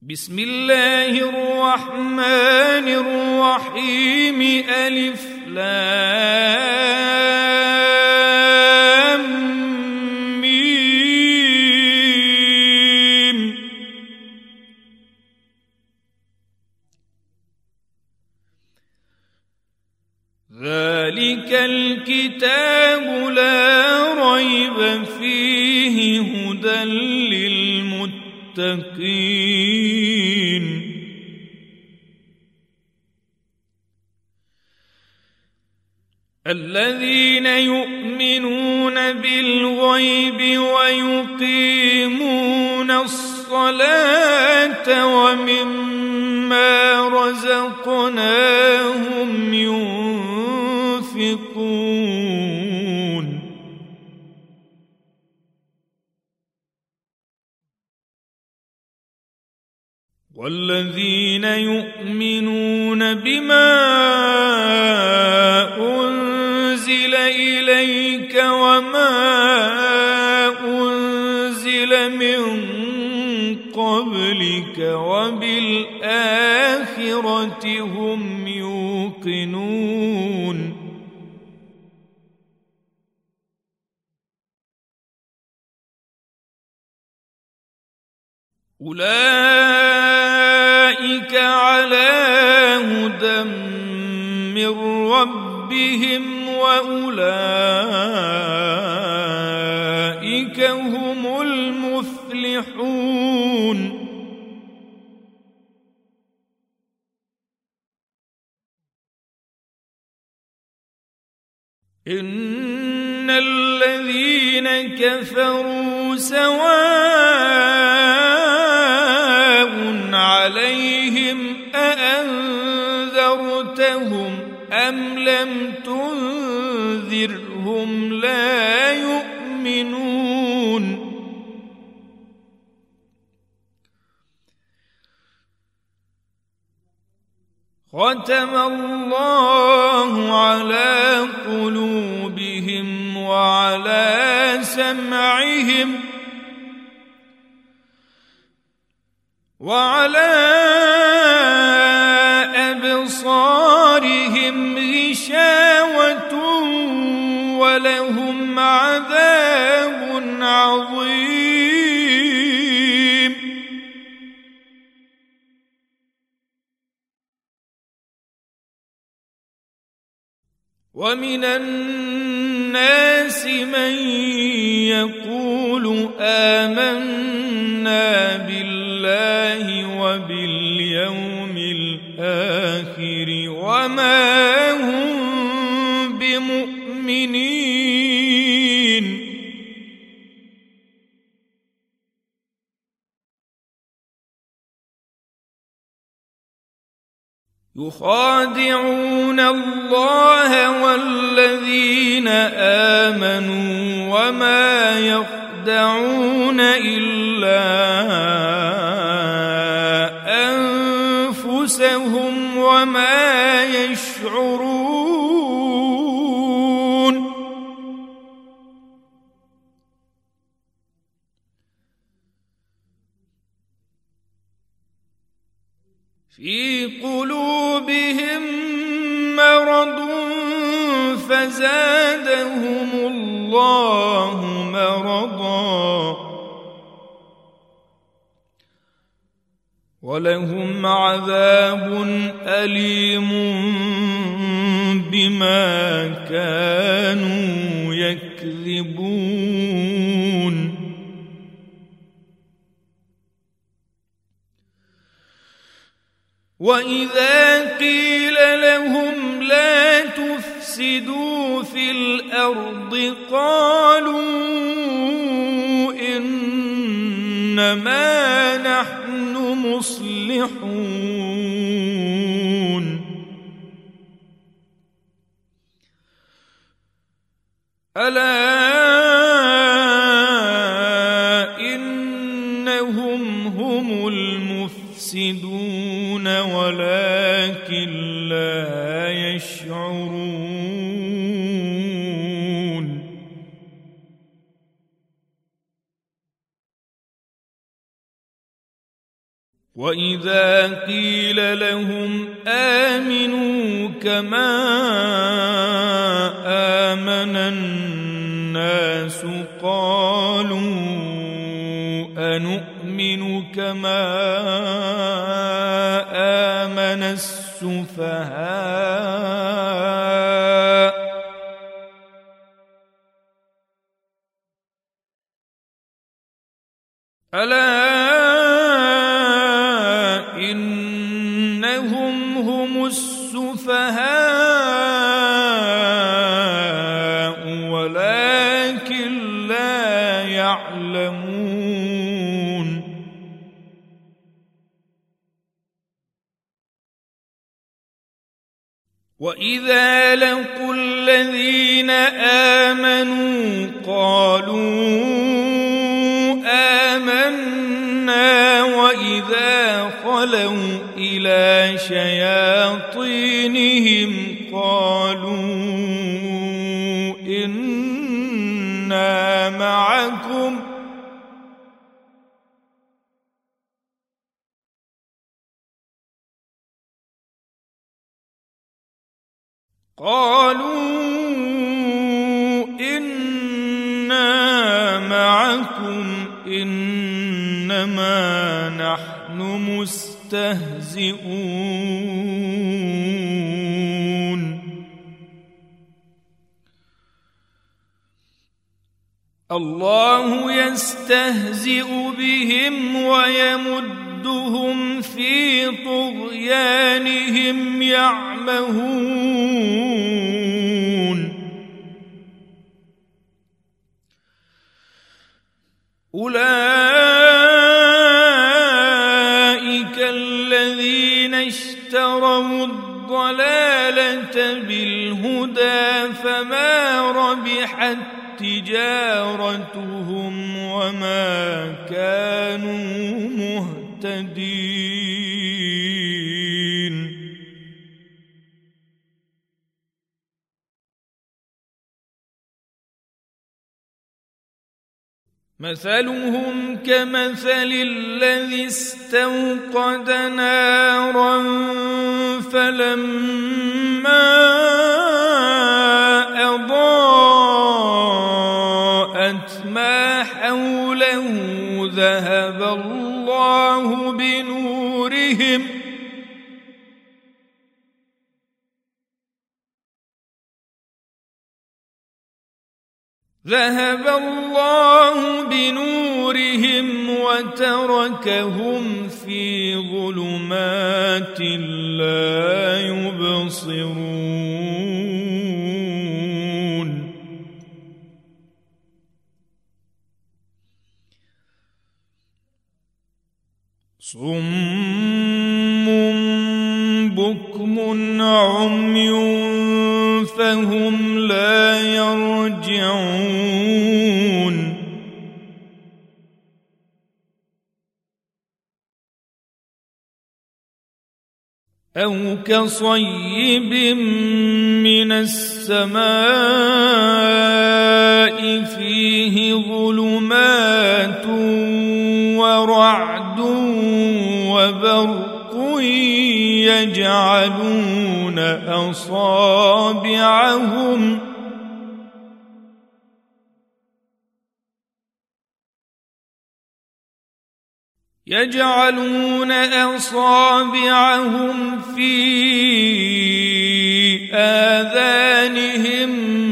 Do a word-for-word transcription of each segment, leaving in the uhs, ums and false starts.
بسم الله الرحمن الرحيم ألف لام ميم ذلك الكتاب لا ريب فيه هدى للمتقين الذين يؤمنون بالغيب ويقيمون الصلاة ومما رزقناهم ينفقون والذين يؤمنون بما أنزل إليك وما أنزل من قبلك وبالآخرة هم يوقنون أولئك على هدى من ربهم وأولئك هم المفلحون إن الذين كفروا سواء عليهم أأنذرتهم أم لم تنذرهم لا يؤمنون ختم الله على قلوبهم وعلى سمعهم وعلى أبصارهم غشاوة ولهم عذاب عظيم ومن الناس من يقول آمنا بالله وباليوم الآخر وما هم بمؤمنين يخادعون الله والذين آمنوا وما يخدعون إلا أنفسهم وما يشعرون في قلوبهم مرض فزادهم الله مرضا ولهم عذاب أليم بما كانوا يكذبون وإذا قيل لهم لا تفسدوا في الأرض قالوا إنما نحن مصلحون ألا إنهم هم المفسدون ولكن لا يشعرون وإذا قيل لهم آمنوا كما آمن الناس قالوا أنؤمن كما آمن السفهاء ألا إنهم هم السفهاء ولكن لا يعلمون وإذا لقوا الذين آمنوا قالوا آمنا وإذا خلوا إلى شياطينهم قالوا إنا معكم قالوا إنا معكم إنما نحن مستهزئون الله يستهزئ بهم ويمدهم في طغيانهم يعمهون أولئك الذين اشتروا الضلالة بالهدى فما ربحت تجارتهم وما كانوا مهتدين مثلهم كمثل الذي استوقد نارا فلما أضاءت ما حوله ذهب الله بنورهم ذهب الله بنورهم وتركهم في ظلمات لا يبصرون صم بكم عمي فهم لا يرجعون أو كصيب من السماء فيه ظلمات ورعد وبرق يجعلون أصابعهم يجعلون أصابعهم في آذانهم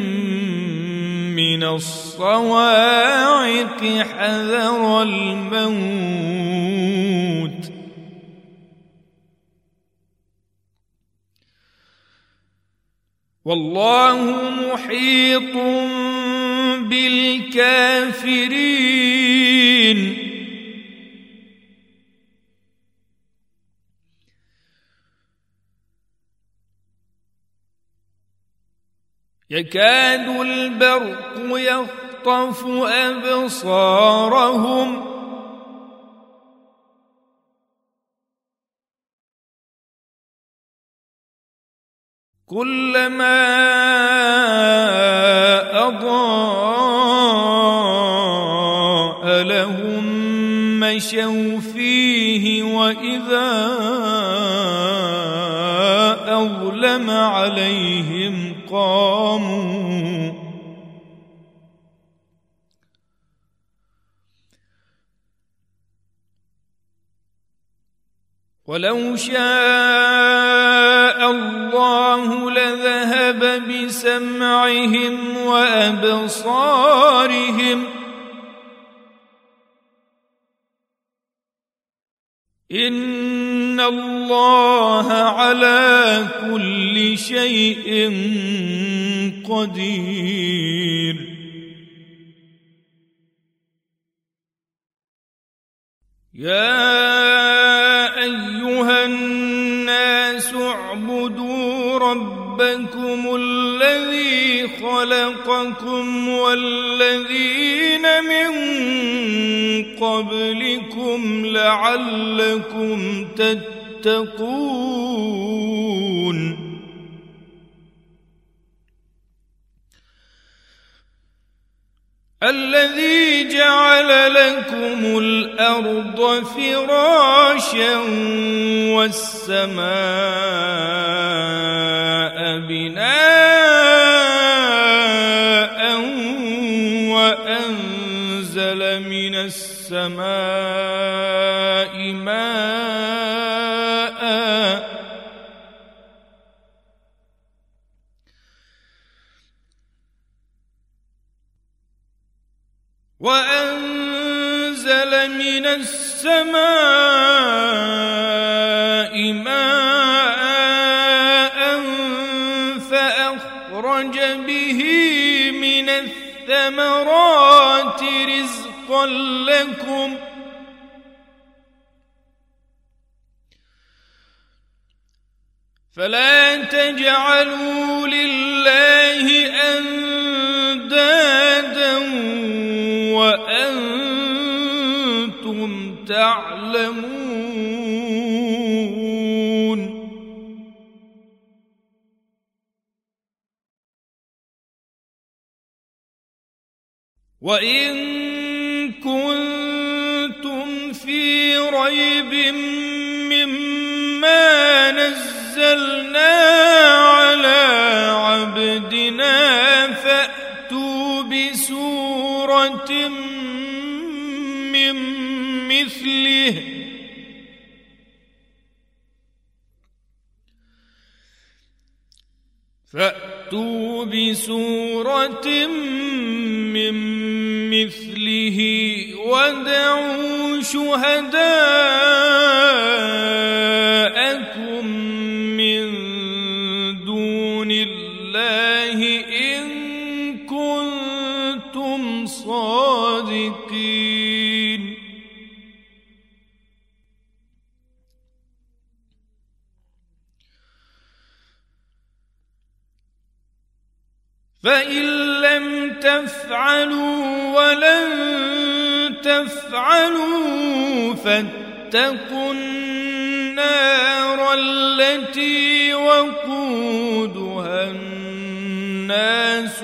من الصواعق حذر الموت والله محيط بالكافرين يكاد البرق يخطف أبصارهم كلما أضاء لهم مشوا فيه فيه وإذا أظلم عليهم قاموا ولو شاء الله لذهب بسمعهم وأبصارهم إن الله على كل شيء قدير يا أيها الناس اعبدوا ربكم الذي خلقكم والذين من قبلكم لعلكم تتقون الذي جعل لكم الأرض فراشا والسماء بناء وأنزل من السماء ماء وأنزل من السماء ماء فأخرج به من الثمرات رزقا لكم فلا تجعلوا لله أندادا وأنتم تعلمون وإن كنتم في ريب مما نزلنا على عبدنا فأتوا بسورة من مثله فأتوا بسورة من مثله وادعوا شهداءكم من دون الله إن كنتم صادقين فإن لم تفعلوا ولن تفعلوا فاتقوا النار التي وقودها الناس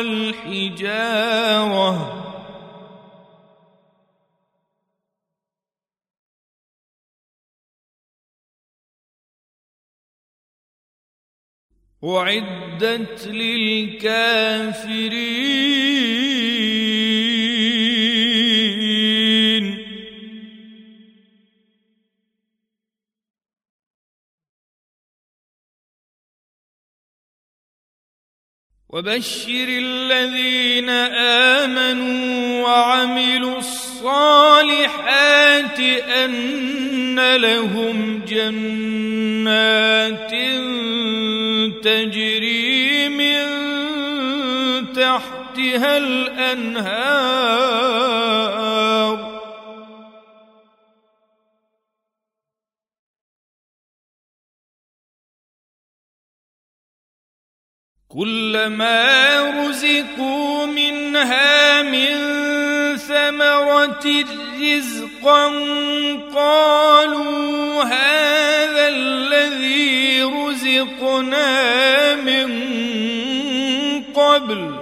والحجارة أعدت للكافرين وبشر الذين آمنوا وعملوا الصالحات أن لهم جنات تجري من تحتها الأنهار كلما رزقوا منها من ثمرة رزقا قالوا هذا الذي رزقنا من قبل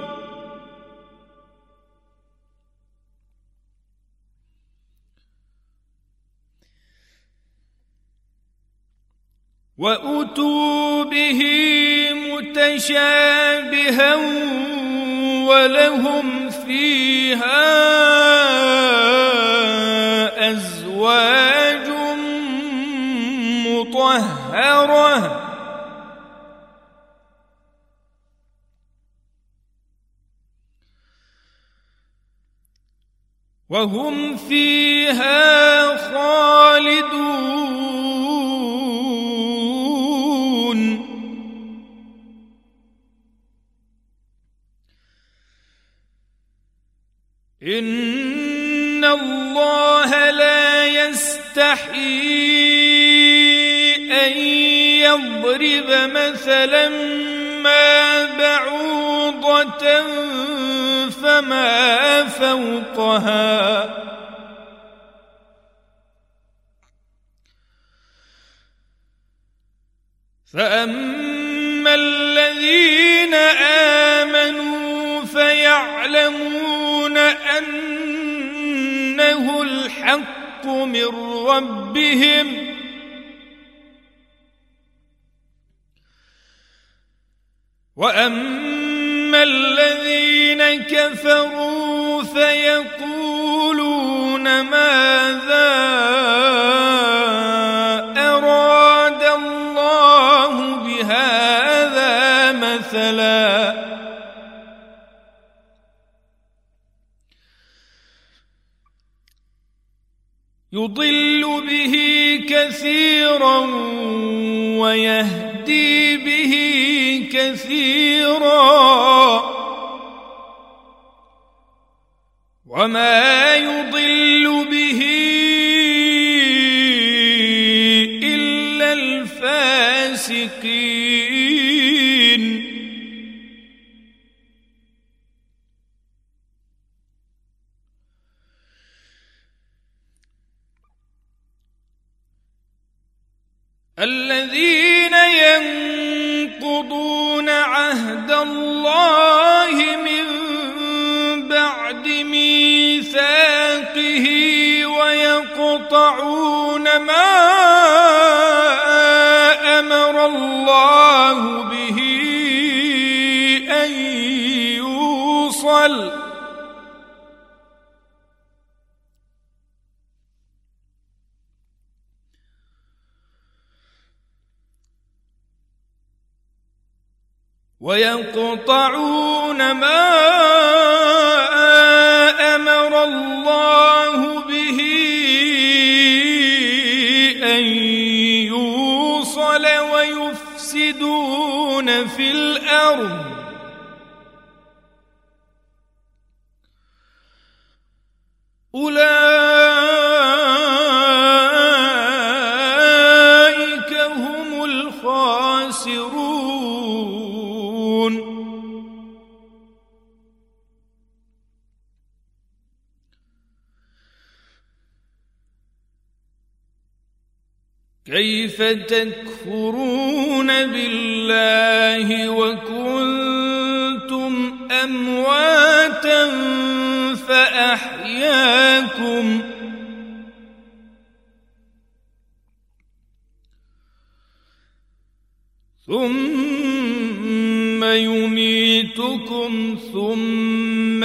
وأتوا به متشابها ولهم فيها أزواج مطهرة وهم فيها خالدون. إن الله لا يستحيي أن يضرب مثلا ما بعوضة فما فوقها فأما الذين آمنوا فيعلمون أنه الحق من ربهم وأما الذين كفروا فيقولون ماذا أراد الله بهذا مثلا يضل به كثيرا ويهدي به كثيرا وما يضل به إلا الفاسقين. الذين ينقضون عهد الله من بعد ميثاقه ويقطعون ما أمر الله به أن يوصل ويقطعون ما أمر الله به أن يوصل ويفسدون في الأرض أولئك هم الخاسرون. كيف تكفرون بالله وكنتم أمواتا فأحياكم ثم يميتكم ثم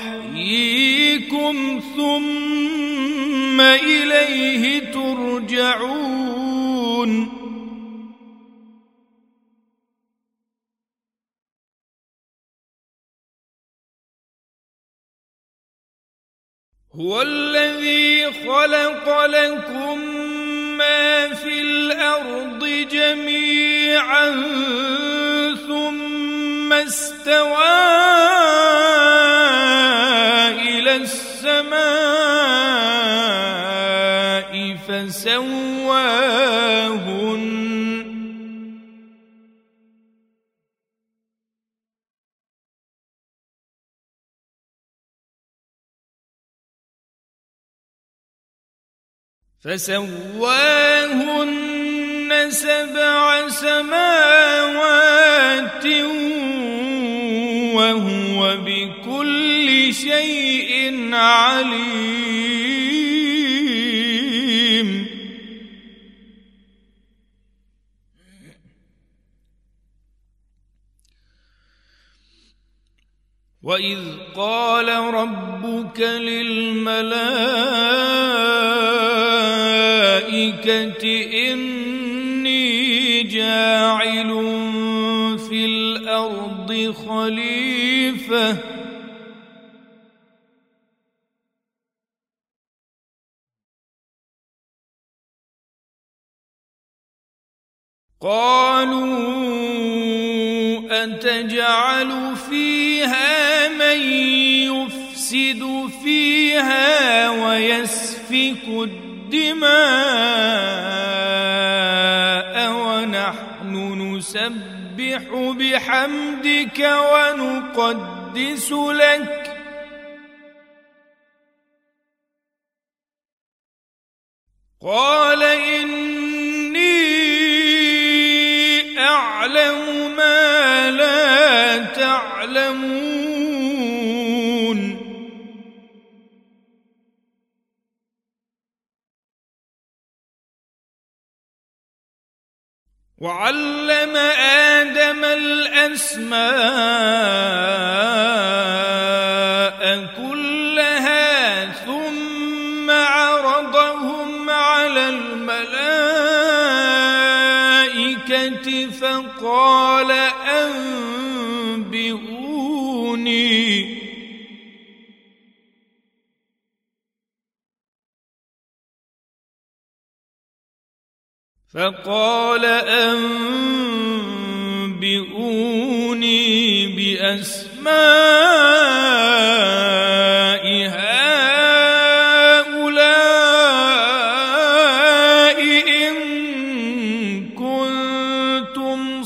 يحييكم ثم إليه ترجعون. هو الذي خلق لكم ما في الأرض جميعا ثم استوى إلى السماء فسواهن فسواهن سبع سماوات وهو بكل شيء عليم. وإذ قال ربك للملائكة إني جاعل في الأرض خليفة قالوا أتجعل فيها من يفسد فيها ويسفك الدماء ونحن نسبح بحمدك ونقدس لك قال إني أعلم ما لا تعلمون وعلم آدم الأسماء كلها ثم عرضهم على الملائكة فقال أنبئوني فقال أنبئوني بأسماء هؤلاء إن كنتم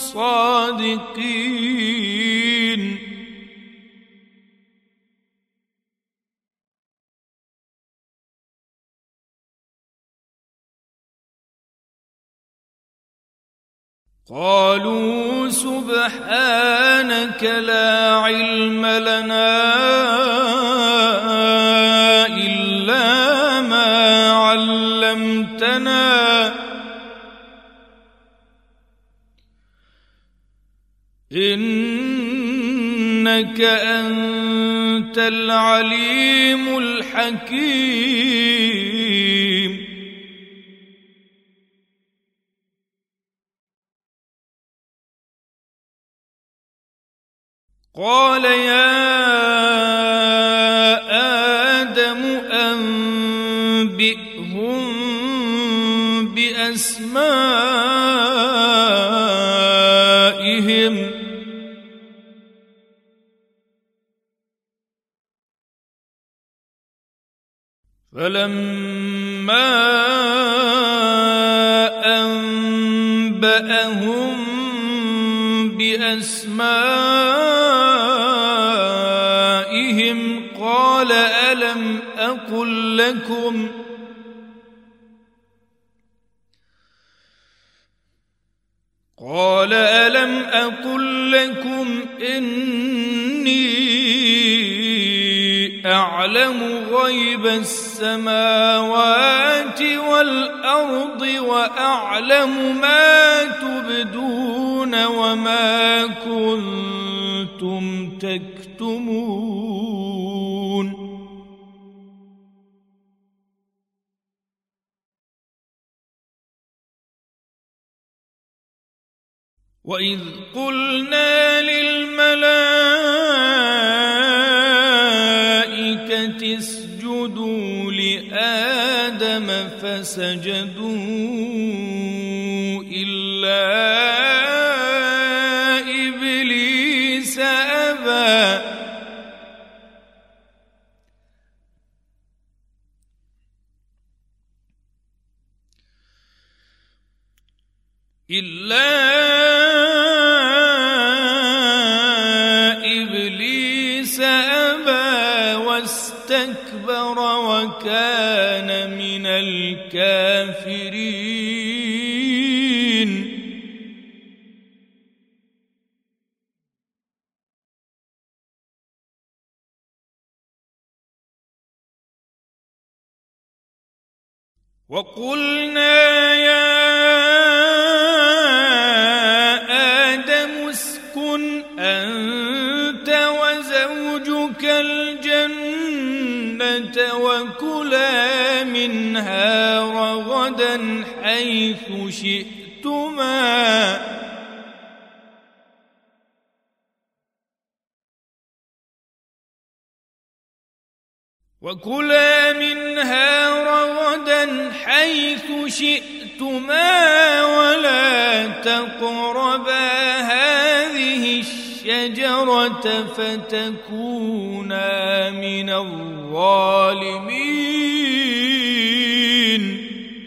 صادقين قالوا سبحانك لا علم لنا إلا ما علمتنا إنك أنت العليم الحكيم قال يا آدم أنبئهم بأسمائهم فلما أنبأهم بأسمائهم قال ألم أقل لكم قال ألم أقل لكم إني أعلم غيب السماوات والأرض وأعلم ما تبدون وما كنتم تكتمون وإذ قلنا للملائكة اسجدوا لآدم فسجدوا إلا إبليس أبى إلا واستكبر وكان من الكافرين وقلنا يا آدم اسكن أنت وزوجك منها رغدا حيث شئتما وكلا منها رغدا حيث شئتما ولا تقربا هذه الشجرة فتكونا من الظالمين.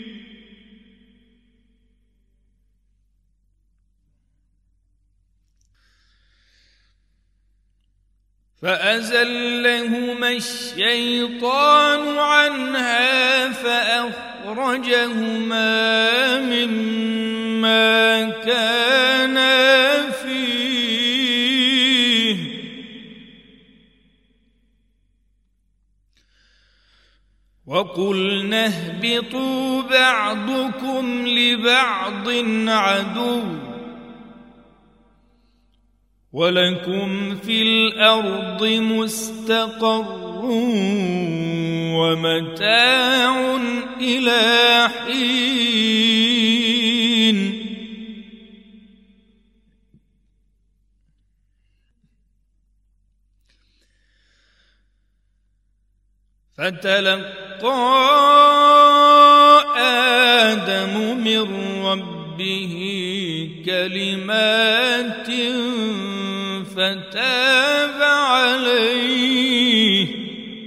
فأزلهما الشيطان عنها فأخرجهما مما كانا فيه وقلنا اهبطوا بعضكم لبعض عدو ولكم في الأرض مستقر ومتاع إلى حين. فتلقى آدم من ربه كلمات فتاب عليه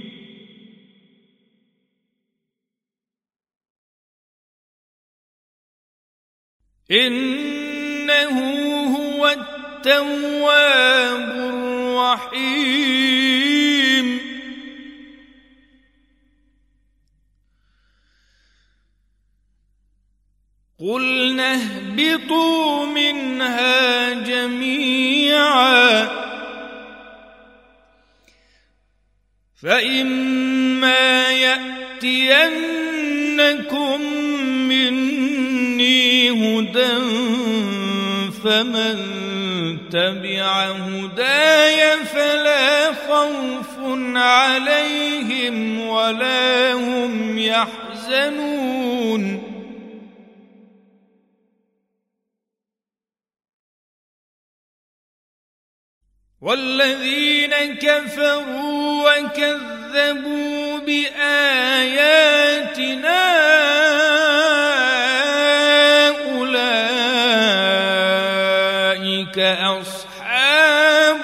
إنه هو التواب الرحيم. قلنا اهبطوا منها جميعا فإما يأتينكم مني هدى فمن تبع هداي فلا خوف عليهم ولا هم يحزنون. والذين كفروا وكذبوا بآياتنا أولئك أصحاب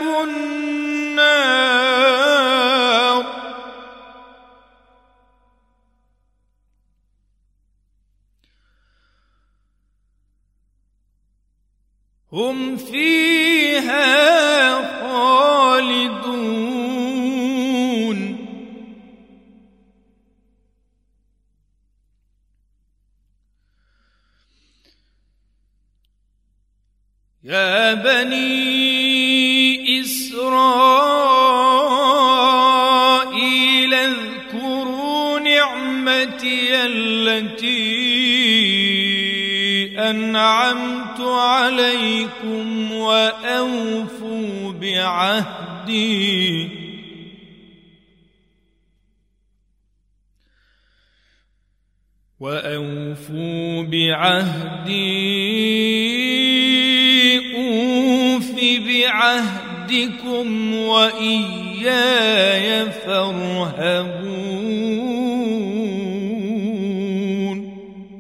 النار هم فيها خالدون. يا بني إسرائيل اذكروا نعمتي التي أنعمت عليكم وأوفوا بعهدي وأوفوا بعهدي أوف بعهدكم وإياي فارهبون.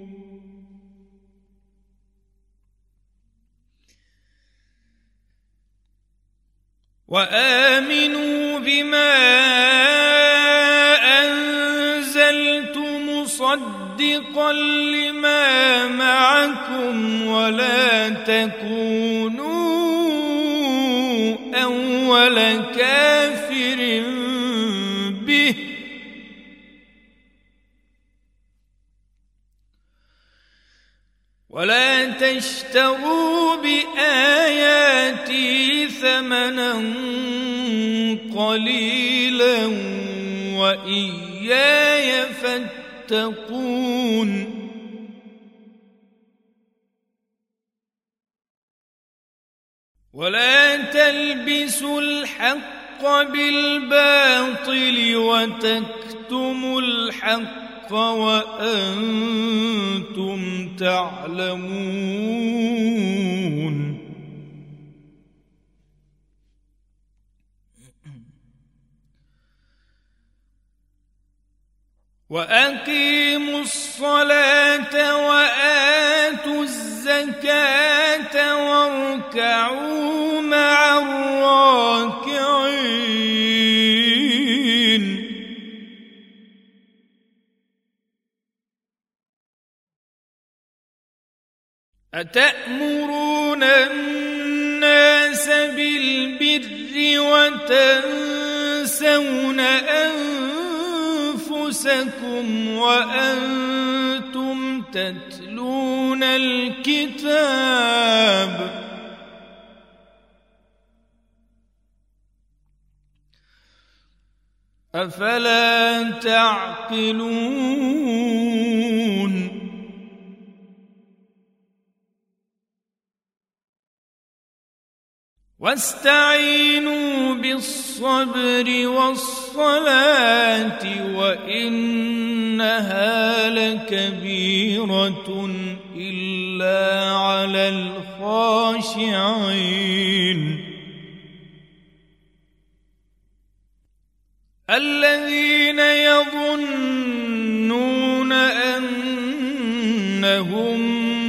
وآمنوا بما أنزلت مصدقا لما معكم ولا تكونوا أول كافر به ولا تشتروا بآياتي ثمنا قليلا وإياي فاتقون. ولا تلبسوا الحق بالباطل وتكتموا الحق وأنتم تعلمون. وأقيموا الصلاة وآتوا الزكاة واركعوا مع الراكعين. أتأمرون الناس بالبر وتنسون أنفسكم وأنتم تتلون الكتاب أفلا تعقلون. واستعينوا بالصبر والصلاة وإنها لكبيرة إلا على الخاشعين الذين يظنون أنهم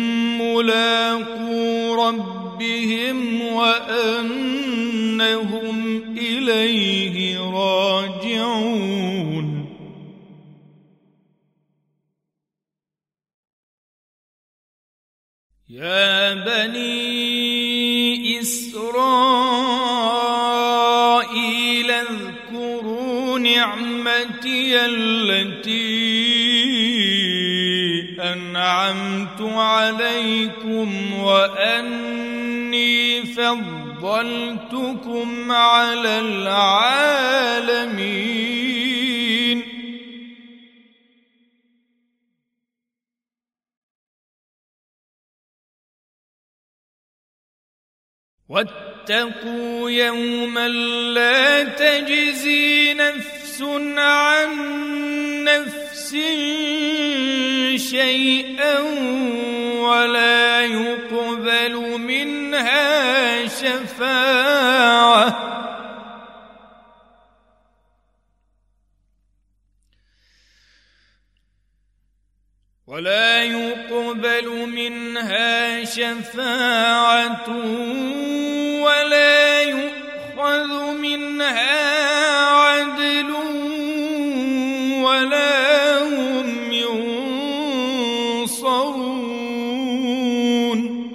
ملاقو ربهم وأنهم إليه راجعون. يا بني إسرائيل اذكروا نعمتي التي أنعمت عليكم وأني فضلتكم على العالمين. واتقوا يوما لا تجزي نفس عن نفس شيئا ولا يقبل منها شفاعة ولا يقبل منها شفاعة ولا يؤخذ منها عدل ولا هم ينصرون.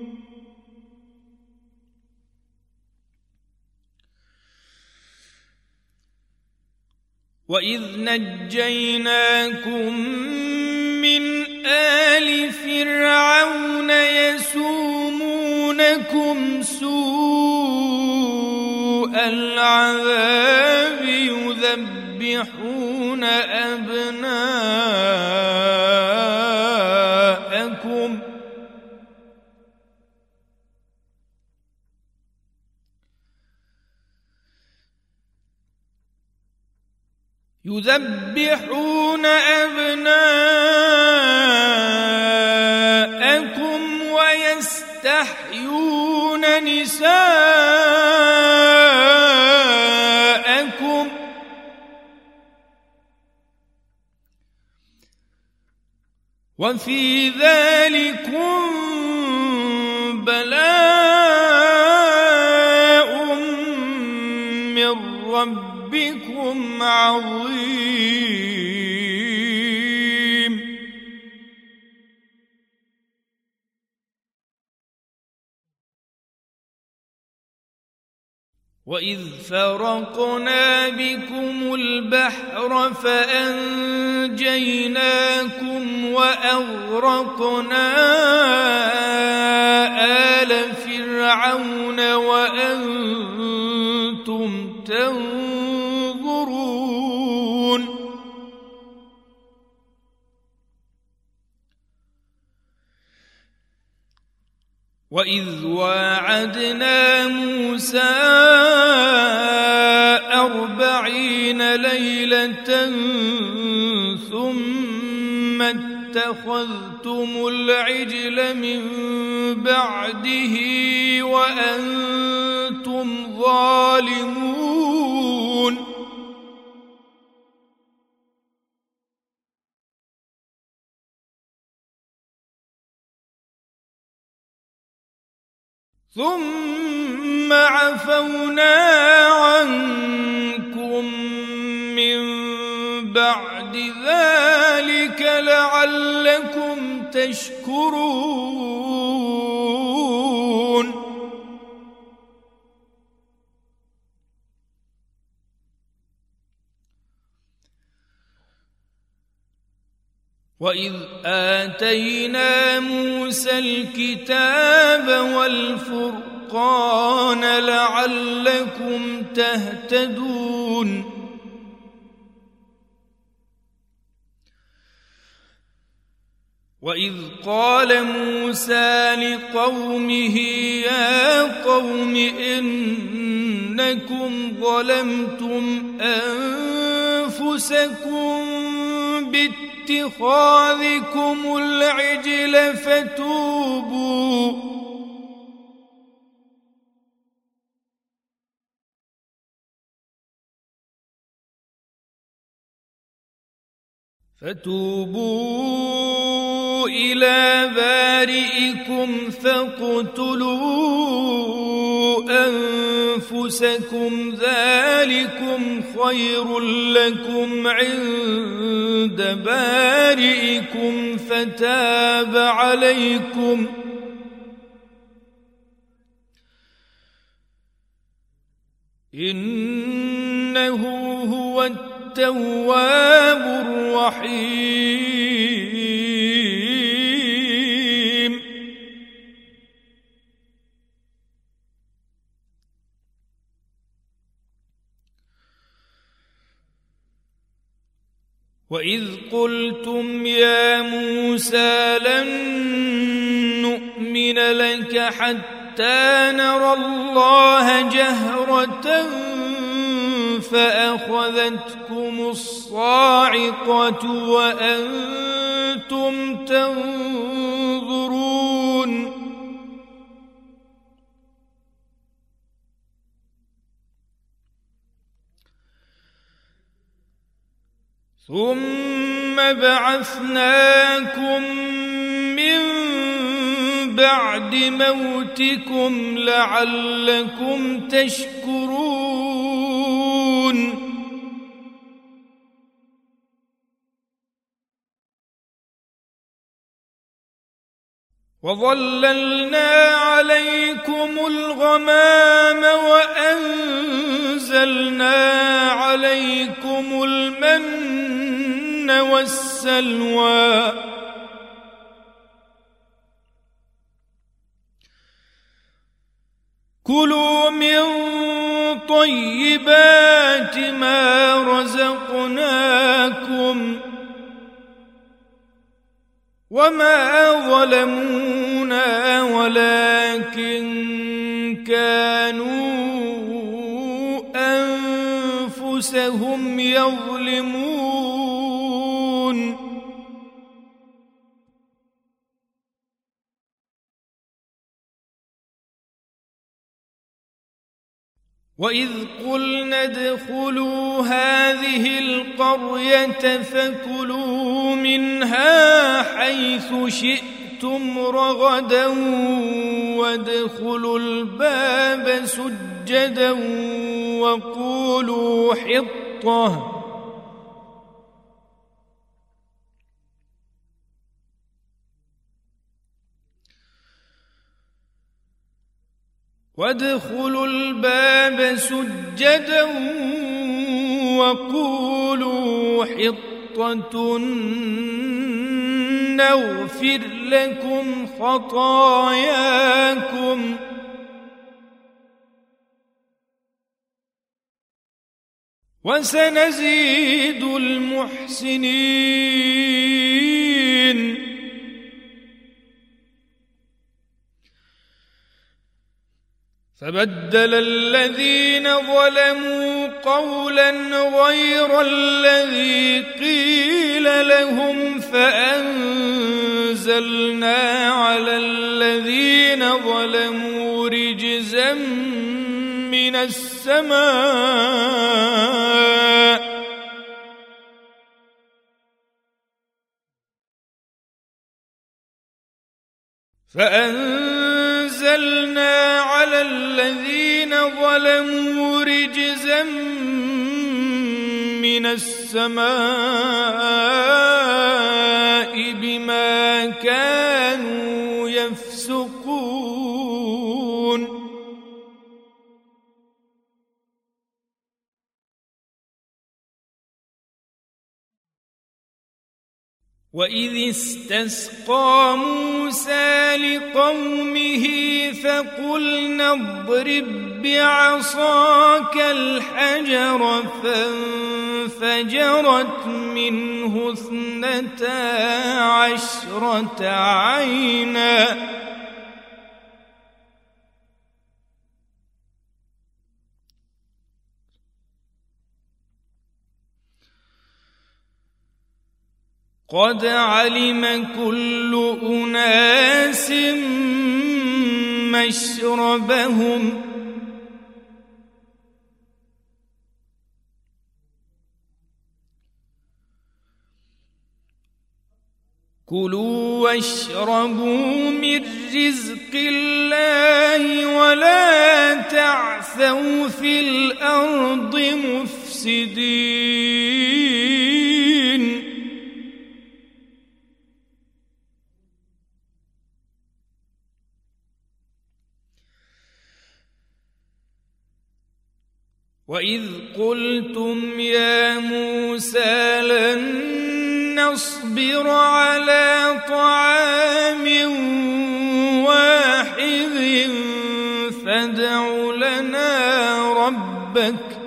وإذ نجيناكم من آل فرعون يسومونكم سوء العذاب يذبحون أبناءكم يذبحون أبناءكم ويستحيون نساءكم وفي ذلكم بلاء من ربكم عظيم. وإذ فرقنا بكم البحر فأنجيناكم وأغرقنا آل فرعون وأنتم تنظرون. وإذ واعدنا موسى أربعين ليلة ثم اتخذتم العجل من بعده وأنتم ظالمون ثم عفونا عنكم من بعد ذلك لعلكم تشكرون وإذ آتينا موسى الكتاب والفرقان لعلكم تهتدون وإذ قال موسى لقومه يا قوم إنكم ظلمتم أنفسكم باتخاذكم العجل فتوبوا فتوبوا إلى بارئكم فاقتلوا أنفسكم ذلكم خير لكم عند بارئكم فتاب عليكم إنه هو التواب الرحيم وإذ قلتم يا موسى لن نؤمن لك حتى نرى الله جهرة فأخذتكم الصاعقة وأنتم تنظرون ثم بعثناكم من بعد موتكم لعلكم تشكرون وظللنا عليكم الغمام وأنزلنا عليكم المن والسلوى كلوا من طيبات ما رزقناكم وما ظلمونا ولكن كانوا أنفسهم يظلمون وإذ قلنا ادخلوا هذه القرية فكلوا منها حيث شئتم رغدا وادخلوا الباب سجدا وقولوا حطة وادخلوا الباب سجدا وقولوا حطة نغفر لكم خطاياكم وسنزيد المحسنين فبدل الذين ظلموا قولا غير الذي قيل لهم فأنزلنا على الذين ظلموا رجزا من السماء فأنزلنا على الذين ظلموا رجزا من السماء بما كانوا يفسقون وإذ استسقى موسى لقومه فقلنا اضرب بعصاك الحجر فانفجرت منه اثنتا عشرة عينا قد علم كل أناس مشربهم كلوا واشربوا من رزق الله ولا تعثوا في الأرض مفسدين وإذ قلتم يا موسى لن نصبر على طعام واحد فادع لنا ربك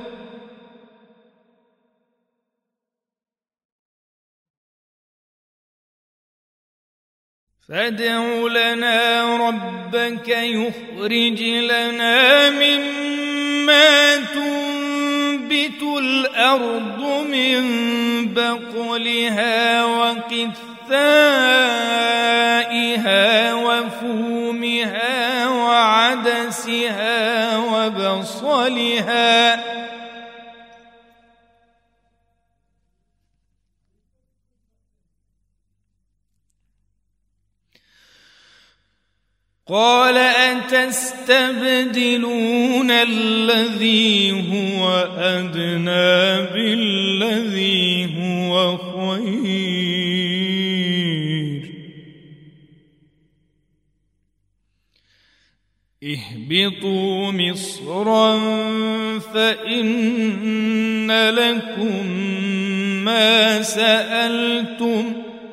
فادع لنا ربك يخرج لنا مما تنبت الأرض من بقلها وقثائها وفومها وعدسها وبصلها قال أتستبدلون الذي هو أدنى بالذي هو خير اهبطوا مصرا فإن لكم ما سألتم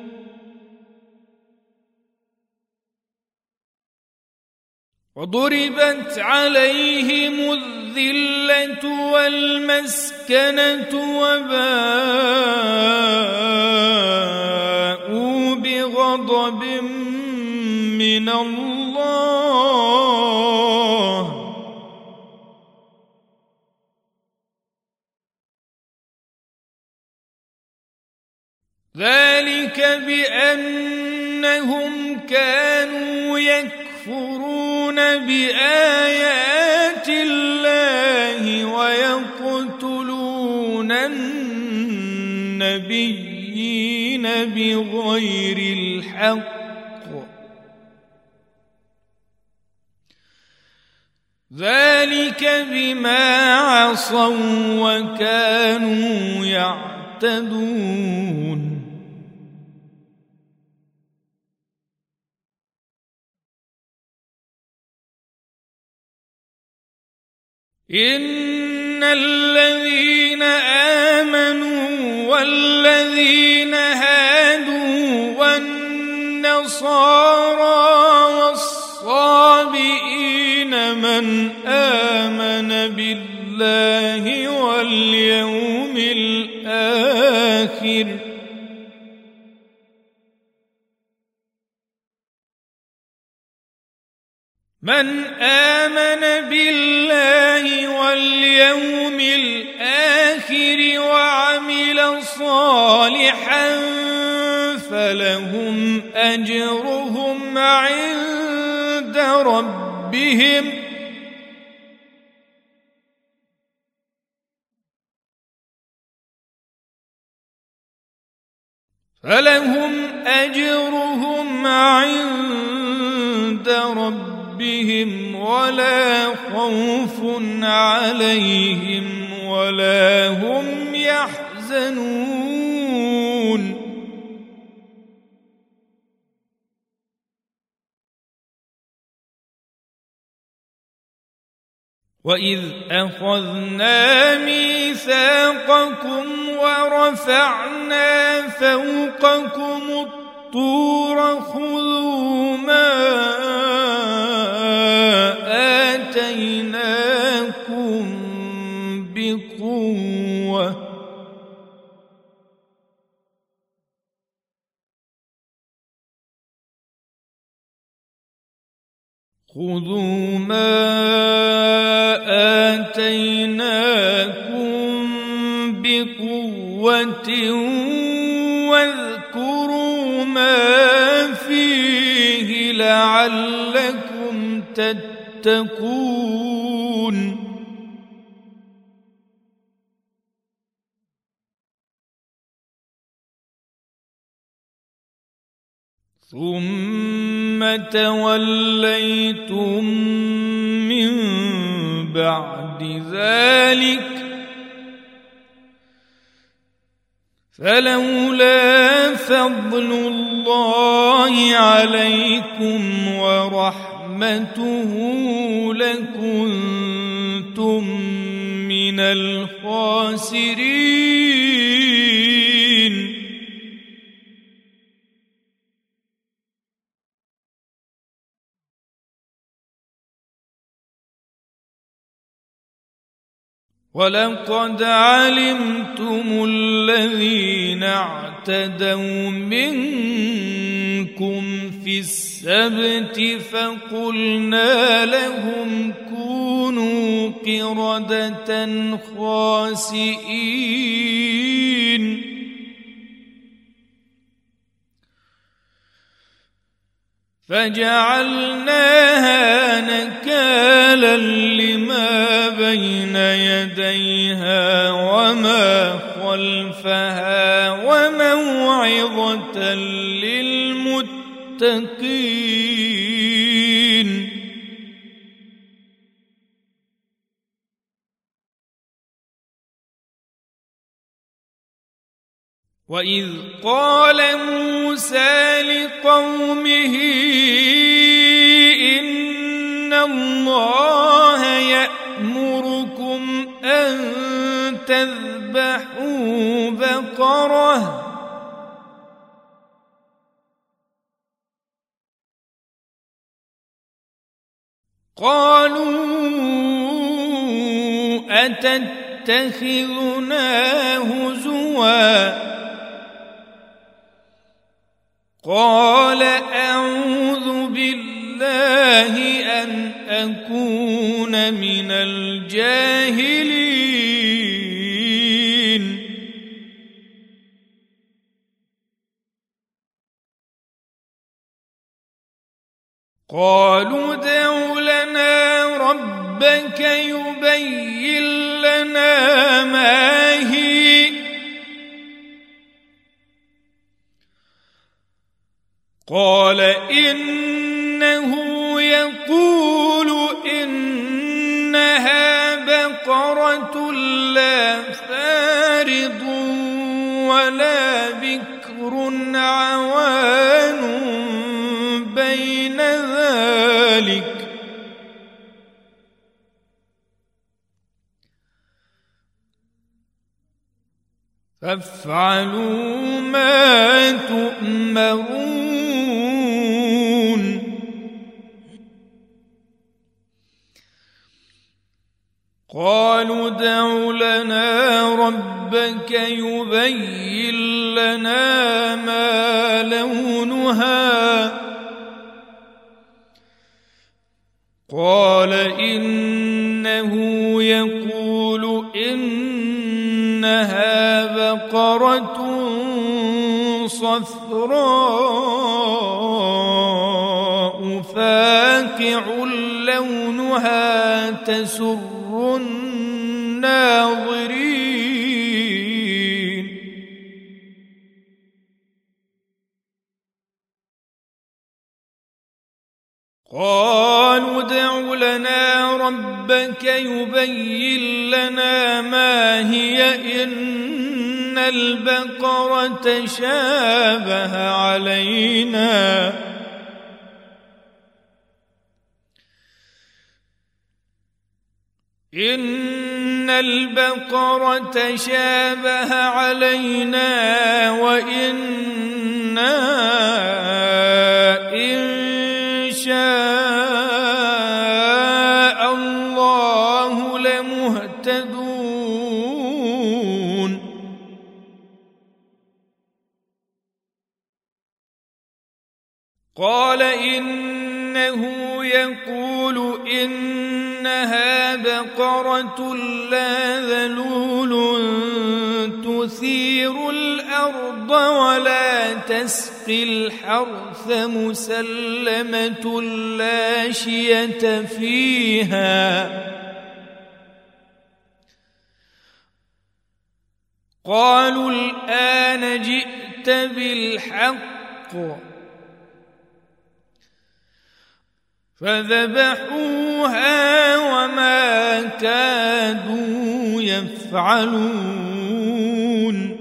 وضربت عليهم الذلة والمسكنة وباءوا بغضب من الله ذلك بأنهم كانوا يكفرون بآيات الله ويقتلون النبيين بغير الحق ذلك بما عصوا وكانوا يعتدون إن الذين آمنوا والذين هادوا والنصارى والصابئين من آمن بالله واليوم الآخر من آمن بالله واليوم الآخر وعمل صالحا فلهم أجرهم عند ربهم فلهم أجرهم عند ربهم ولا خوف عليهم ولا هم يحزنون. وإذ أخذنا ميثاقكم ورفعنا فوقكم الطور خذوا ما آتيناكم بقوة خذوا ما آتيناكم بقوة واذكروا ما فيه لعلكم تتقون. ثم توليتم من بعد ذلك فلولا فضل الله عليكم ورحمته لكنتم من الخاسرين. ولقد علمتم الذين اعتدوا منكم في السبت فقلنا لهم كونوا قردة خاسئين. فجعلناها نكالا لما بين يديها وما خلفها وموعظة للمتقين. وإذ قال موسى لقومه إن الله يأمركم أن تذبحوا بقرة قالوا أتتخذنا هزوا قال أعوذ بالله أن أكون من الجاهلين. قالوا ادع لنا ربك يبين لنا ما هي قال إنه يقول إنها بقرة لا فارض ولا بكر عوان بين ذلك فافعلوا ما تؤمرون. قالوا ادع لنا ربك يبين لنا ما لونها قال إنه يقول إنها بقرة صفراء فاقع لونها تسر الناظرين. قالوا ادع لنا ربك يبين لنا ما هي إن البقرة شابه علينا إن البقرة شابه علينا وإنا إن شاء الله لمهتدون. قال إنه يقول إنها بقرة لا ذلول تثير الأرض ولا تسقي الحرث مسلمة لا شية فيها. قالوا الآن جئت بالحق فذبحوها وما كادوا يفعلون.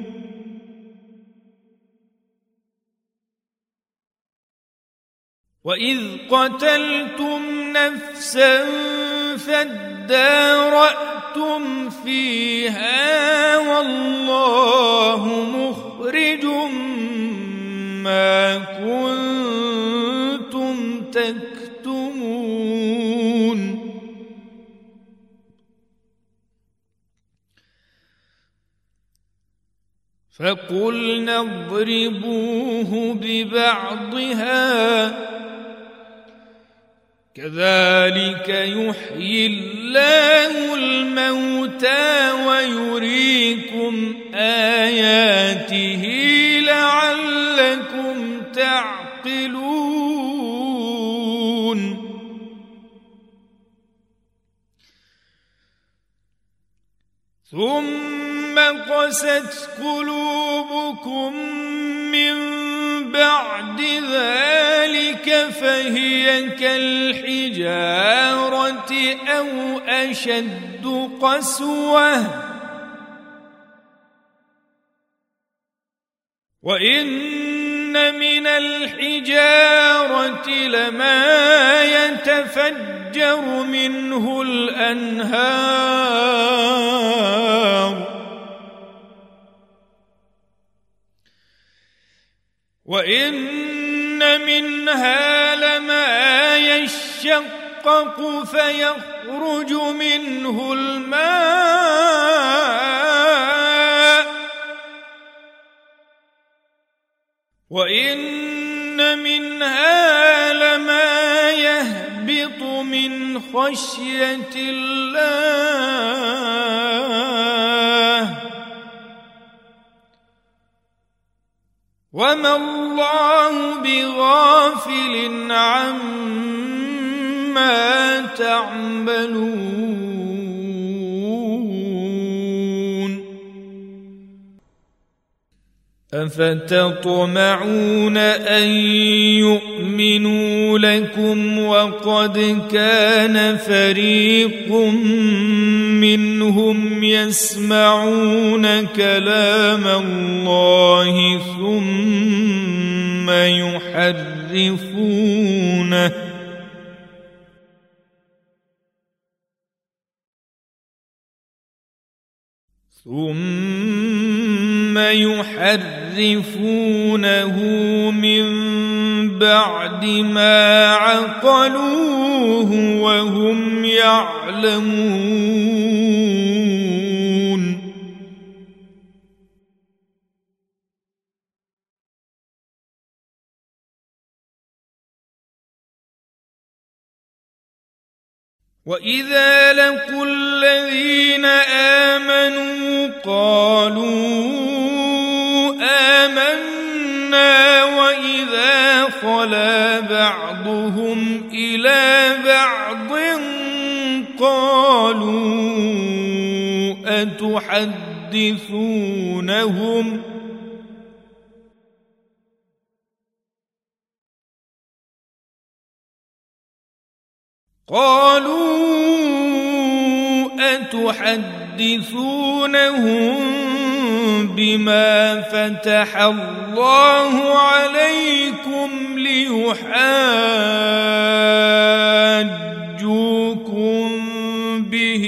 وإذ قتلتم نفسا فادارأتم فيها والله مخرج ما كنتم تكتمون. فقلنا اضربوه ببعضها كذلك يحيي الله الموتى ويريكم آياته لعلكم تعقلون. ثم قست قلوبكم من بعد ذلك فهي كالحجارة أو أشد قسوة وإن من الحجارة لما يتفجر منه الأنهار وإن منها لما يشقق فيخرج منه الماء وإن منها لما يهبط من خشية الله وما الله بغافل عما تعملون. أفتطمعون أن يؤمنوا لكم وقد كان فريق منهم يسمعون كلام الله ثم يحرفونه ثم يحرفونه من بعد ما عقلوه وهم يعلمون. وإذا لقوا الذين آمنوا قالوا آمنا وإذا خلا بعضهم إلى بعض قالوا أتحدثونهم قالوا أتحدثونهم بما فتح الله عليكم ليحاجوكم به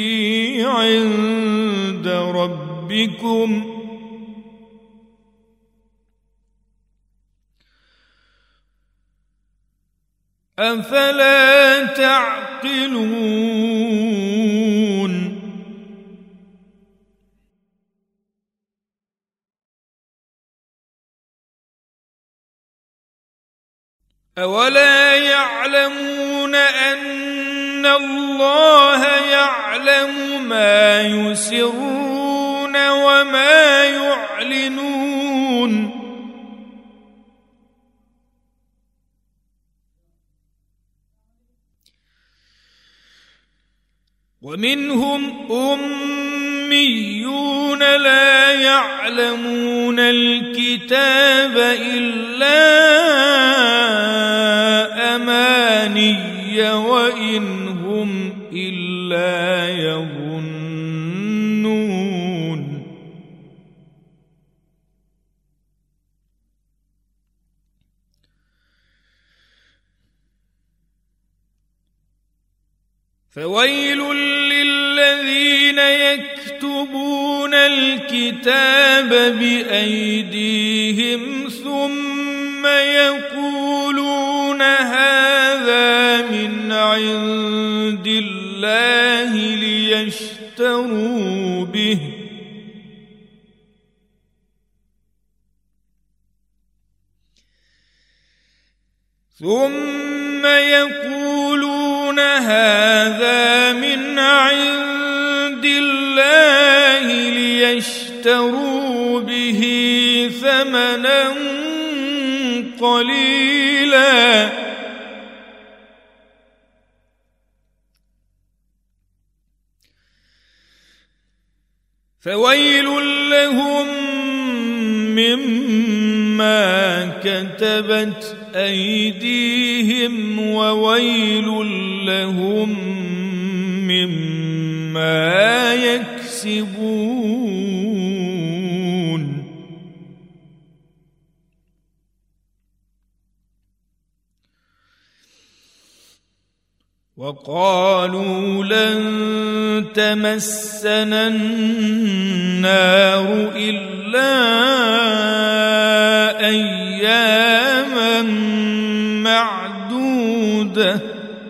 عند ربكم أفلا تعقلون أولا يعلمون أن الله يعلم ما يسرون وما يعلنون ومنهم أميون لا يعلمون الكتاب إلا أماني وإن هم إلا يظنون فويل للذين يكتبون الكتاب بأيديهم ثم يقولون هذا من عند الله ليشتروا به ثم يقولون هذا من عند الله ليشتروا به ثمنا قليلا فويل لهم مما كتبت أيديهم وويل لهم مما يكسبون وقالوا لن تمسنا النار إلا أياما معدودة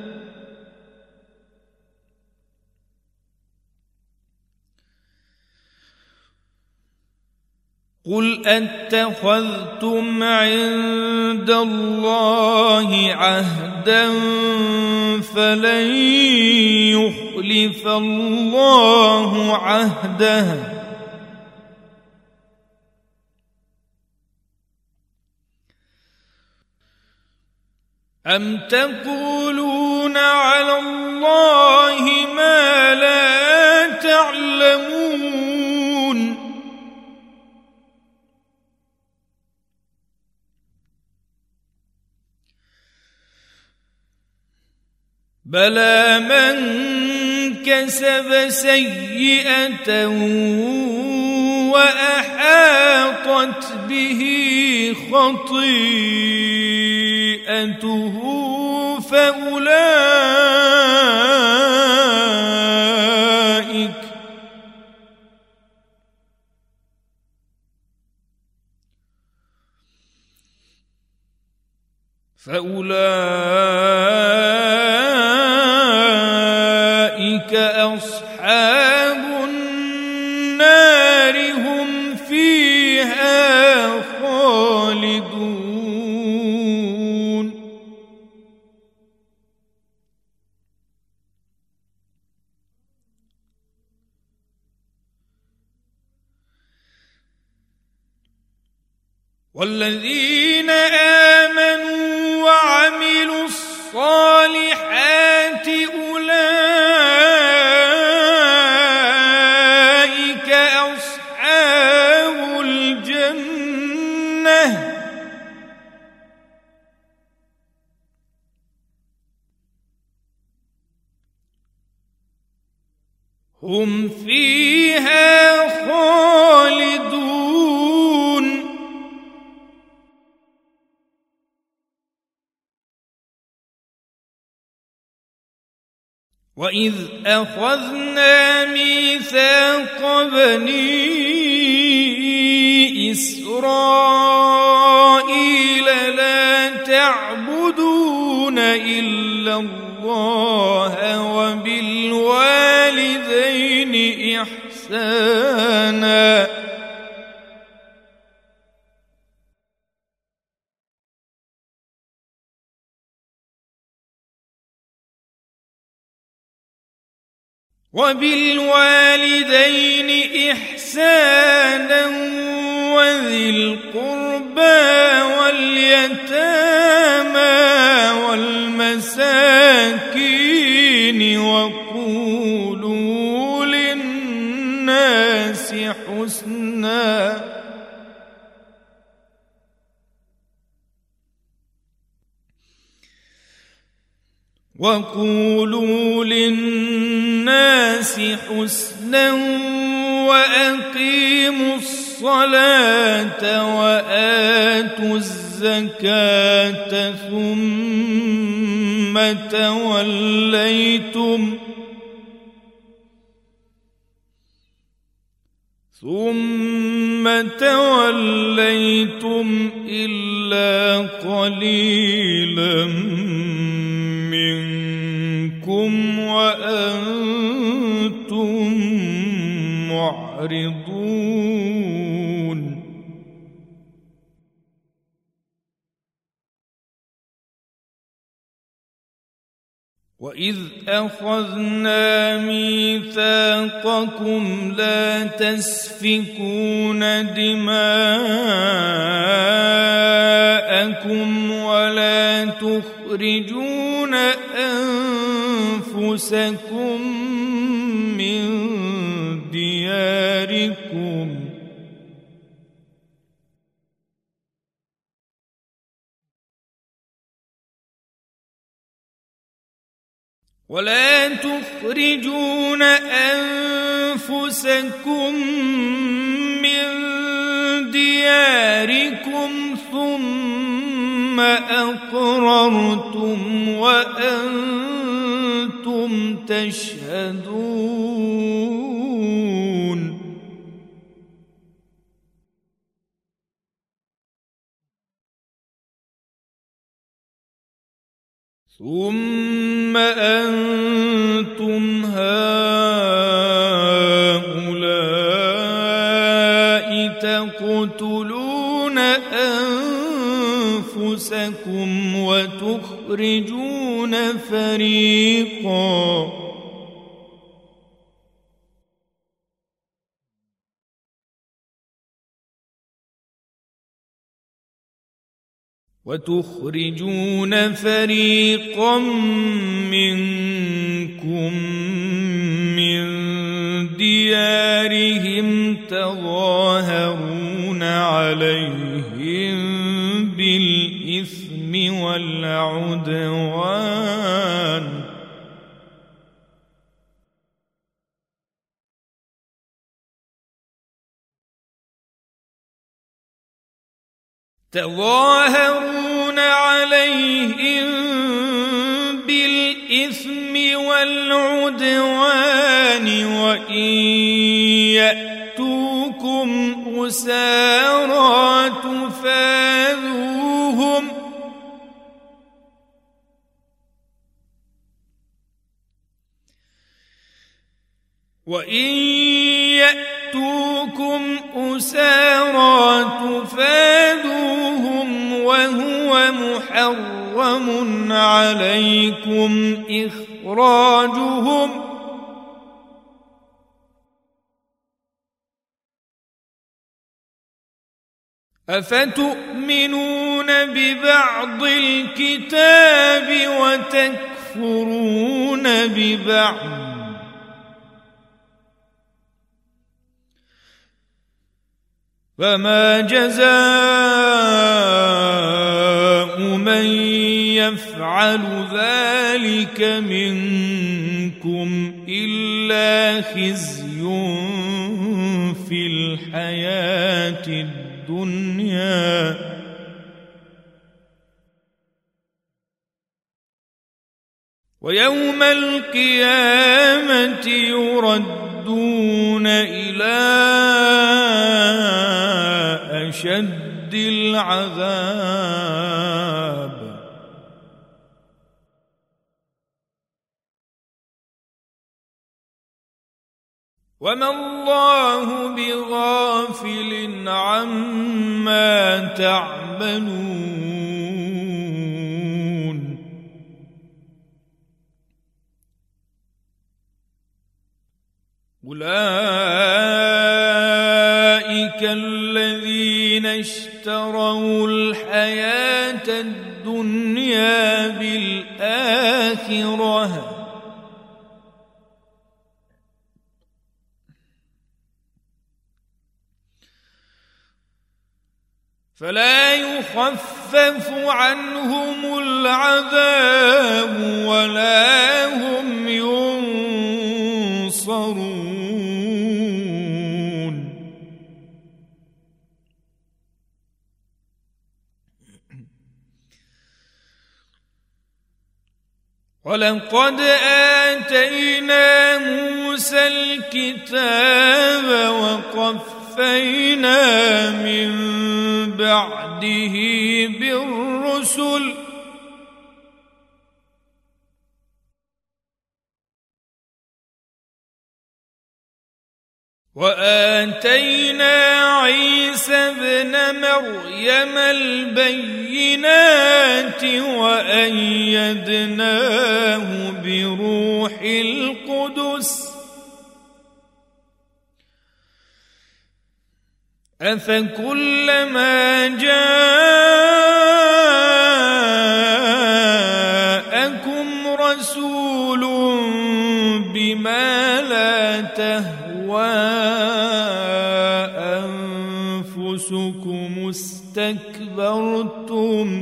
قل أتخذتم عند الله عهدا فلن يخلف الله عهده أم تقولون على الله ما لا تعلمون بلى من كسب سيئة وأحاطت به خطيئته فأولئك فأولئك أصحاب النار هم فيها خالدون والذين آمنوا وعملوا الصالحات أولئك أصحاب الجنة هم فيها خالدون. وإذ أخذنا ميثاق بني إسرائيل لا تعبدون إلا الله وبالوالدين إحسانا وبالوالدين إحسانا وذي القربى واليتامى والمساكين وقولوا للناس حسنا وقولوا للناس حسنا وأقيموا الصلاة وآتوا الزكاة ثم توليتم ثم توليتم إلا قليلا منكم وأنتم معرضون. وإذ أخذنا ميثاقكم لا تسفكون دماءكم ولا تخرجون أنفسكم من دياركم ولا تخرجون أنفسكم من دياركم ثم أقررتم وأنتم تشهدون. ثم أنتم هؤلاء تقتلون أنفسكم وتخرجون فريقا وتخرجون فريقا منكم من ديارهم تظاهرون عليهم بالإثم والعدوان تظاهرون عليهم بالإثم والعدوان وإن يأتوكم أسارى تفادوهم وإن يأتوكم أسارى تفادوهم وهو محرم عليكم إخراجهم أفتؤمنون ببعض الكتاب وتكفرون ببعض فما جزاء من يفعل ذلك منكم إلا خزي في الحياة الدنيا ويوم القيامة يردون إلى أشد العذاب وما الله بغافل عما تعملون أولئك الذين اشتروا الحياة الدنيا بالآخرة فلا يخفف عنهم العذاب ولا هم ينصرون ولقد آتينا موسى الكتاب وقفينا من بعده بالرسل وآتينا عيسى ابن مريم البينات وأيدناه بروح القدس أفكلما جاءكم رسول بما لا تهوى أنفسكم استكبرتم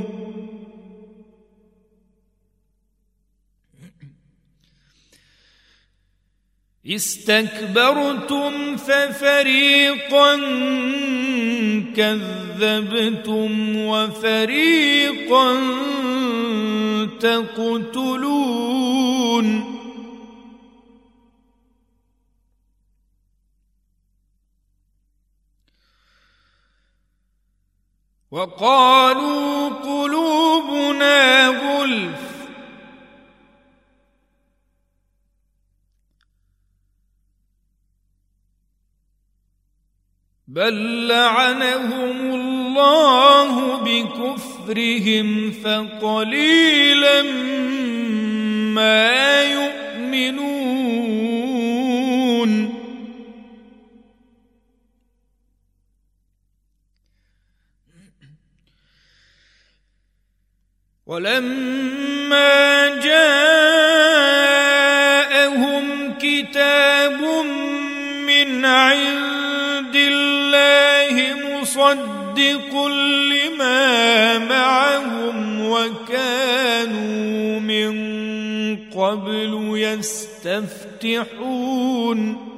استكبرتم ففريقا كذبتم وفريقا تقتلون وقالوا قلوبنا غلف بل لعنهم الله بكفرهم فقليلا ما يؤمنون ولما جاءهم كتاب من عند الله مصدق لما معهم وكانوا من قبل يستفتحون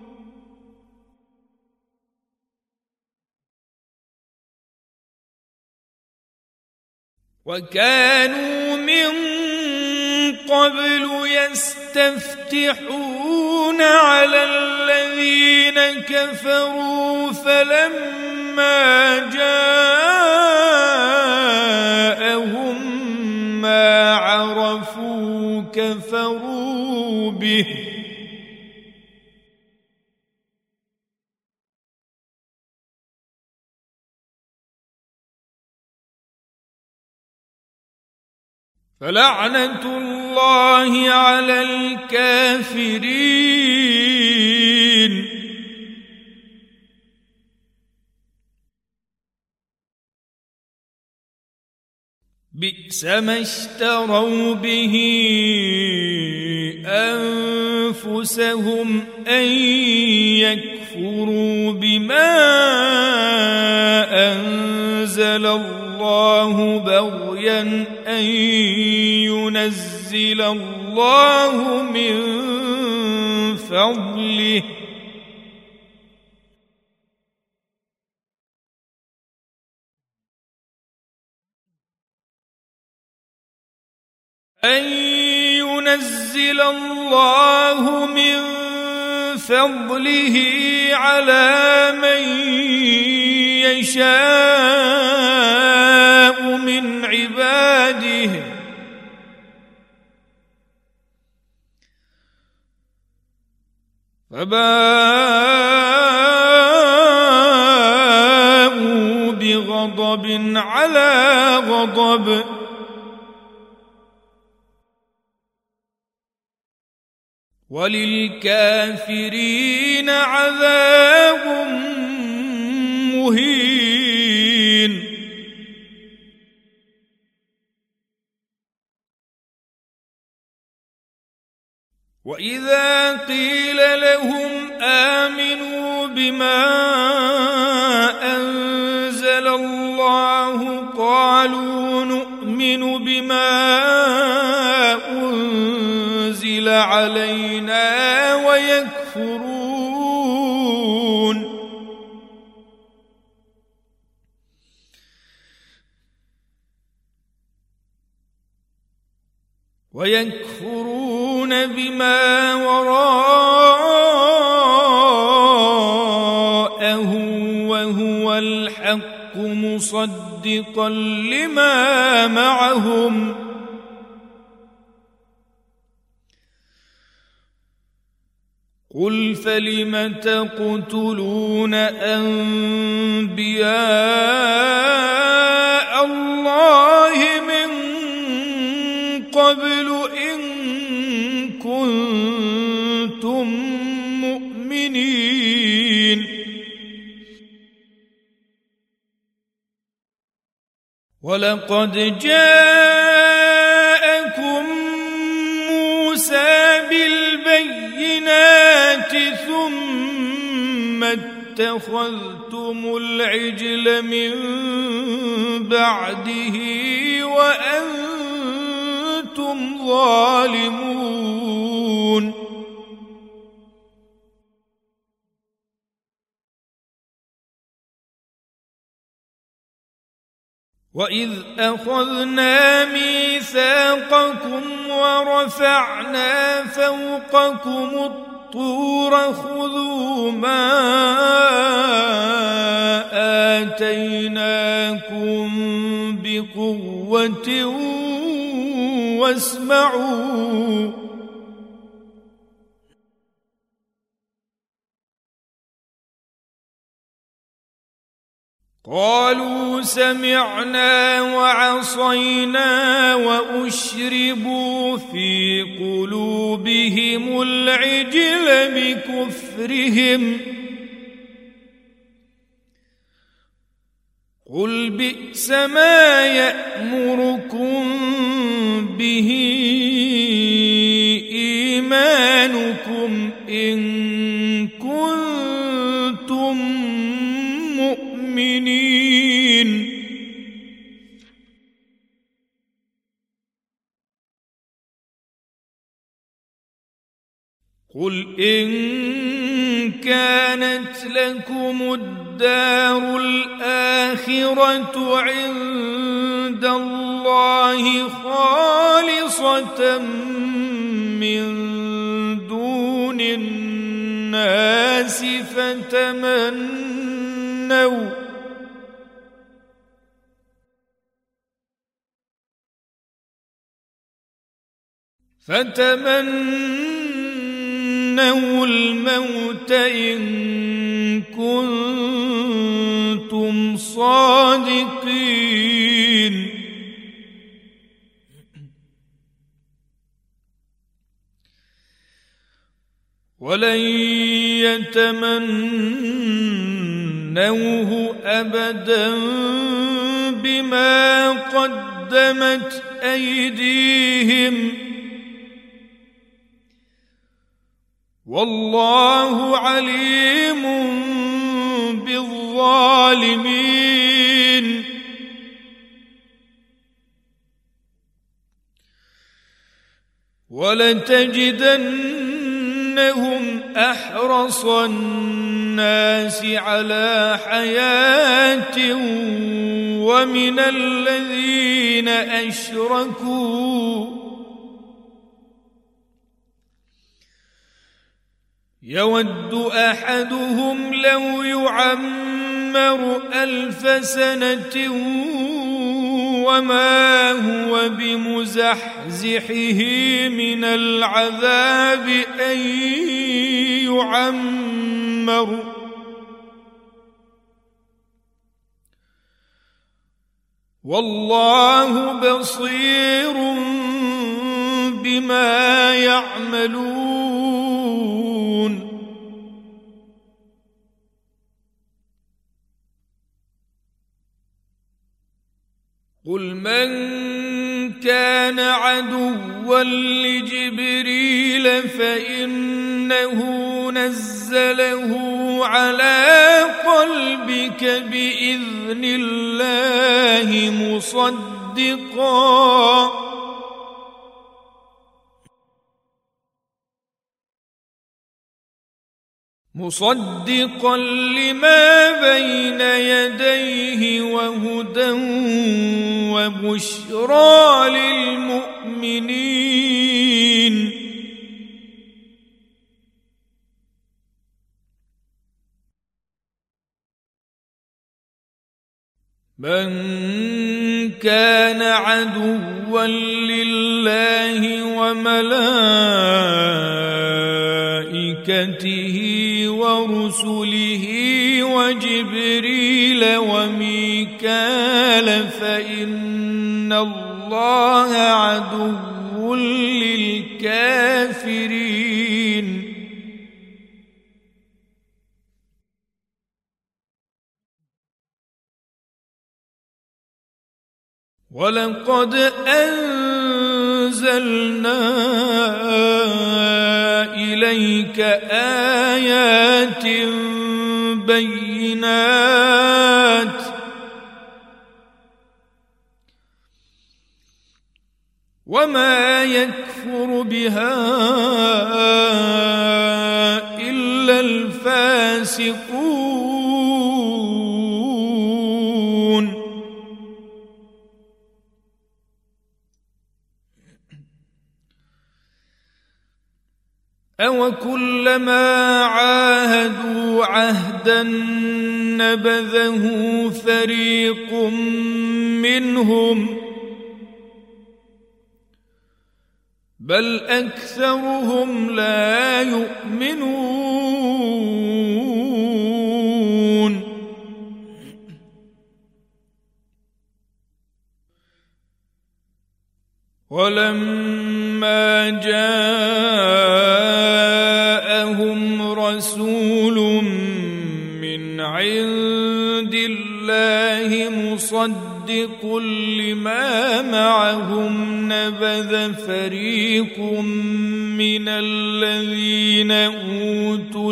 وكانوا من قبل يستفتحون على الذين كفروا فلما جاءهم ما عرفوا كفروا به فلعنة الله على الكافرين بئس ما اشتروا به أنفسهم أن يكفروا بما أنزل الله بغيا أن ينزل الله من فضله أن ينزل الله من فضله على من يشاء من عباده فباءوا بغضب على غضب وللكافرين عذاب مهين وإذا قيل لهم آمنوا بما أنزل الله قالوا نؤمن بما أنزل علينا ويكفرون ويكفرون بما وراءه وهو الحق مصدقا لما معهم قل فلم تقتلون أنبياء الله من قبل إن كنتم مؤمنين ولقد جاءكم موسى بالبينات ثم اتخذتم العجل من بعده وأنتم ظالمون وإذ أخذنا ميثاقكم ورفعنا فوقكم الطور خذوا ما آتيناكم بقوة واسمعوا قالوا سمعنا وعصينا وأشربوا في قلوبهم العجل بكفرهم قل بئس ما يأمركم به إيمانكم إن كنتم مؤمنين قل إن كانت لكم الدار الآخرة عند الله خالصة من دون الناس فتمنوا فتمنوا الموت إن كنتم صادقين ولن يتمنوه أبدا بما قدموا قدمت أيديهم والله عليم بالظالمين. ولتجدنهم أحرص الناس على حياة ومن الذين أشركوا يود أحدهم لو يعمر ألف سنة وما هو بمزحزحه من العذاب أن يعمر والله بصير بما يعملون. قل من كان عدوا لجبريل فإنه نزله على قلبك بإذن الله مصدقا مصدقا لما بين يديه وهدى وبشرى للمؤمنين. من كان عدوا لله وملائكته ورسله وجبريل وميكال فإن الله عدو للكافرين. ولقد أنزلنا إليك آيات بينات وما يكفر بها إلا الفاسقون. أوكلما عاهدوا عهدا نبذه فريق منهم بل أكثرهم لا يؤمنون. ولما جاءهم رسول من عند الله مصدق لما معهم نبذ فريق من الذين أوتوا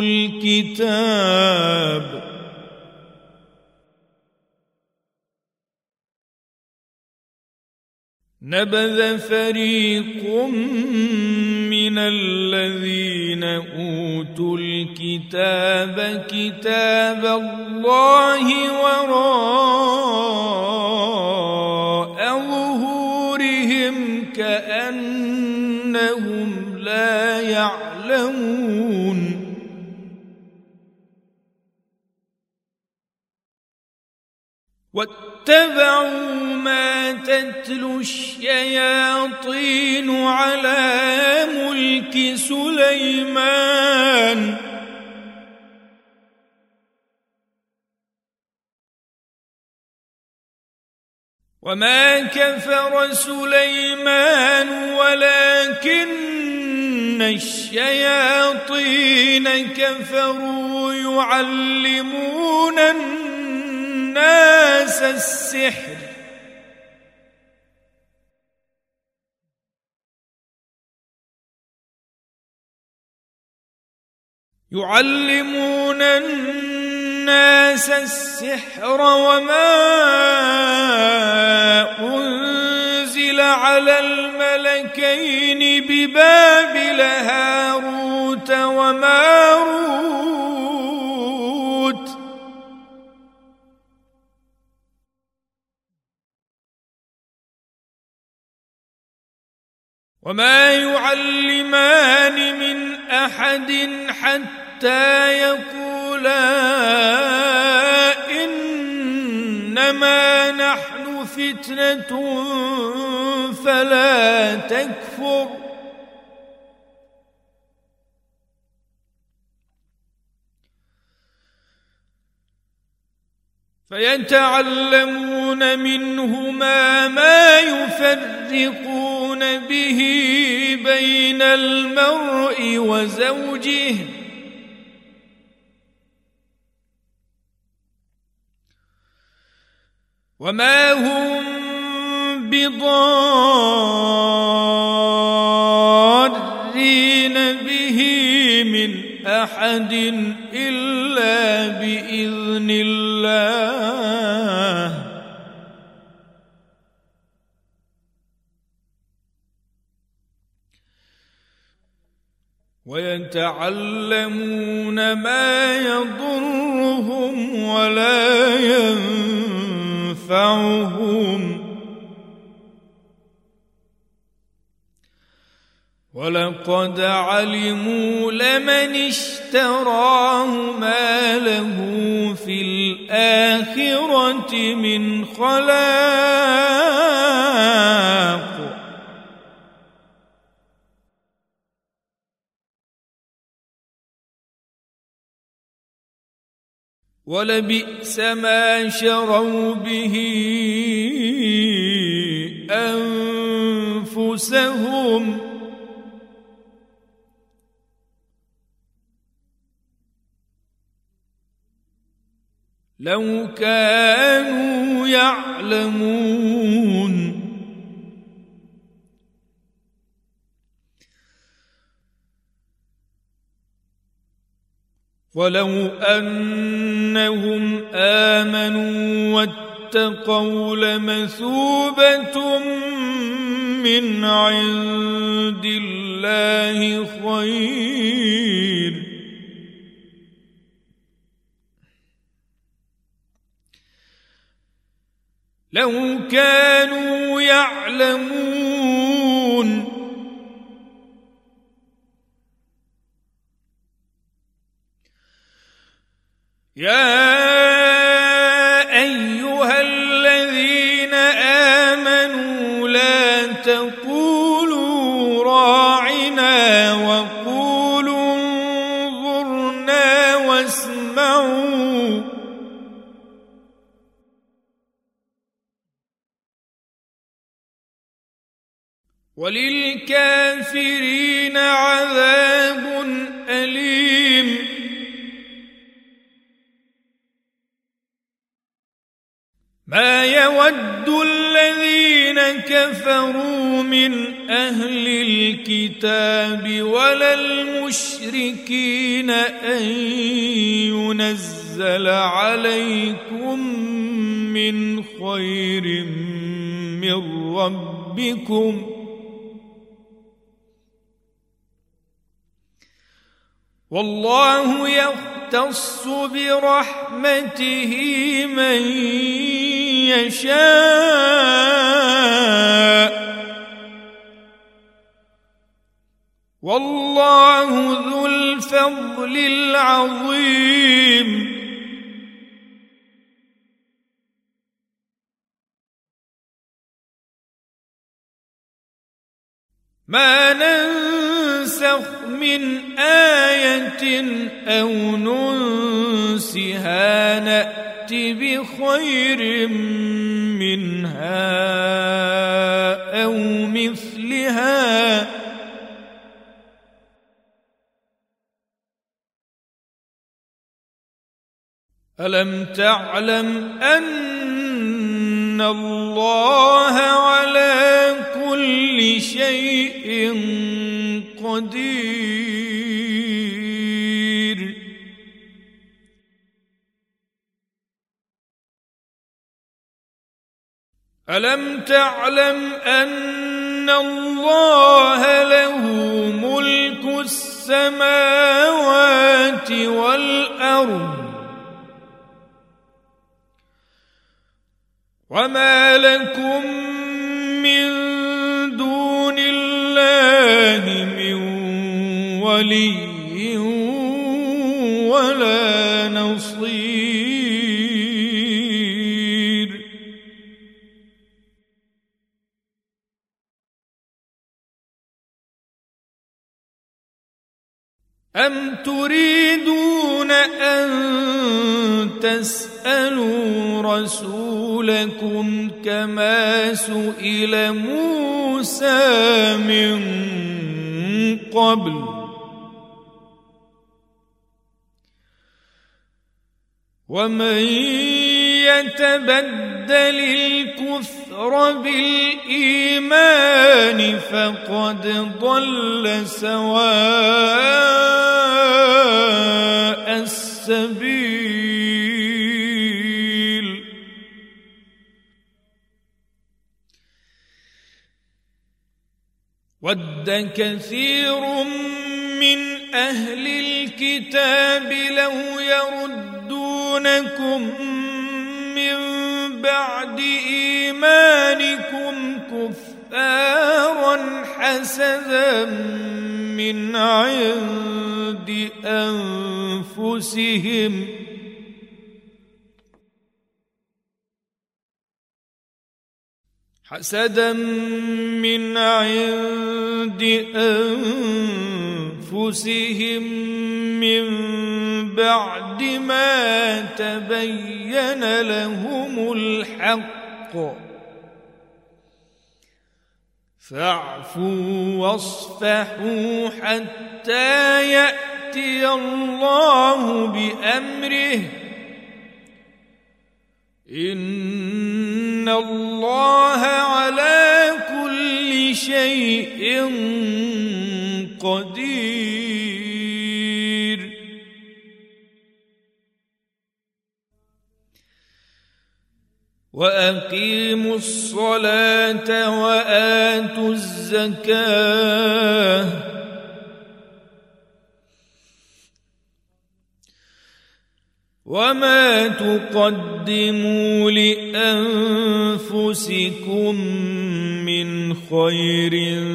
الكتاب نبذ فريق من الذين أوتوا الكتاب كتاب الله وراء ظهورهم كأنهم لا يعلمون. واتبعوا ما تتلو الشياطين على ملك سليمان وما كفر سليمان ولكن الشياطين كفروا يعلمون الناس الناس السحر وما أنزلنا عليك القرآن لتشقى فيه نذير ولنذير ولقد أرسلنا من قبلك رسلا شاهدين على أنفسهم فلم يكن عليهم حرج إذ جاءهم رسول من عند الله مصدق لما بين يديه وهدى وبشرى للمؤمنين. يعلمون الناس السحر وما أنزل على الملكين ببابل هاروت وماروت وما يعلمان من أحد حتى يقولا إنما نحن فتنة فلا تكفر فيتعلمون منهما ما يفرقون به بين المرء وزوجه وما هم بضارين به من أحد إلا بإذن الله ويتعلمون ما يضرهم ولا ينفعهم ولقد علموا لمن اشتراه ما له في الآخرة من خلاق ولبئس ما شروا به أنفسهم لو كانوا يعلمون ولو أنهم آمنوا واتقوا لمثوبة من عند الله خير لو كانوا يعلمون يا أيها الذين آمنوا لا تقولوا راعنا وقولوا انظرنا واسمعوا وللكافرين عذاب أليم ما يود الذين كفروا من أهل الكتاب ولا المشركين أن ينزل عليكم من خير من ربكم والله يختص برحمته من يشاء والله ذو الفضل العظيم ما ننسخ من آية أو ننسها نأت بخير منها أو مثلها ألم تعلم أن الله على كل شيء قدير ألم تعلم أن الله له ملك السماوات والأرض وما لكم من دون الله من ولي ولا نصير أم تريدون أن تسألوا رسولكم كما سئل موسى من قبل ومن يتبدل الكفر بالإيمان فقد ضل سواء السبيل ود كثير من أهل الكتاب لو يردونكم من بعد إيمانكم كفارا حسدا من عند أنفسهم حسدا من عند أنفسهم من بعد ما تبين لهم الحق فاعفوا واصفحوا حتى يأتي الله بأمره إن الله على كل شيء قدير وأقيموا الصلاة وآتوا الزكاة وما تقدموا لأنفسكم من خير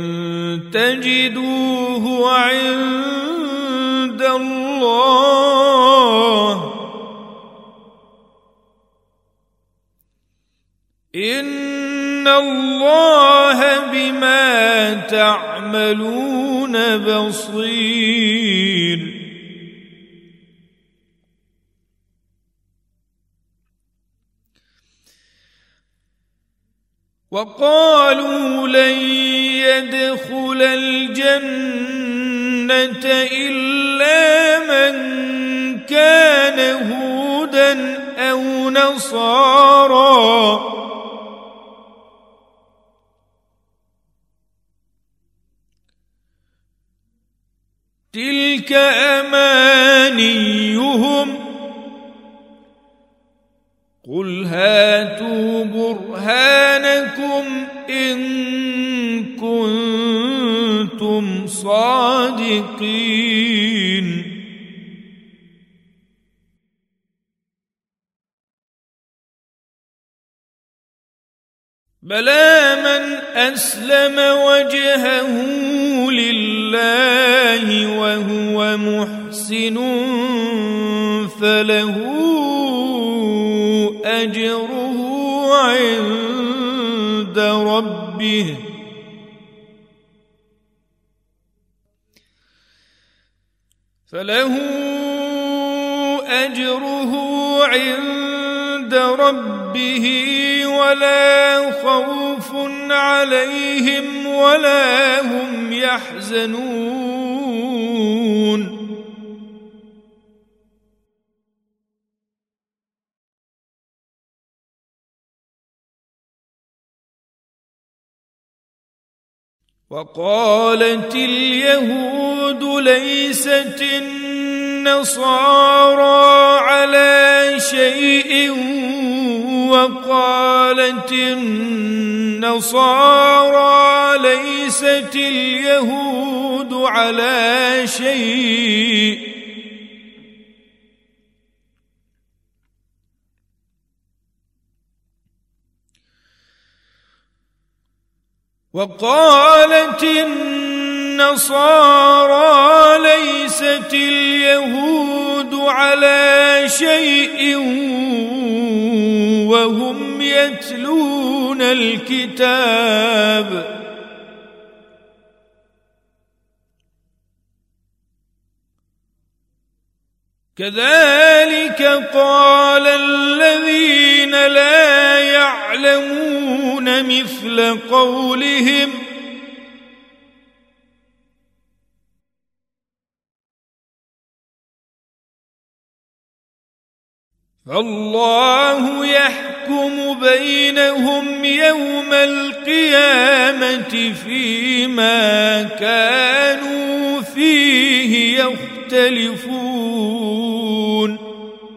تجدوه عند الله إن الله بما تعملون بصير وقالوا لن يدخل الجنة إلا من كان هودا أو نصارى تلك أمانيهم قل هاتوا برهانكم إن كنتم صادقين بلى من أسلم وجهه لله وهو محسن فله أجره عند ربه فله أجره عند ربه ولا خوف عليهم ولا هم يحزنون وقالت اليهود ليست النصارى على شيء وقالت النصارى ليست اليهود على شيء وقالت النصارى ليست اليهود على شيء وهم يتلون الكتاب كذلك قال الذين لا يعلمون مثل قولهم فالله يحكم بينهم يوم القيامة فيما كانوا فيه يختلفون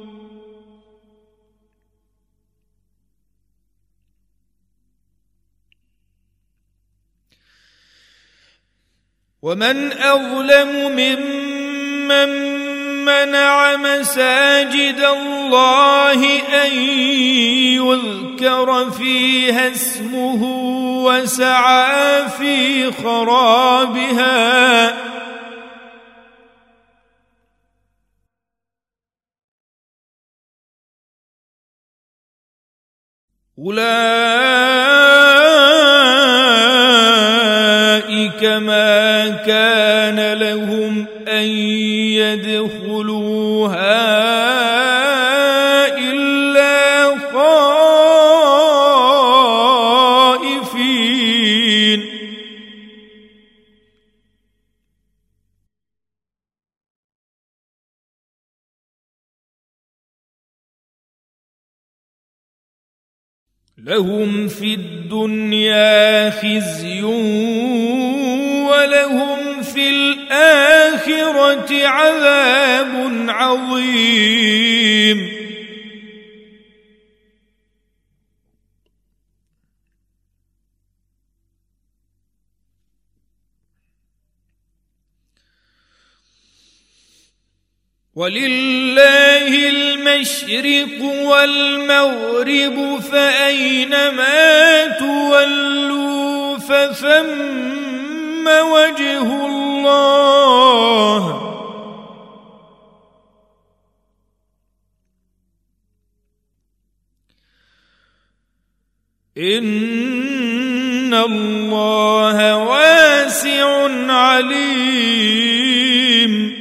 ومن أظلم ممن منع مساجد الله أن يذكر فيها اسمه وسعى في خرابها أولئك ما كان لهم أن يدخلوها إلا خائفين لهم في الدنيا خزي ولهم في الآخرة عذاب عظيم ولله المشرق والمغرب فأينما تولوا فثم وجه الله إن الله واسع عليم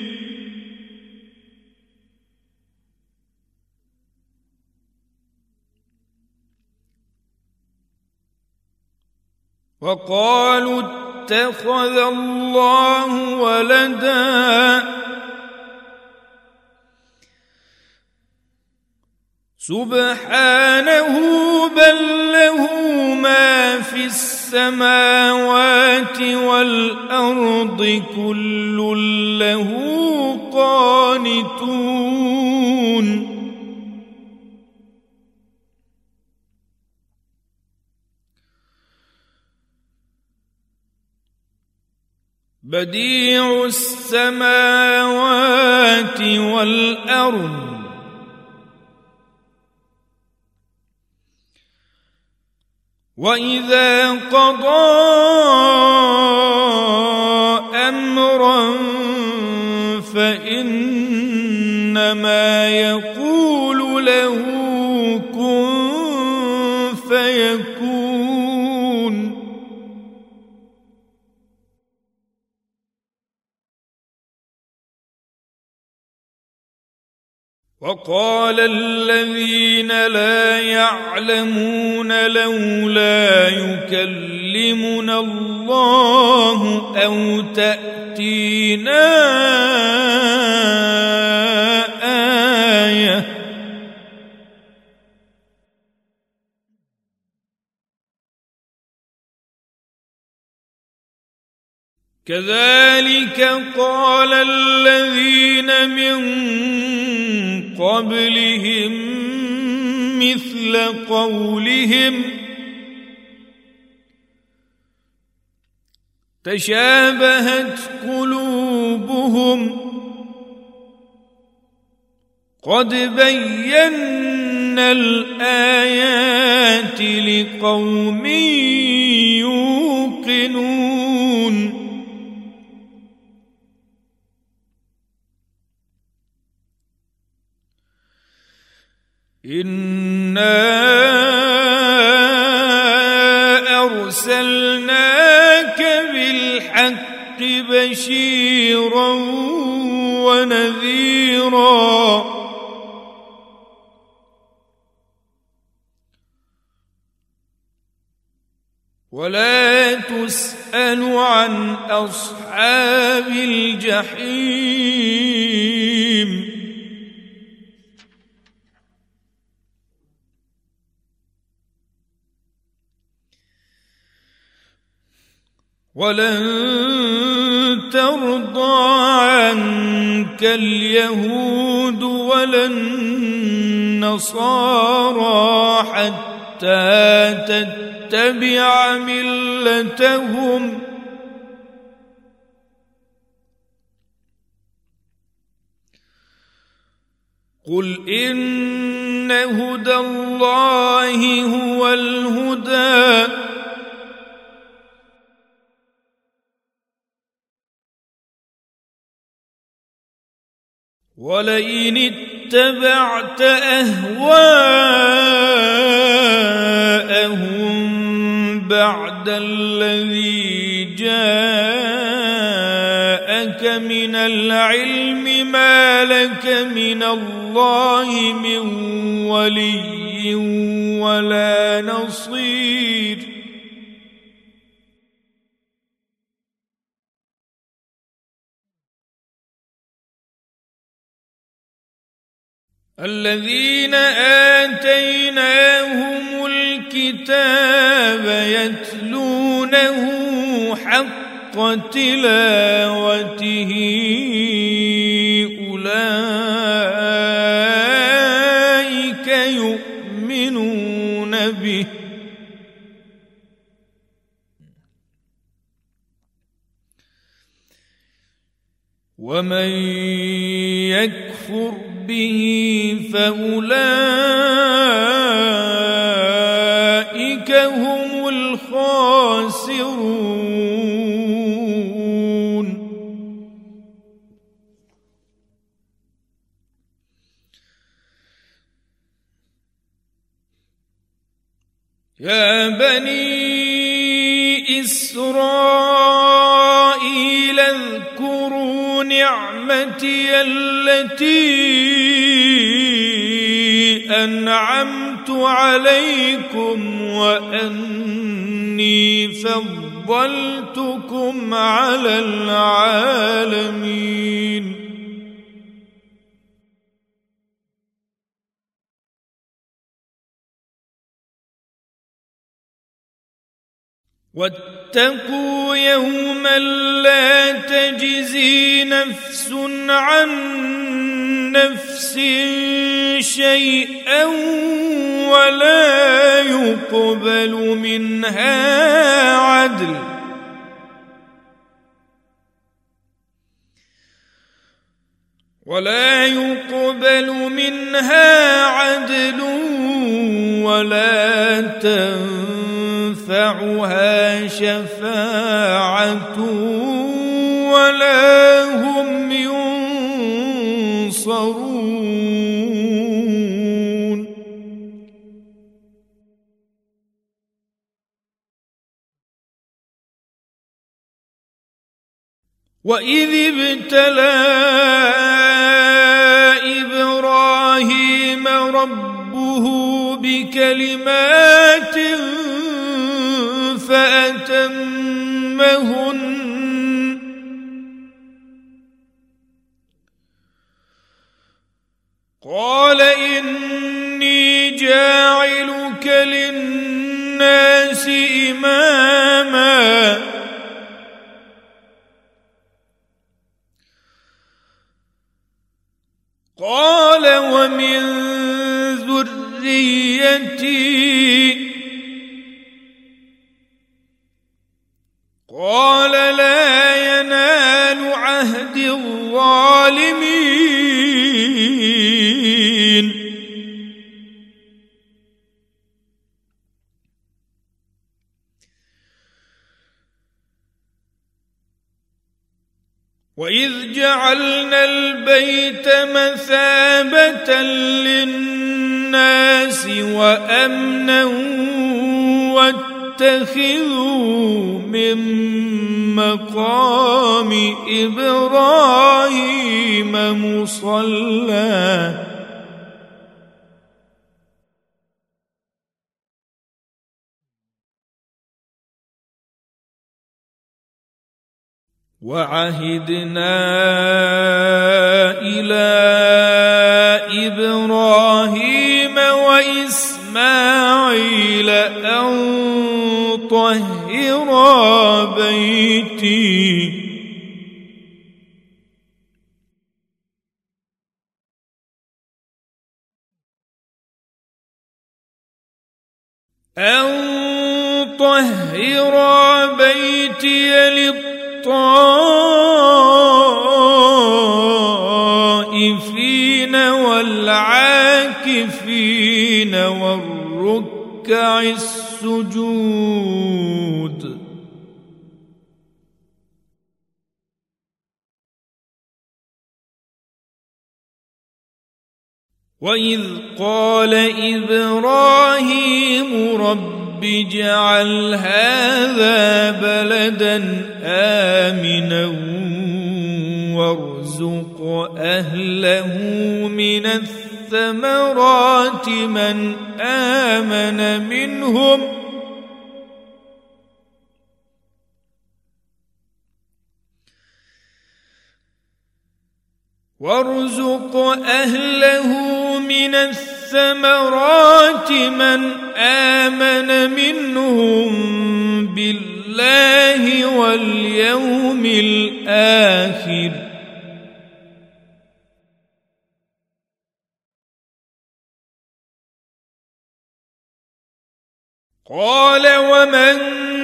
وقالوا اتخذ الله ولدا سبحانه بل له ما في السماوات والأرض كل له قانتون بديع السماوات والأرض وإذا قضى أمرا فإنما يقول له كن فيكون وقال الذين لا يعلمون لولا يكلمنا الله أو تأتينا آية كذلك قال الذين من قبلهم مثل قولهم تشابهت قلوبهم قد بينا الآيات لقوم يوقنون إنا أرسلناك بالحق بشيرا ونذيرا ولا تسأل عن أصحاب الجحيم ولن ترضى عنك اليهود ولا النصارى حتى تتبع ملتهم قل إن هدى الله هو الهدى ولئن اتبعت أهواءهم بعد الذي جاءك من العلم ما لك من الله من ولي ولا نصير الذين آتيناهم الكتاب يتلونه حق تلاوته أولئك يؤمنون به ومن يكفر به فأولئك هم الخاسرون يا بني إسرائيل اذكروا نعمتي التي أنعمت عليكم وأني فضلتكم على العالمين واتقوا يوما لا تجزي نفس عن نفس شيئا ولا يقبل منها عدل ولا يقبل منها عدل ولا تنفعها شفاعة ولا هم ينصرون وإذ ابتلى إبراهيم ربه بكلمات فأتمهن قال إني جاعلك للناس إماما قال ومن ذريتي ذريتي قال لا ينال عهد الظالمين وإذ جعلنا البيت مثابة للناس وأمنا واتخذوا من مقام إبراهيم مصلى وعهدنا إلى إبراهيم وإسماعيل أن طهرا بيتي أن طهرا بيتي للطائفين والعاكفين والركع السجود وإذ قال إبراهيم رب اجعل هذا بلدا آمنا وارزق أهله من الثمرات من آمن منهم وارزق أهله من الثمرات من آمن منهم بالله واليوم الآخر قال ومن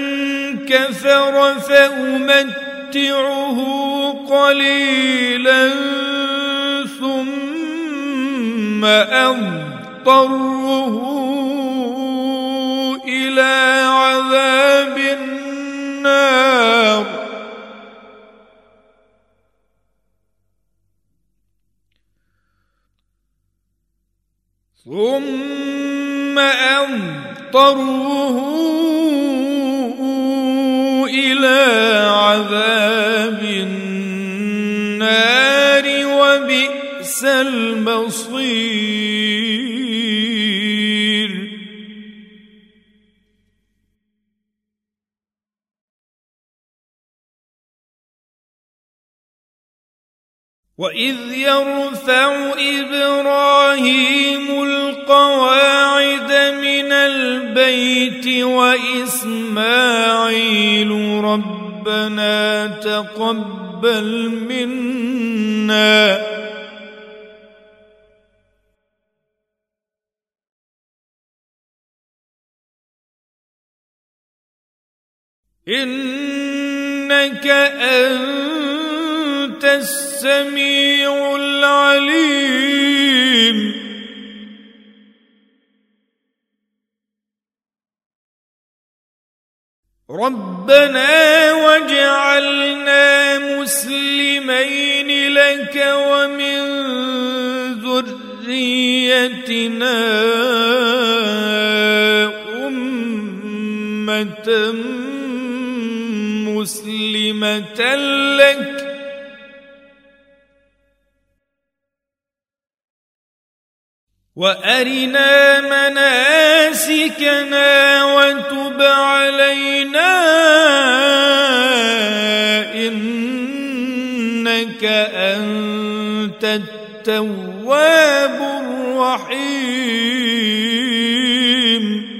كفر فأمتعه قليلا ثم أضطره إلى عذاب النار ثم أضطره إلى عذاب النار وبئس المصير وإذ يرفع إبراهيم القواعد من البيت وإسماعيل ربنا تقبل منا إنك أنت السميع العليم ربنا واجعلنا مسلمين لك ومن ذريتنا أمة مسلمة لك وأرنا مناسكنا وتب علينا إنك أنت التواب الرحيم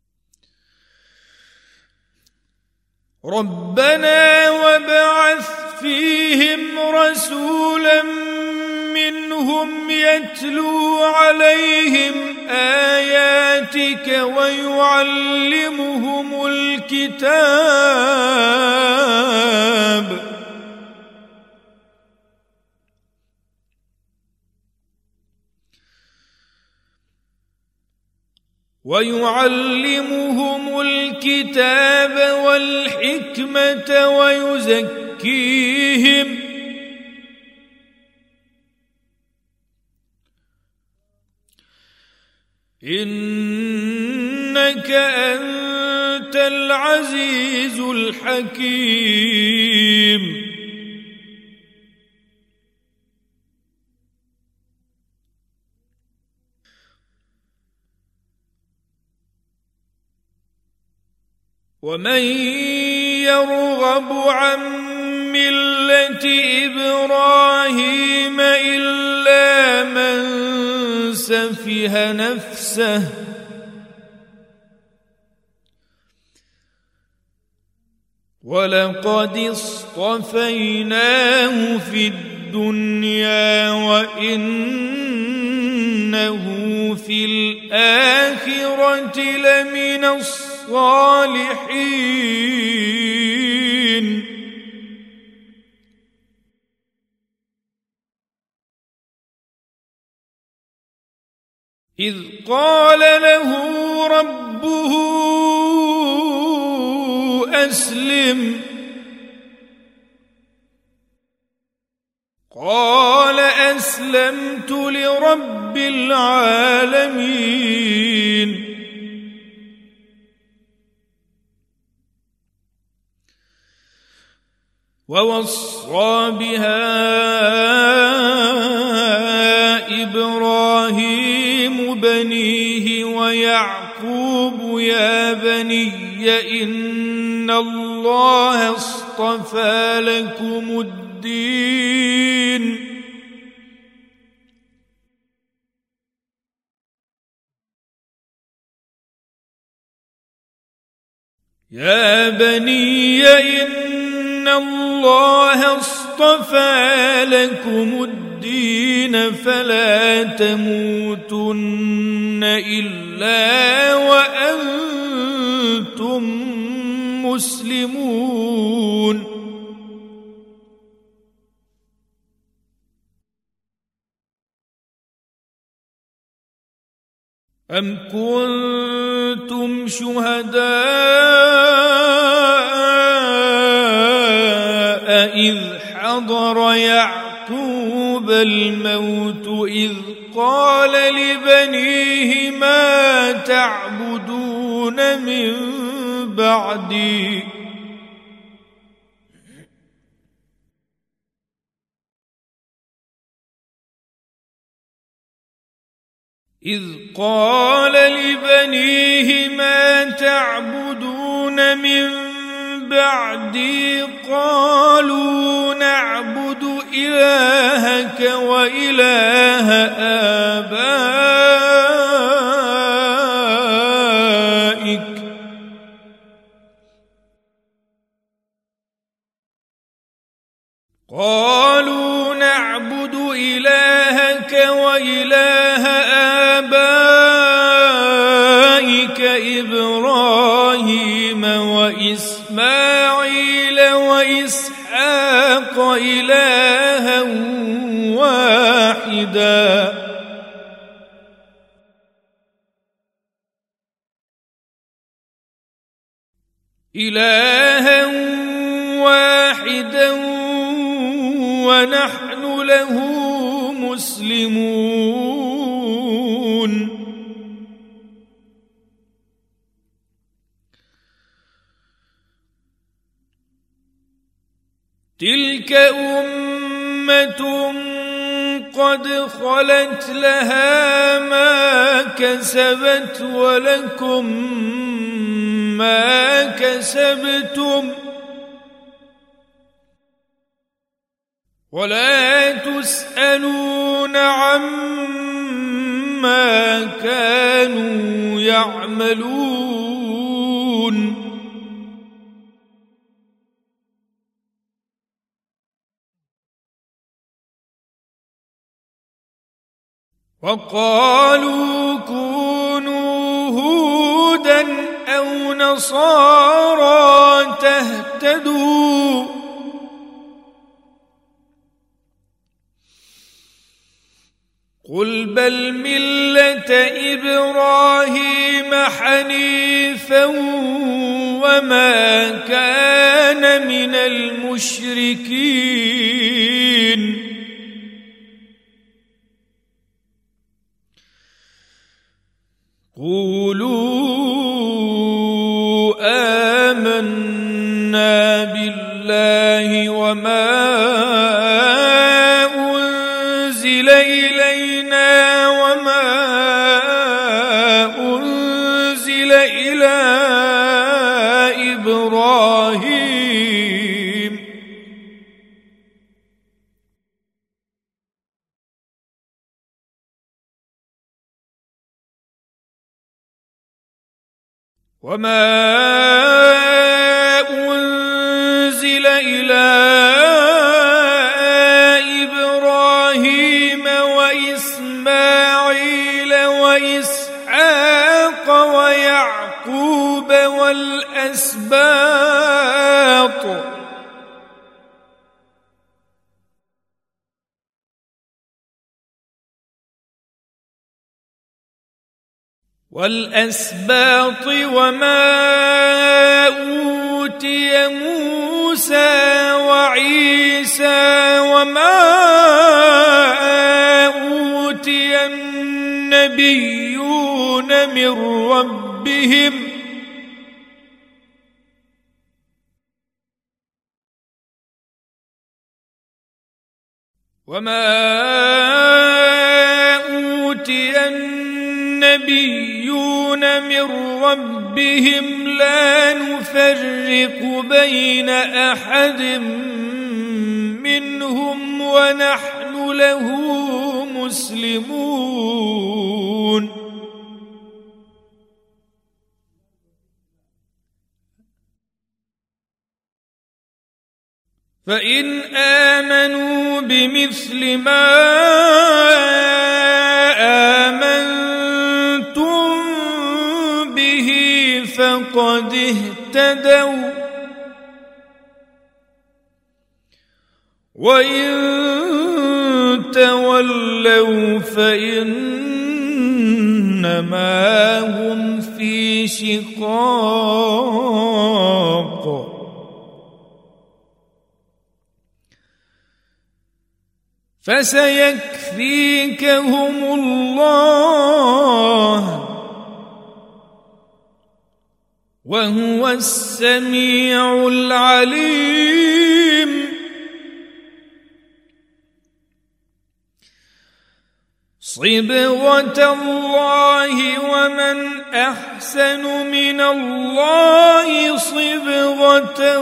ربنا وابعث فيهم رسولا منهم يتلو عليهم آياتك ويعلمهم الكتاب ويعلمهم الكتاب والحكمة ويزكيهم إنك أنت العزيز الحكيم. ومن يرغب عن ملة إبراهيم إلا من سفه نفسه ولقد اصطفيناه في الدنيا وإنه في الآخرة لمن الصالحين. إذ قال له ربه أسلم قال أسلمت لرب العالمين. ووصى بها إبراهيم بنيه ويعقوب يا بني إن الله اصطفى لكم الدين يا بني إن الله اصطفى لكم الدين فلا تموتن إلا وأنتم مسلمون. أم كنتم شهداء إذ حضر يعقوب الموت إذ قال لبنيه ما تعبدون من بعدي إذ قال لبنيه ما تعبدون من بعدي قالوا نعبد إلهك وإله آبائك قالوا نعبد إلهك وإله آبائك إبراهيم وإسماعيل وإسحاق إلها واحدا إلها واحدا ونحن له مسلمون. تلك أمة قد خلت لها ما كسبت ولكم ما كسبتم ولا تسألون عما كانوا يعملون. وقالوا كونوا هودا أو نصارى تهتدوا قل بل ملة إبراهيم حنيفا وما كان من المشركين قولوا آمنا بالله وما أنزل إلينا وما أنزل إلى إبراهيم وما أنزل إلى إبراهيم وإسماعيل وإسحاق ويعقوب والأسباط والأسباط وما أوتي موسى وعيسى وما أوتي النبيون من ربهم وما أوتي النبيون من ربهم لا نفرق بين أحد منهم ونحن له مسلمون فإن آمنوا بمثل ما آمنتم به فقد اهتدوا وإن تولوا فإنما هم في شقاق فسيكفيكهم الله وهو السميع العليم صبغة الله ومن أحسن من الله صبغة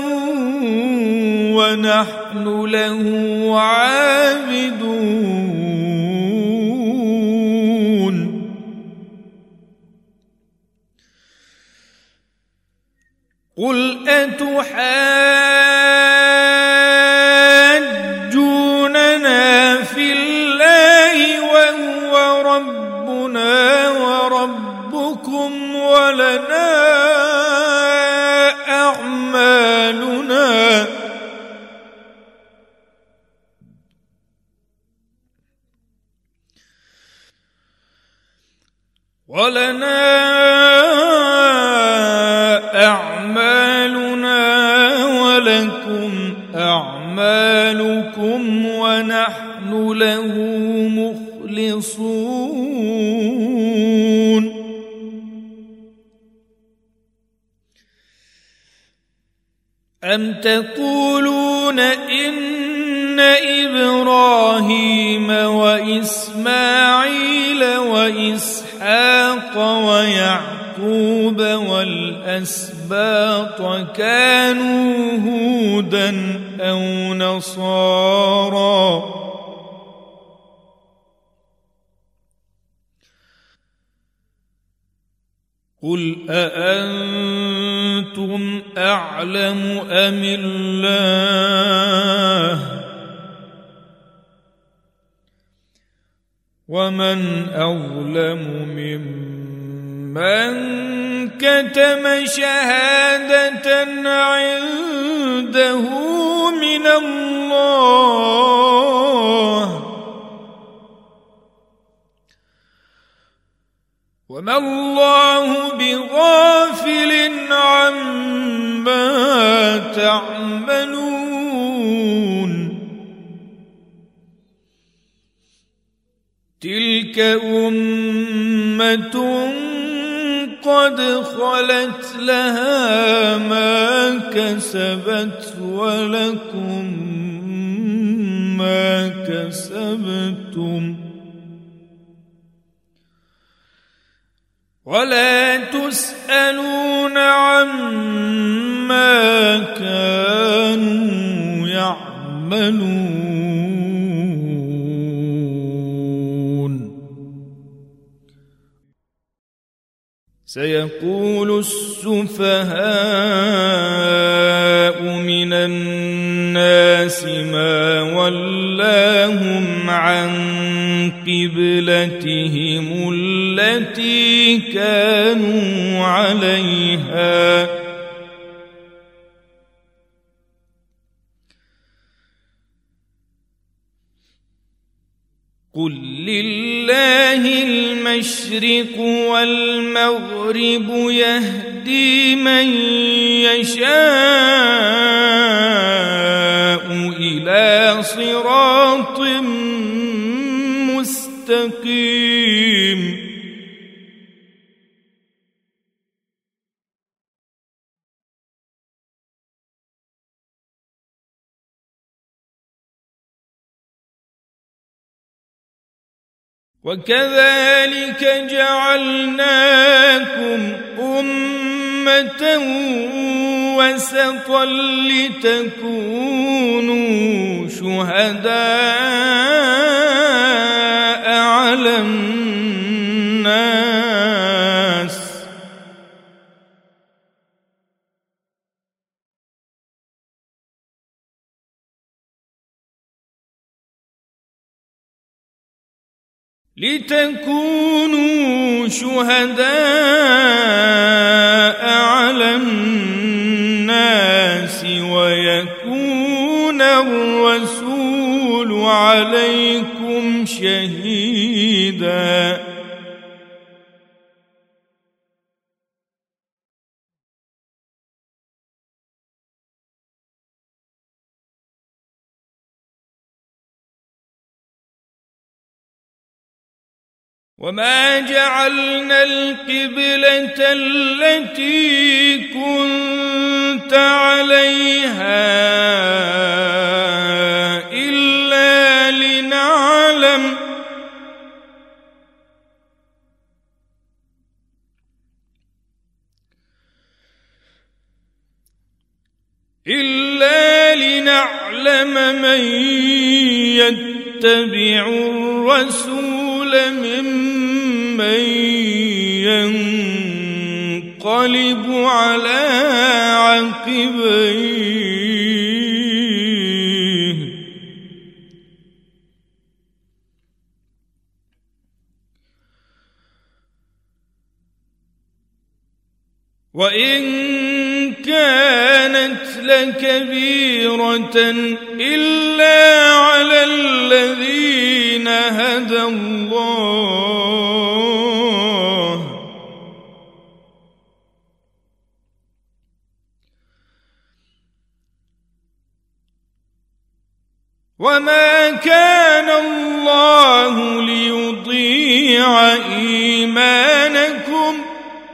ونحن له عابدون قل أتحاجوننا في الله وهو ربنا وربكم ولنا أعمالنا ولنا أعمالنا ولكم أعمالكم ونحن له مخلصون أم تقولون إن إبراهيم وإسماعيل وإسحاق ويعقوب والأسباط كانوا هودا أو نصارى قل أأنتم أعلم أم الله ومن أظلم ممن كتم شهادة عنده من الله وما الله بغافل عما تعملون تلك أمة قد خلت لها ما كسبت ولكم ما كسبتم ولا تسألون عما كانوا يعملون سيقول السفهاء من الناس ما ولاهم عن قبلتهم التي كانوا عليها قل لله المشرق والمغرب يهدي من يشاء إلى صراط مستقيم وكذلك جعلناكم أمة وسطا لتكونوا شهداء على الناس لتكونوا شهداء على الناس ويكون الرسول عليكم شهيدا وما جعلنا القبلة التي كنت عليها إلا لنعلم إلا لنعلم من يتبع الرسول ممن ينقلب على عقبيه وإن كانت لكبيرة إلا على الذين هدى الله وما كان الله ليضيع إيمانكم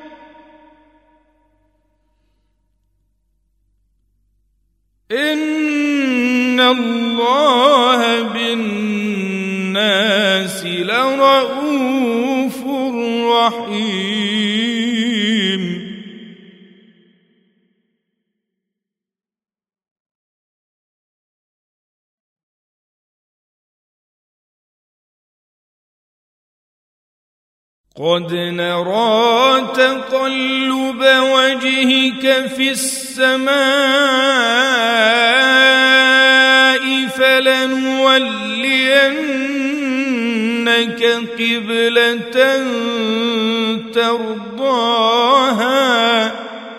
إن الله بالناس لرؤوف رحيم قد نرى تقلب وجهك في السماء فلنولينك لنولينك قبلة ترضاها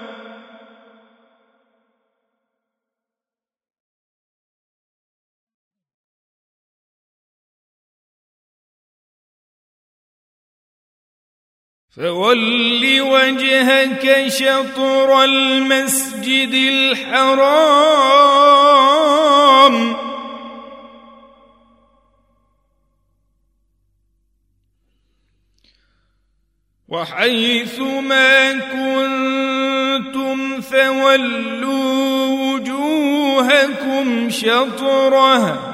فول وجهك شطر المسجد الحرام وحيث ما كنتم فولوا وجوهكم شطره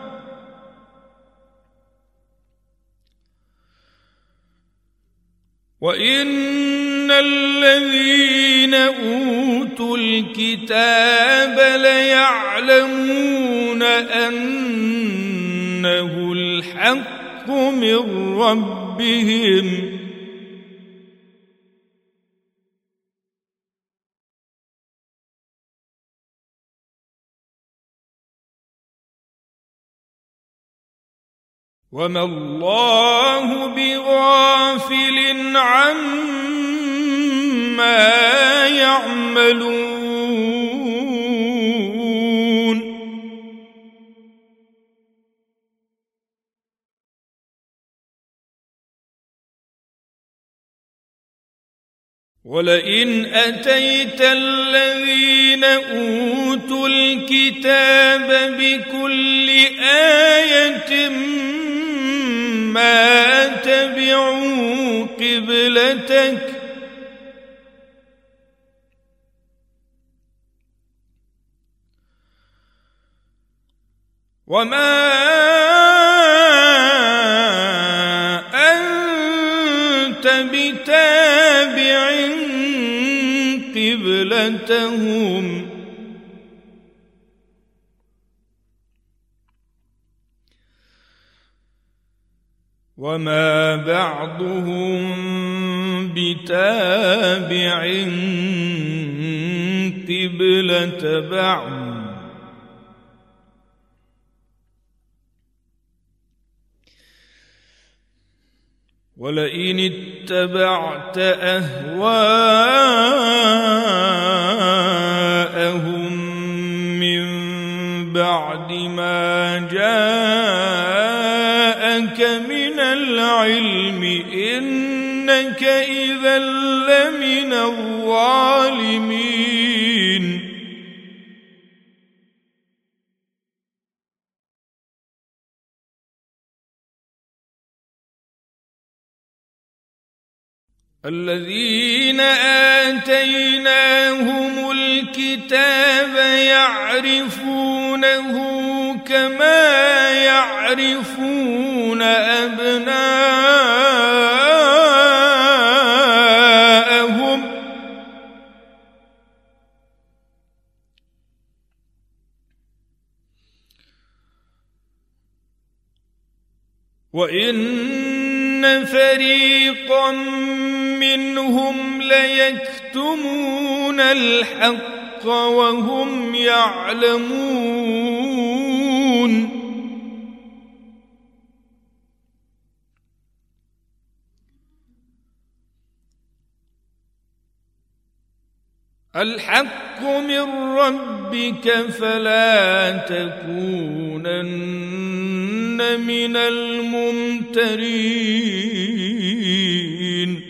وإن الذين أوتوا الكتاب ليعلمون أنه الحق من ربهم وما الله بغافل عما يعملون ولئن أتيت الذين أوتوا الكتاب بكل آية ما تبعوا قبلتك وما أنت بتابع قبلتهم وما بعضهم بتابع قبلة بعض ولئن اتبعت أهواءهم من بعد ما جاءك من العلم إنك إذا لمن الظالمين الذين آتيناهم الكتاب يعرفونه كما يعرفون أبناءهم وإن فريقا منهم ليكتمون الحق وهم يعلمون الحق من ربك فلا تكونن من الممترين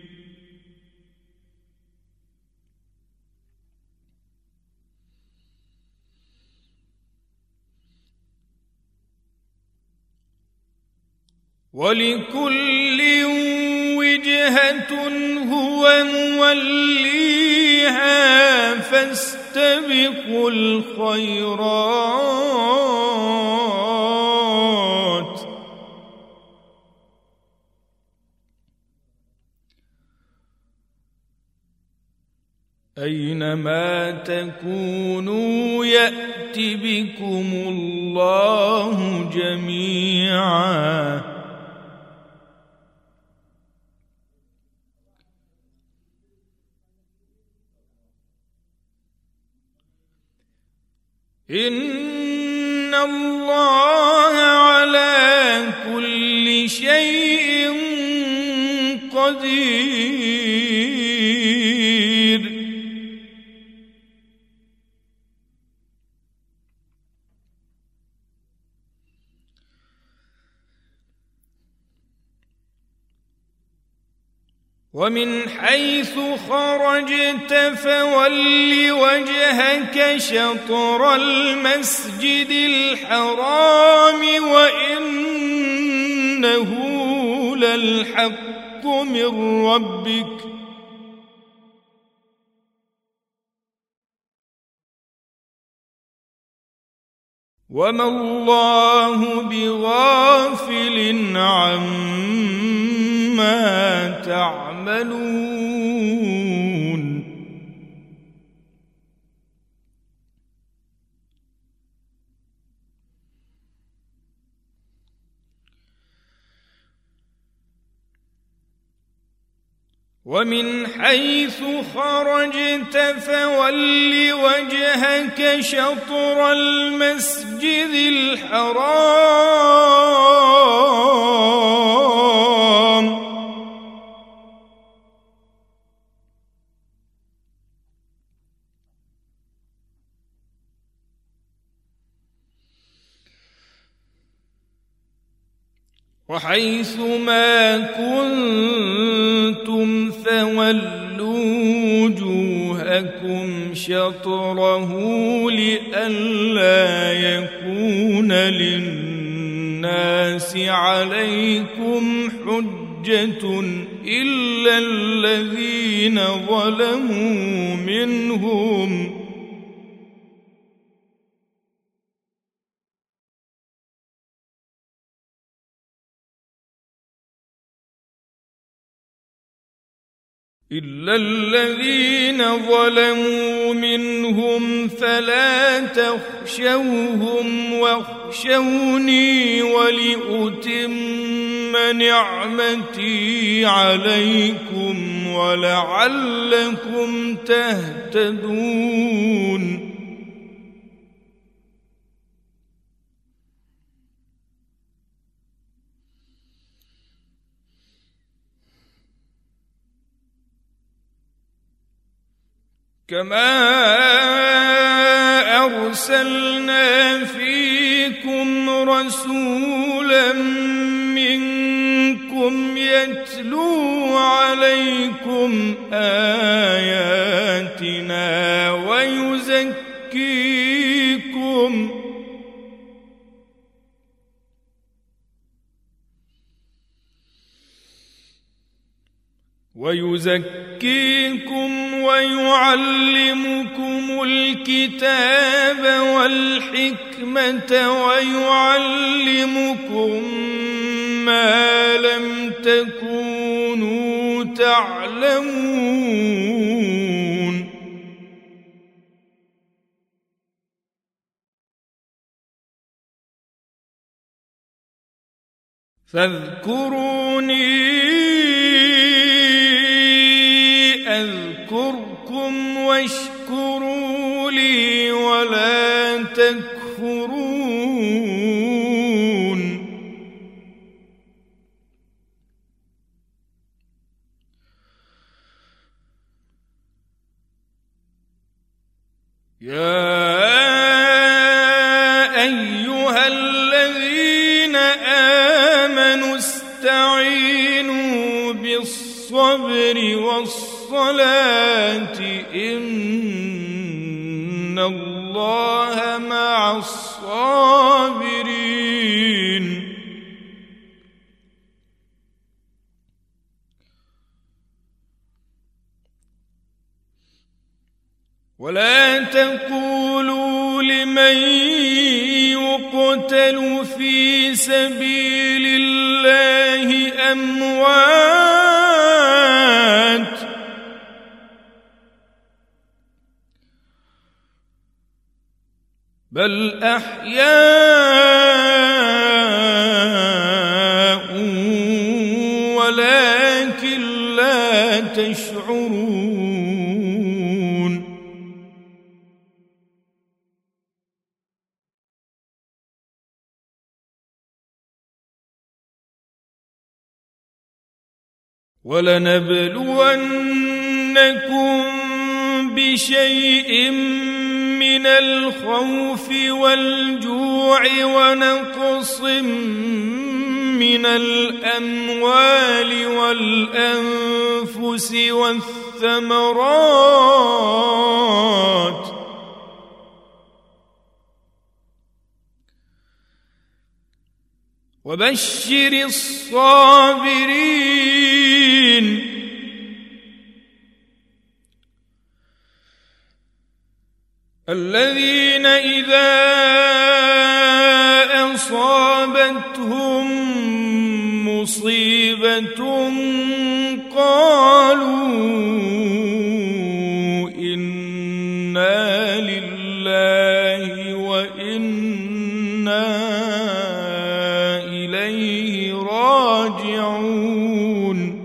ولكل وجهة هو موليها فاستبقوا الخيرات أينما تكونوا يأت بكم الله جميعا إن الله على كل شيء قدير. ومن حيث خرجت فول وجهك شطر المسجد الحرام وإنه للحق من ربك وما الله بغافل عما تعملون. ومن حيث خرجت فول وجهك شطر المسجد الحرام وحيث ما كنتم فولوا وجوهكم شطره لئلا يكون للناس عليكم حجة إلا الذين ظلموا منهم إلا الذين ظلموا منهم فلا تخشوهم واخشوني ولأتم نعمتي عليكم ولعلكم تهتدون. كما أرسلنا فيكم رسولا منكم يتلو عليكم آياتنا ويزكيكم ويزكيكم ويعلمكم الكتاب والحكمة ويعلمكم ما لم تكونوا تعلمون. فاذكروني أذكركم واشكروا لي ولا تكفرون. يا أيها الذين آمنوا استعينوا بالصبر والصلاة إن الله مع الصابرين. ولا تقولوا لمن يقتل في سبيل الله أموات بل أحياء ولكن لا تشعرون. ولنبلونكم بشيء من الخوف والجوع ونقص من الأموال والأنفس والثمرات وبشر الصابرين الذين إذا أصابتهم مصيبة قالوا إنا لله وإنا إليه راجعون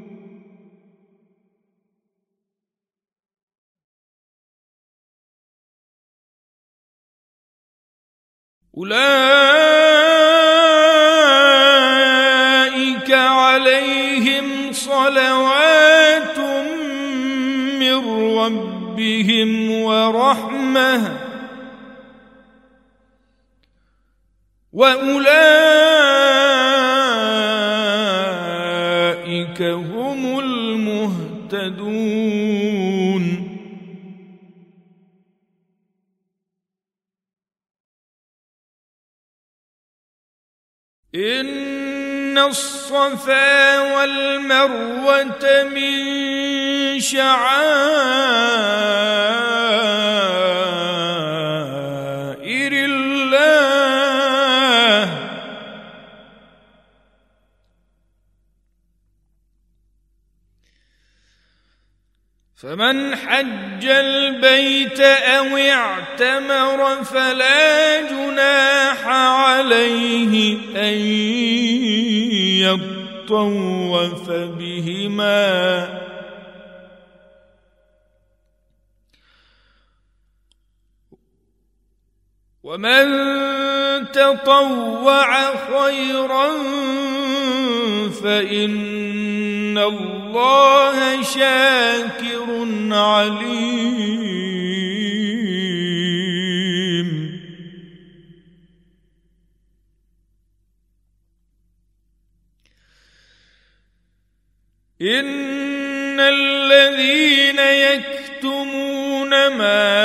أولئك عليهم صلوات من ربهم ورحمة وأولئك هم المهتدون إن الصفا والمروة من شعائر الله فمن حج البيت أو اعتمر فلا جناح عليه أن يطوف بهما ومن تطوع خيرا فإن الله شاكر عليم إن الذين يكتمون ما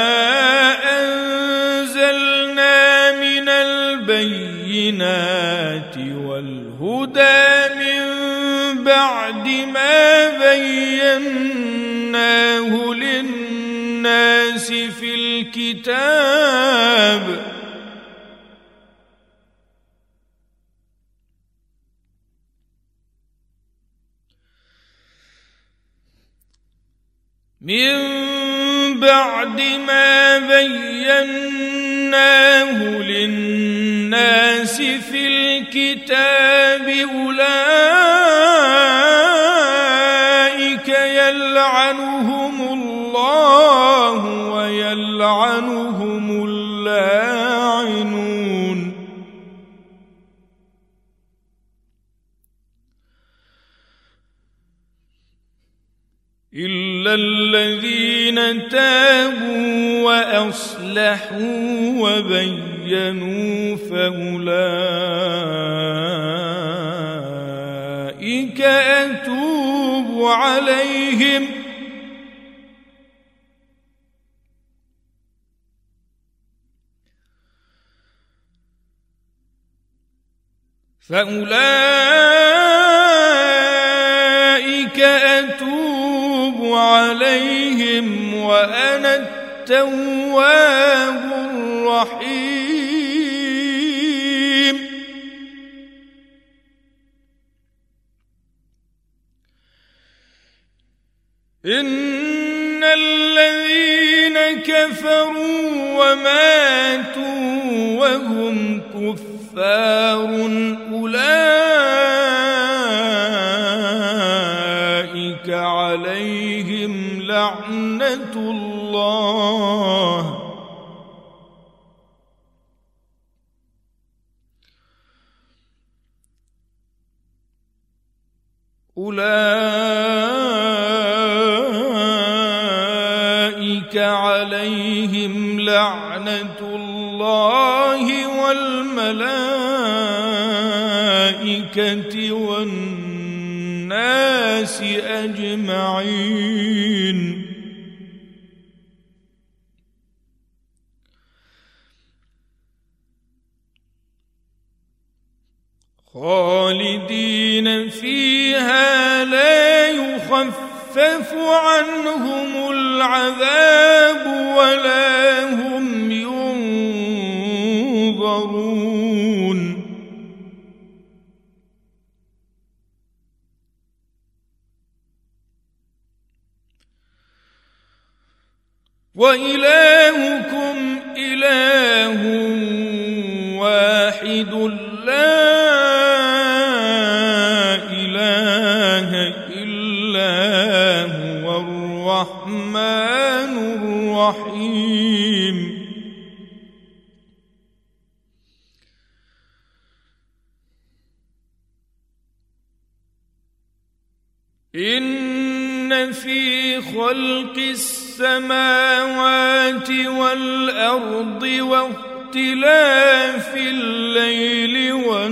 أنزلنا من البينات والهدى من بعد ما بيناه للناس في الكتاب من بعد ما بيناه للناس في الكتاب أولئك يلعنهم الله ويلعنهم اللاعنون إلا الذين تابوا وأصلحوا وبينوا فأولئك أتوب عليهم فأولئك أتوب عليهم وأنا التواب الرحيم إن الذين كفروا وماتوا وهم كفار أولئك عليهم لعنة الله أولئك عليهم لعنة الله والملائكة والناس أجمعين. خالدين فيها لا يخفف عنهم العذاب ولا هم ينظرون. وإلهكم إله واحد لا إله إلا هو الرحمن الرحيم. إن في خلق السماوات والأرض واختلاف الليل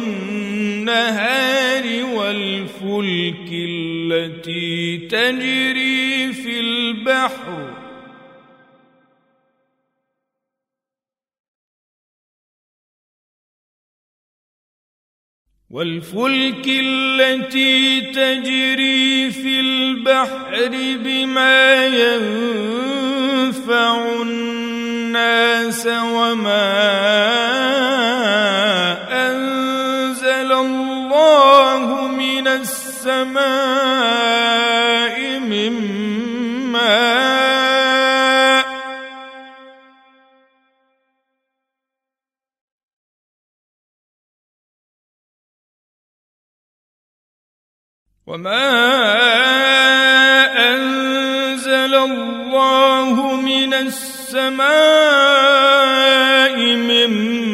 والنهار والفلك التي تجري في البحر والفلك التي تجري في البحر بما ينفع الناس وما أنزل الله من السماء من ماء وما أنزل الله من السماء من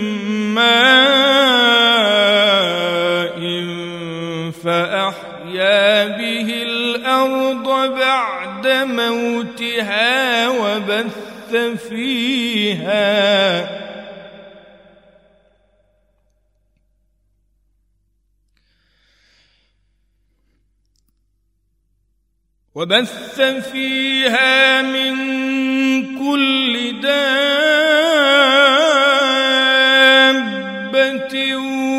ماء فأحيا به الأرض بعد موتها وبث فيها وبث فيها من كل دابة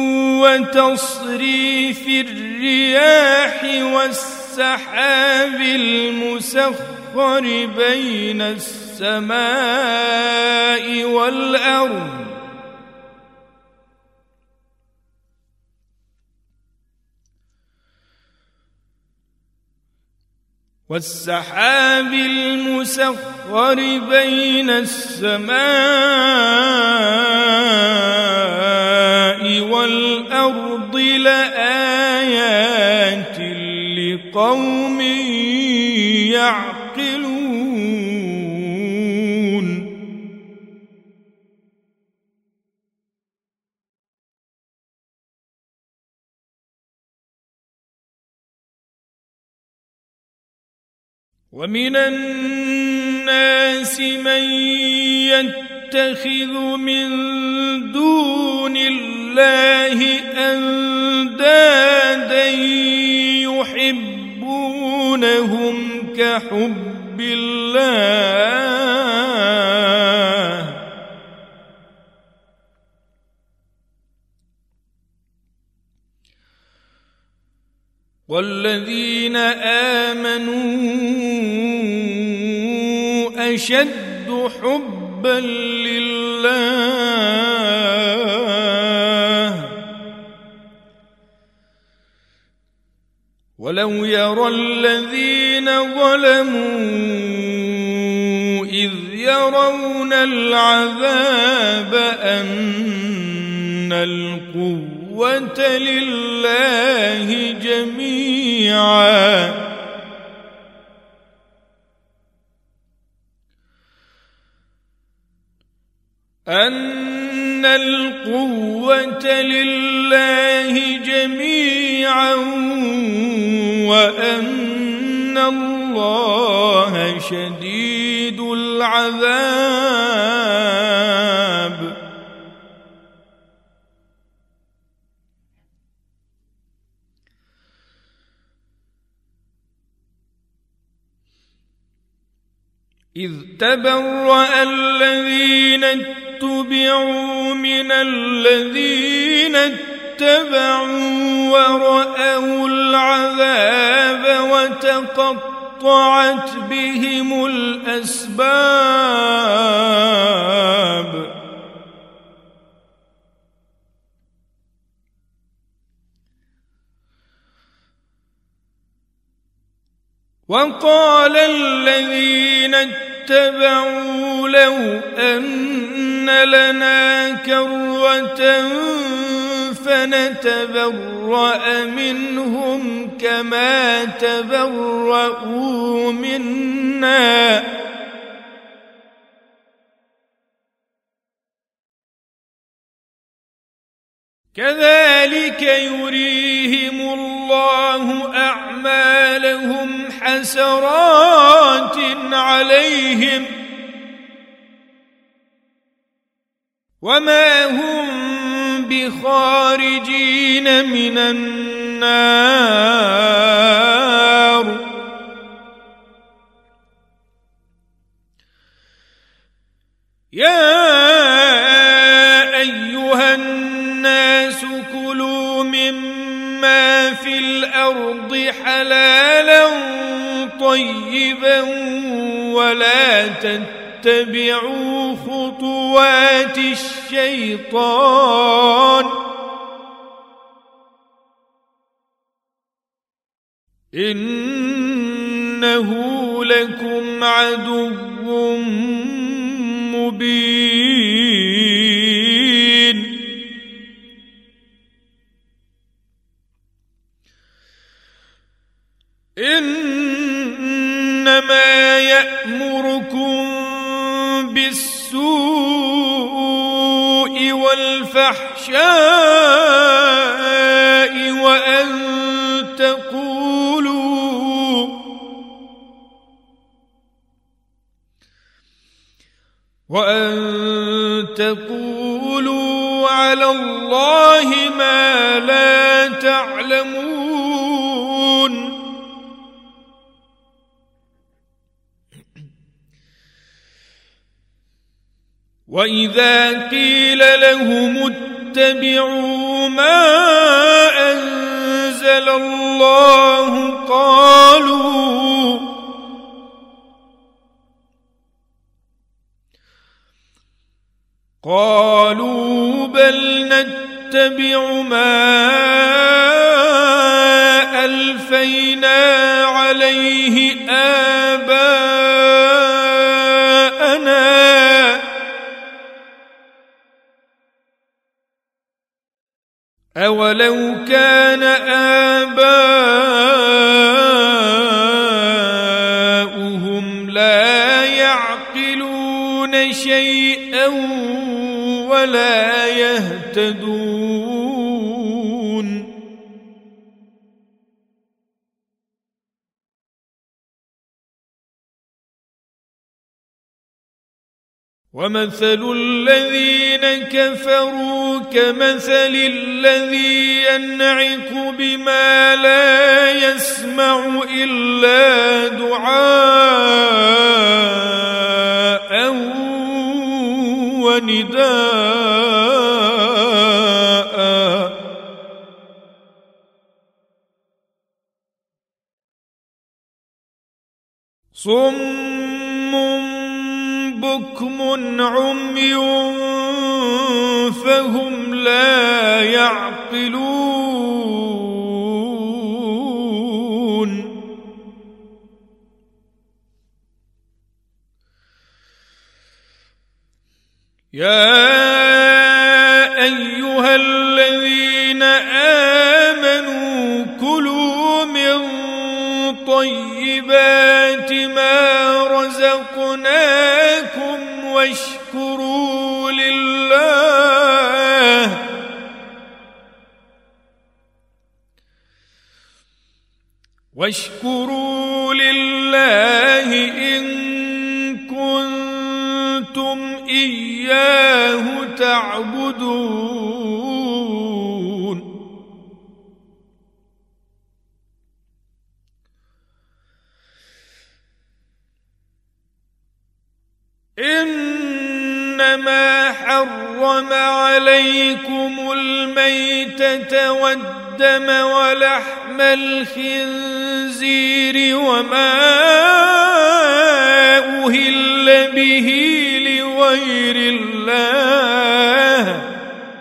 وتصريف الرياح والسحاب المسخر بين السماء والأرض والسحاب المسخر بين السماء والأرض لآيات لقوم يعقلون. ومن الناس من يتخذ من دون الله أندادا يحبونهم كحب الله والذين آمنوا أشد حبا لله ولو يرى الذين ظلموا إذ يرون العذاب أن القوة لله جميعا أن أن القوة لله جميعا وأن الله شديد العذاب. إذ تبرأ الذين اتبعوا من الذين اتبعوا ورأوا العذاب وتقطعت بهم الأسباب. وقال الذين اتبعوا لو أن لنا كرة فنتبرأ منهم كما تبرؤوا منا كذلك يريهم الله أعمالهم حسرات عليهم وما هم بخارجين من النار. يا أيها الناس كلوا مما في الأرض حلالا طيبا ولا تتبعوا خطوات الشيطان إنه لكم عدو مبين. إنما يأمركم بالسوء والفحشاء وأن تقولوا وأن تقولوا على الله ما لا تعلمون. وإذا قيل لهم اتبعوا ما أنزل الله قالوا قالوا بل نتبع ما ألفينا عليه آباءنا أولو كان آباؤهم لا يعقلون شيئا ولا يهتدون. ومثل الذين كفروا كمثل الذي ينعق بما لا يسمع إلا دعاء ونداء صم بكم عمي فهم لا يعقلون. يا أيها الذين آمنوا كلوا من طيبات ما رزقناكم واشكروا لله واشكروا لله إن كنتم إياه تعبدون إنما حرم عليكم الميتة والدم ولحم الخنزير وما أهل به لغير الله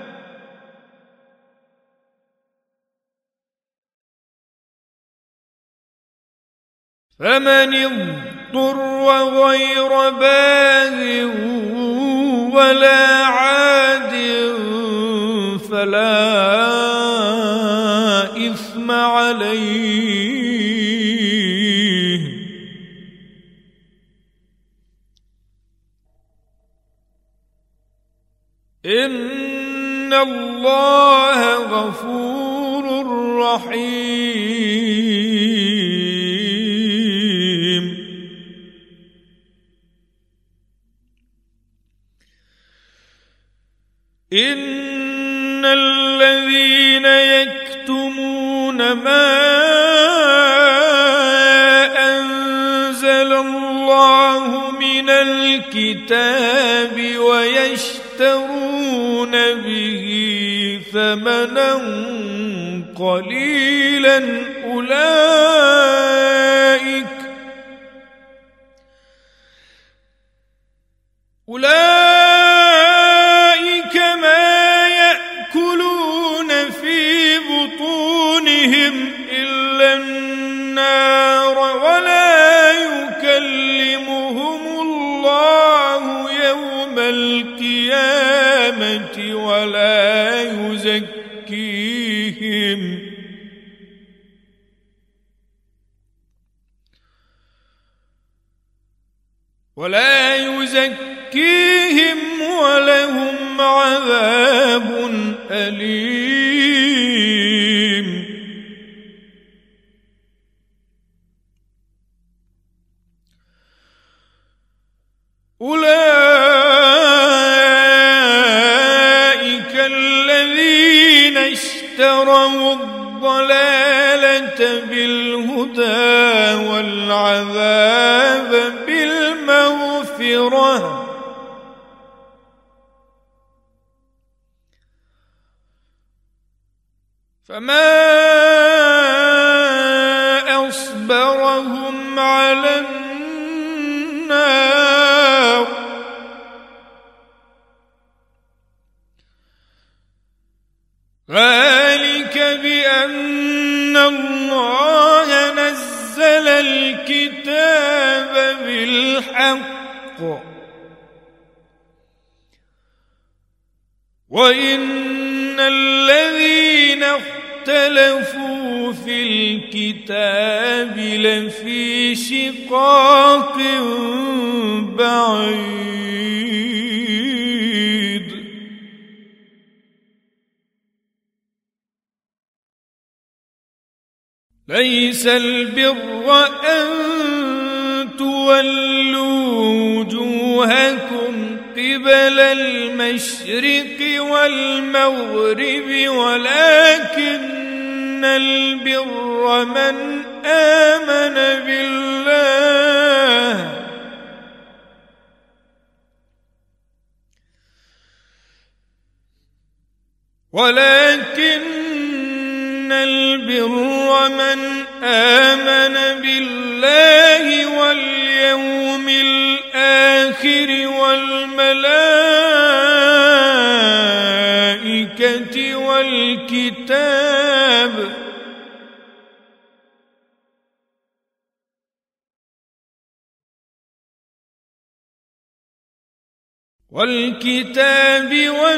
فمن اضطر غير باغ ولا عاد فلا إثم عليه إن الله غفور رحيم إن الذين يكتمون ما أنزل الله من الكتاب ويشترون به ثمنا قليلا أولئك أولئك ما يأكلون في بطونهم إلا النار ولا يكلمهم الله يوم القيامة ولا يزكيهم ولا يزكيهم ولهم عذاب أليم أولئك الذين اشتروا الضلالة بالهدى والعذاب بالمغفرة فما أصبرهم على النار ذلك بأن الله نزل الكتاب بالحق وإن الذين اختلفوا في الكتاب لفي شقاق بعيد ليس البر أن تولوا وجوهكم قبل المشرق والمغرب ولكن البر من آمن بالله ولكن البر من آمن بالله واليوم الآخر والملائكة والكتاب والكتاب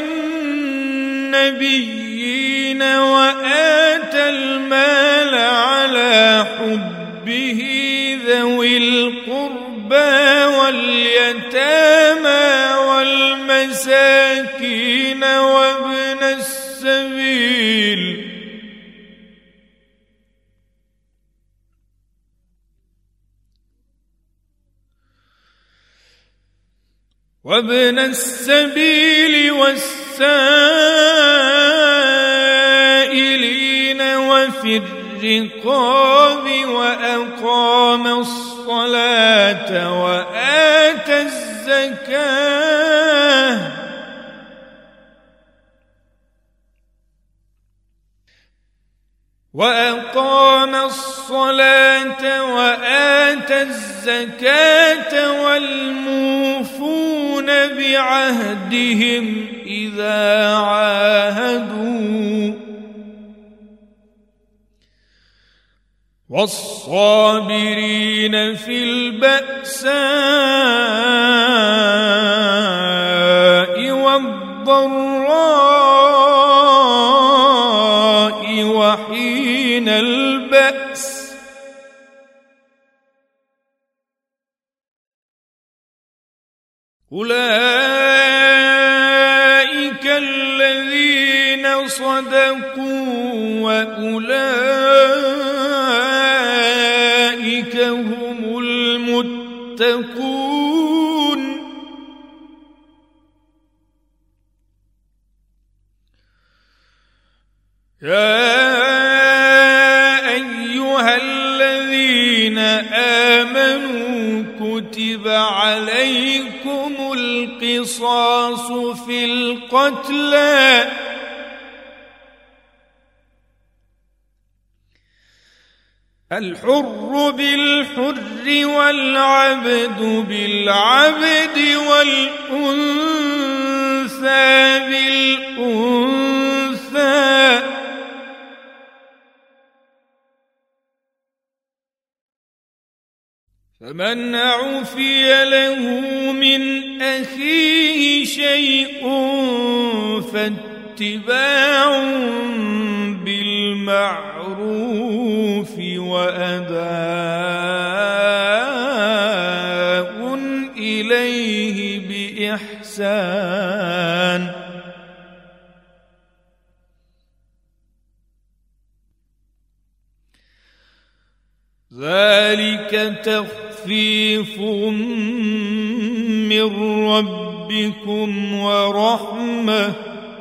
والنبيين وآتى المال على حبه ذوي القربى واليتامى والمساكين وابن السبيل وابن السبيل والسائلين وفي الرقاب وأقام الصلاة وآتى الزكاة وأقام الصلاة وآتى الزكاة والموفون بعهدهم إذا عاهدوا والصابرين في البأساء والضراء وحين البأس أولئك الذين صدقوا وأولئك هم المتقون يا أيها الذين آمنوا كتب عليكم القصاص في القتلى الحر بالحر والعبد بالعبد والأنثى بالأنثى فمن عفي له من أخيه شيء فاتباع بالمعروف وأداء إليه بإحسان ذلك تخفيف من ربكم ورحمة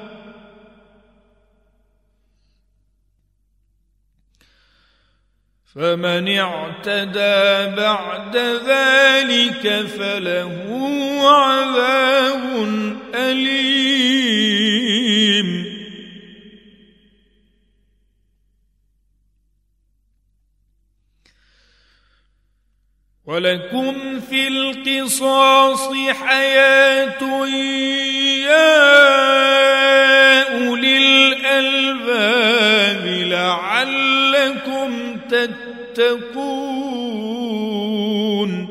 فمن اعتدى بعد ذلك فله عذاب أليم ولكم في القصاص حياة يا أولي الألباب لعلكم تتقون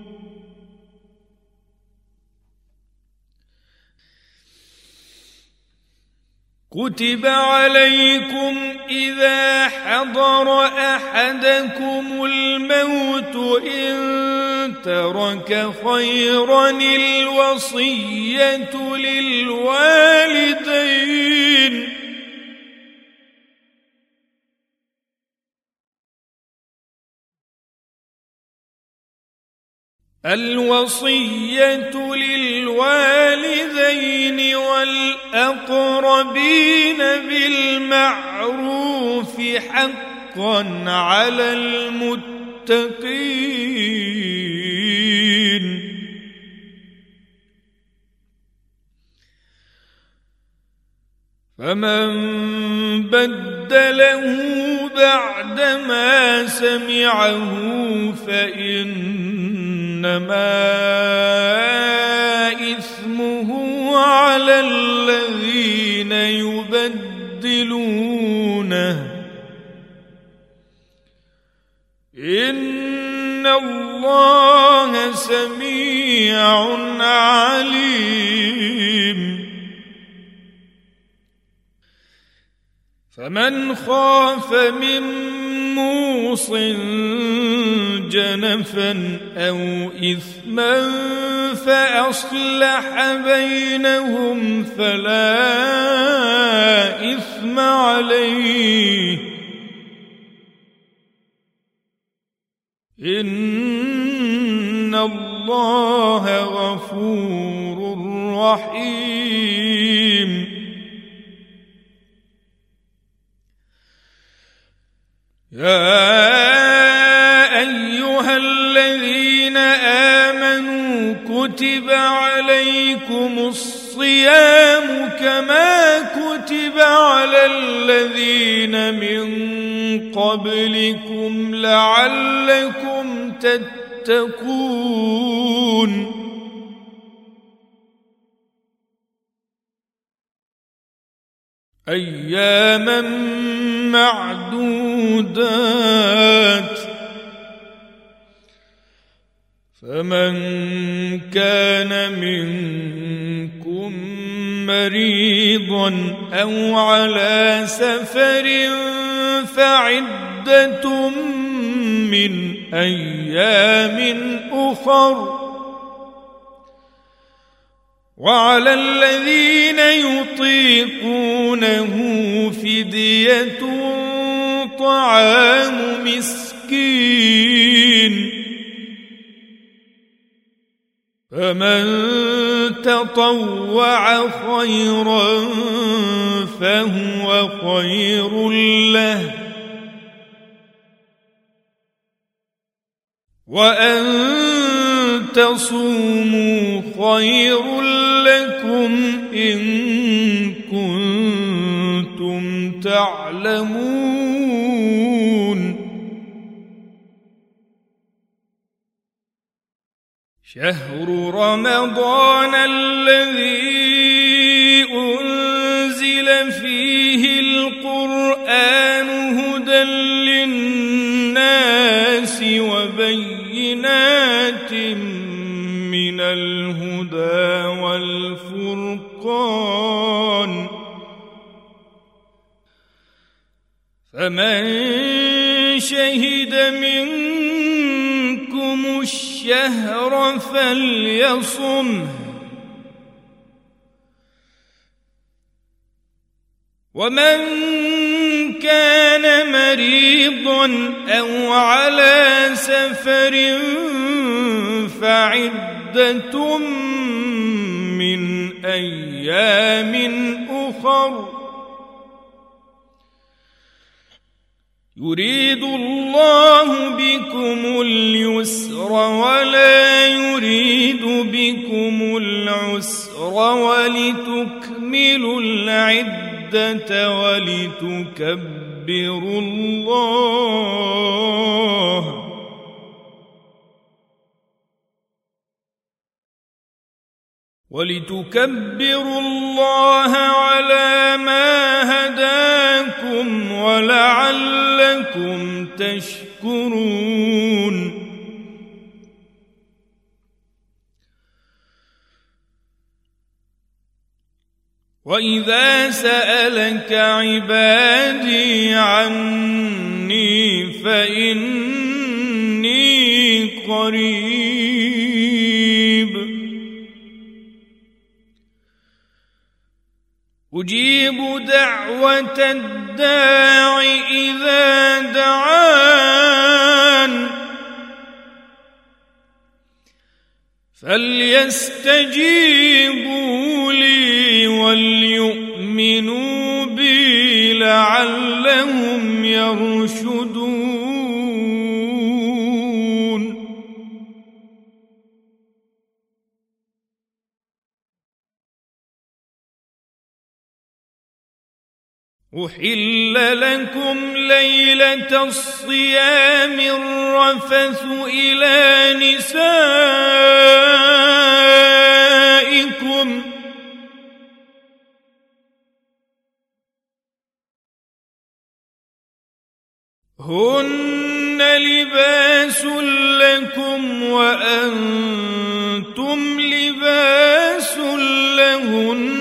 كتب عليكم إذا حضر أحدكم الموت إن ترك خيرا الوصية للوالدين الوصية للوالدين والأقربين بالمعروف حقا على المتقين فمن بدله بعدما سمعه فإنما إثمه على الذين يبدلونه إن الله سميع عليم فمن خاف من موص جنفا أو إثما فأصلح بينهم فلا إثم عليه إن الله غفور رحيم. يا أيها الذين آمنوا كتب عليكم الصيام كما كتب على الذين من قبلكم لعلكم تتقون. أياما معدودات، فمن كان منكم مريضا أو على سفر فعدة من أيام أخر، وعلى الذين يطيقونه فدية طعام مسكين، فمن تطوع خيرا فهو خير له، وأن تصوموا خير لكم إن كنتم تعلمون. شهر رمضان الذي أنزل فيه القرآن هدى للناس وبينات من الهدى والفرقان، فمن شهد منكم الشهر فليصمه، ومن كان مريضا أو على سفر فعدة من أيام أخر، يريد الله بكم اليسر ولا يريد بكم العسر ولتكملوا العدة ولتكبروا الله ولتكبروا الله على ما هداكم ولعلكم تشكرون. وإذا سألك عبادي عني فإني قريب أجيب دعوة الداع إذا دعان فليستجيبوا لي وليؤمنوا بي لعلهم يرشدون. أحل لكم ليلة الصيام الرفث إلى نسائكم هن لباس لكم وأنتم لباس لهن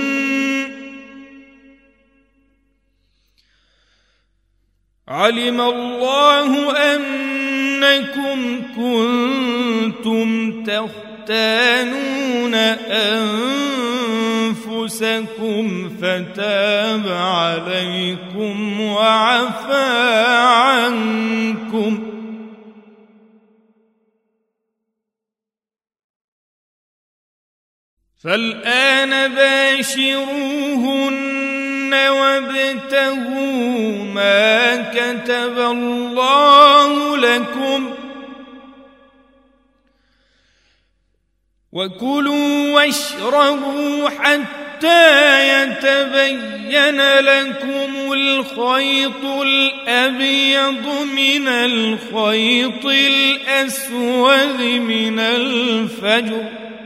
علم الله أنكم كنتم تختانون أنفسكم فتاب عليكم وعفى عنكم فالآن باشروهن وابتغوا ما كتب الله لكم وكلوا واشربوا حتى يتبين لكم الخيط الأبيض من الخيط الأسود من الفجر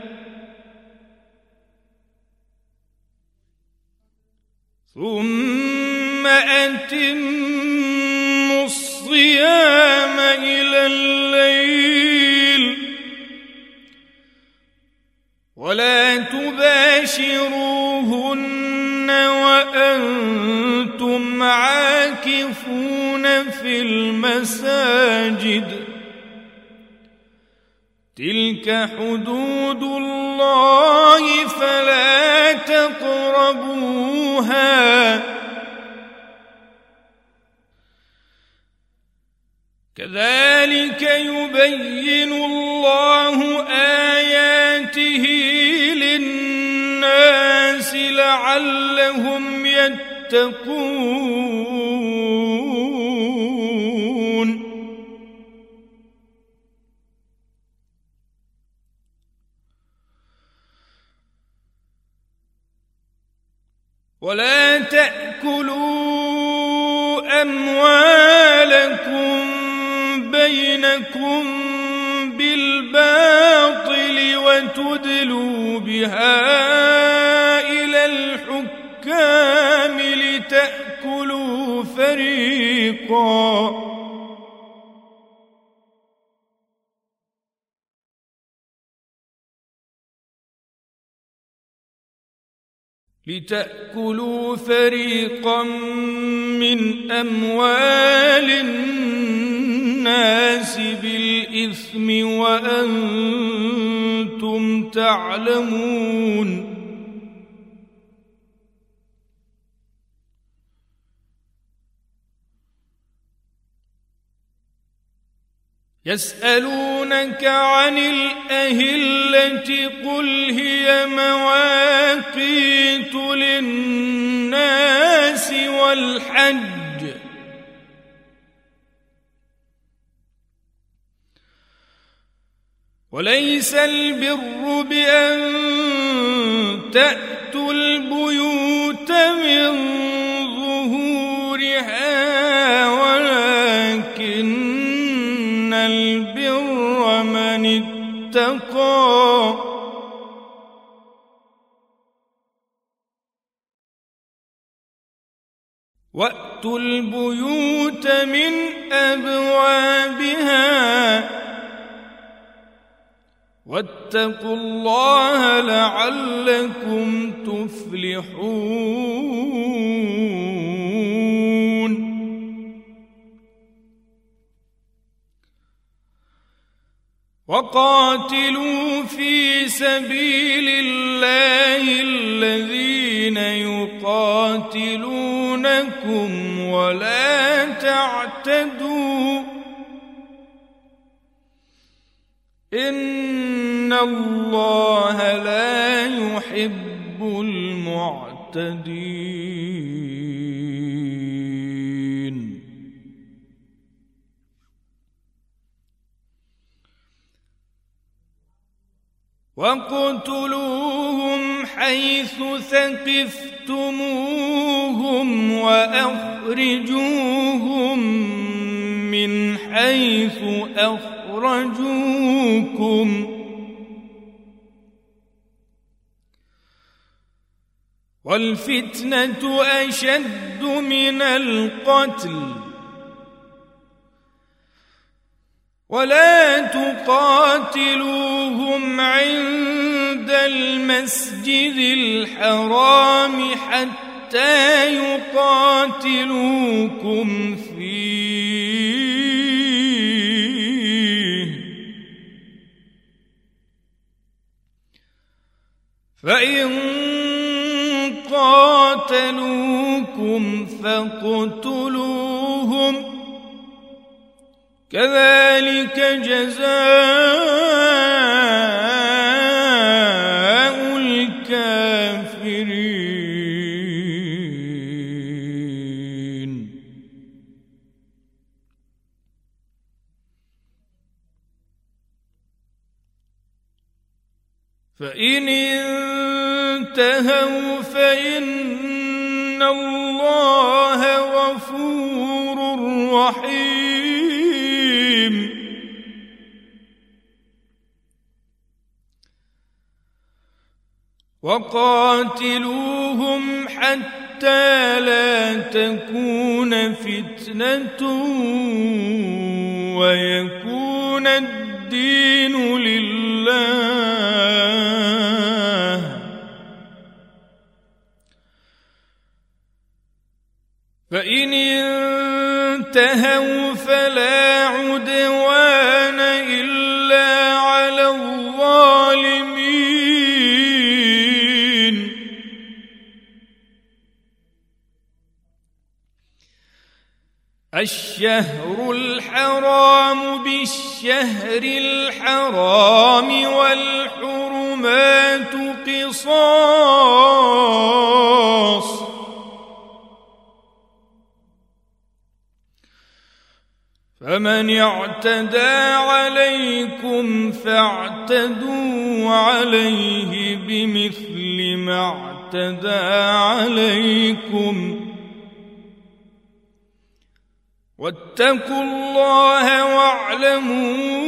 ثم أتموا الصيام إلى الليل ولا تباشروهن وأنتم عاكفون في المساجد تلك حدود الله فلا تقربوها كذلك يبين الله آياته للناس لعلهم يتقون ولا تأكلوا أموالكم بينكم بالباطل وتدلوا بها إلى الحكام لتأكلوا فريقا لتأكلوا فريقا من أموال الناس بالإثم وأنتم تعلمون يسألونك عن الأهلة قل هي مواقيت للناس والحج وليس البر بأن تأتوا البيوت من ظهورها ولكن البر من اتقى وأتوا البيوت من أبوابها واتقوا الله لعلكم تفلحون وقاتلوا في سبيل الله الذين يقاتلونكم ولا تعتدوا إن الله لا يحب المعتدين واقتلوهم حيث ثقفتموهم وأخرجوهم من حيث أخرجوكم والفتنة أشد من القتل ولا تقاتلوهم عند المسجد الحرام حتى يقاتلوكم فيه فإن قاتلوكم فاقتلوهم كذلك جزاء فإن انتهوا فإن الله غفور رحيم. وقاتلوهم حتى لا تكون فتنة ويكون الدين لله، فإن انتهوا فلا عدوان إلا على الظالمين. الشهر الحرام بالشهر الحرام والحرمات قصاص، فمن اعتدى عليكم فاعتدوا عليه بمثل ما اعتدى عليكم، واتقوا الله واعلموا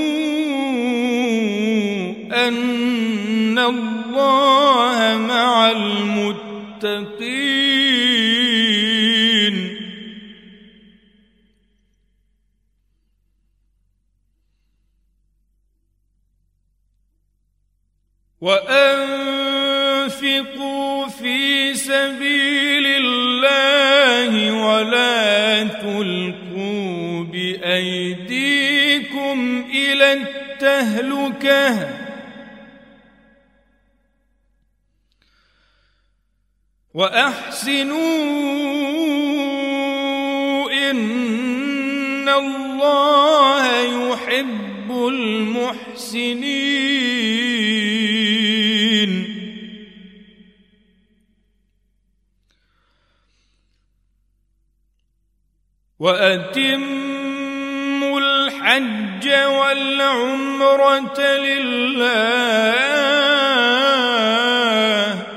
أن الله مع المتقين. وأنفقوا في سبيل الله ولا تلقوا بأيديكم إلى التهلكة وأحسنوا إن الله يحب المحسنين. وأتموا الحج والعمرة لله،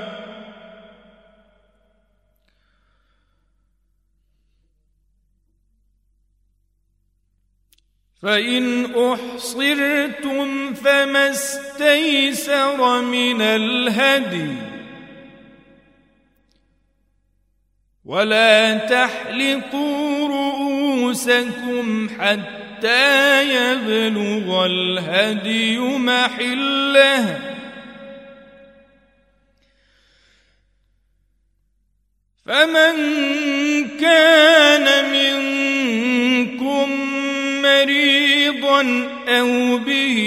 فإن أحصرتم فما استيسر من الهدي، ولا تحلقوا رؤوسكم حتى يبلغ الهدي محله، فمن كان منكم مريضا أو به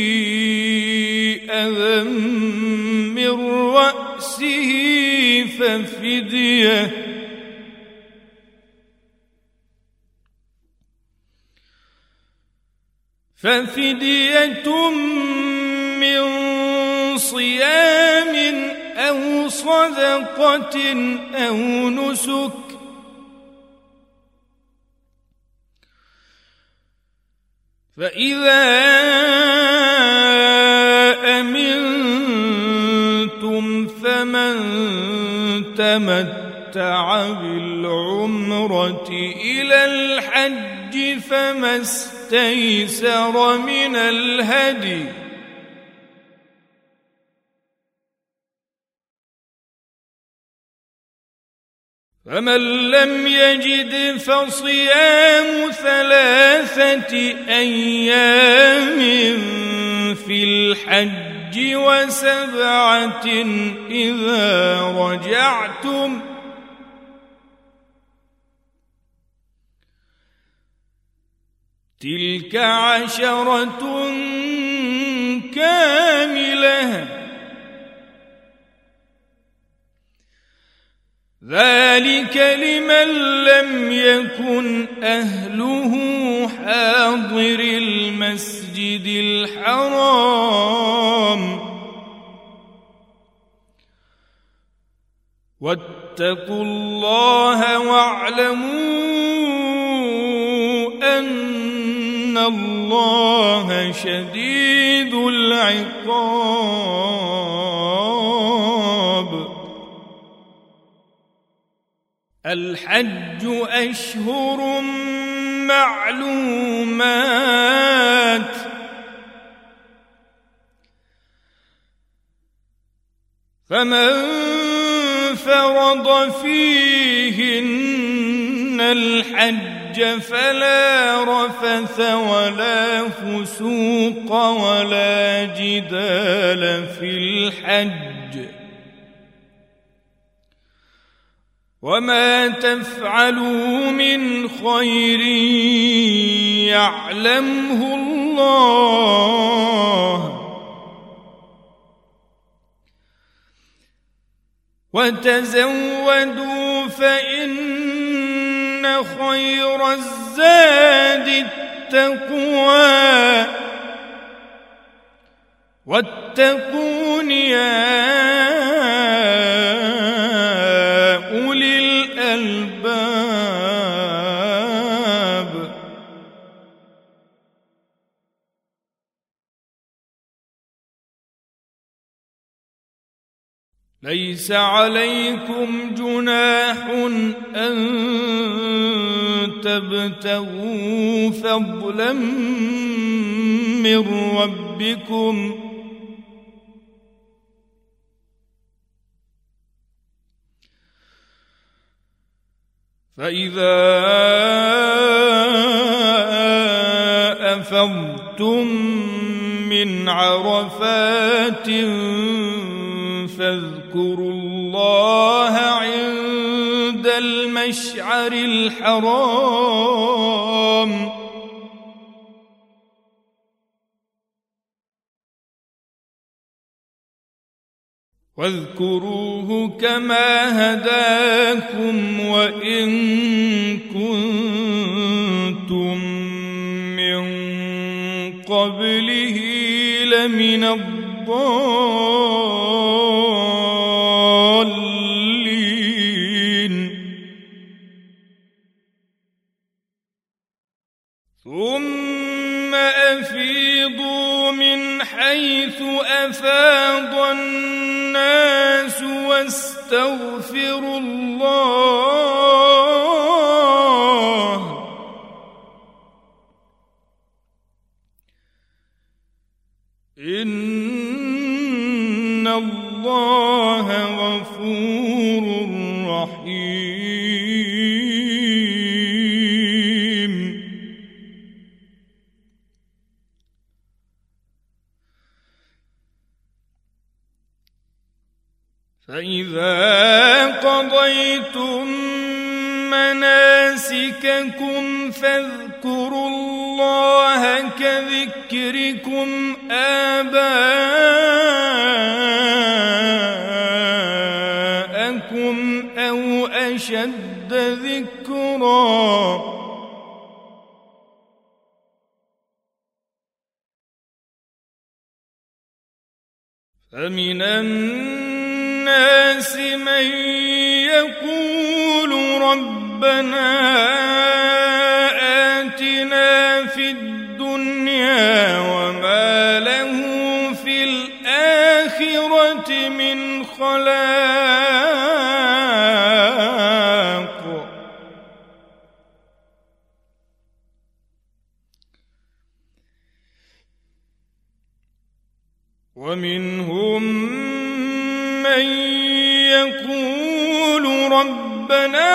أذى من رأسه ففدية ففدية من صيام أو صدقة أو نسك، فإذا أمنتم فمن تمتع بالعمرة إلى الحج فما استيسر من الهدي، فمن لم يجد فصيام ثلاثة أيام في الحج وسبعة إذا رجعتم، تلك عشرة كاملة، ذلك لمن لم يكن أهله حاضر المسجد الحرام، واتقوا الله واعلموا أن إن الله شديد العقاب. الحج أشهر معلومات فمن فرض فيهن الحج فلا رفث ولا فسوق ولا جدال في الحج وما تفعلوا من خير يعلمه الله وتزودوا فإن خير الزاد التقوى واتقون يا أولي الألباب ليس عليكم جناح أن تبتغوا فضلا من ربكم فإذا أفضتم من عرفات فاذكروا الله عند المشعر الحرام واذكروه كما هداكم وإن كنتم من قبله لمن الضالين ثم أفيضوا من حيث أفاض الناس واستغفروا الله إن الله غفور رحيم فإذا قضيتم مناسككم فاذكروا الله كذكركم آباءكم أو أشد ذكرا فمن الناس من يقول ربنا آتنا في الدنيا وما له في الآخرة من خلاق ومنهم من يقول ربنا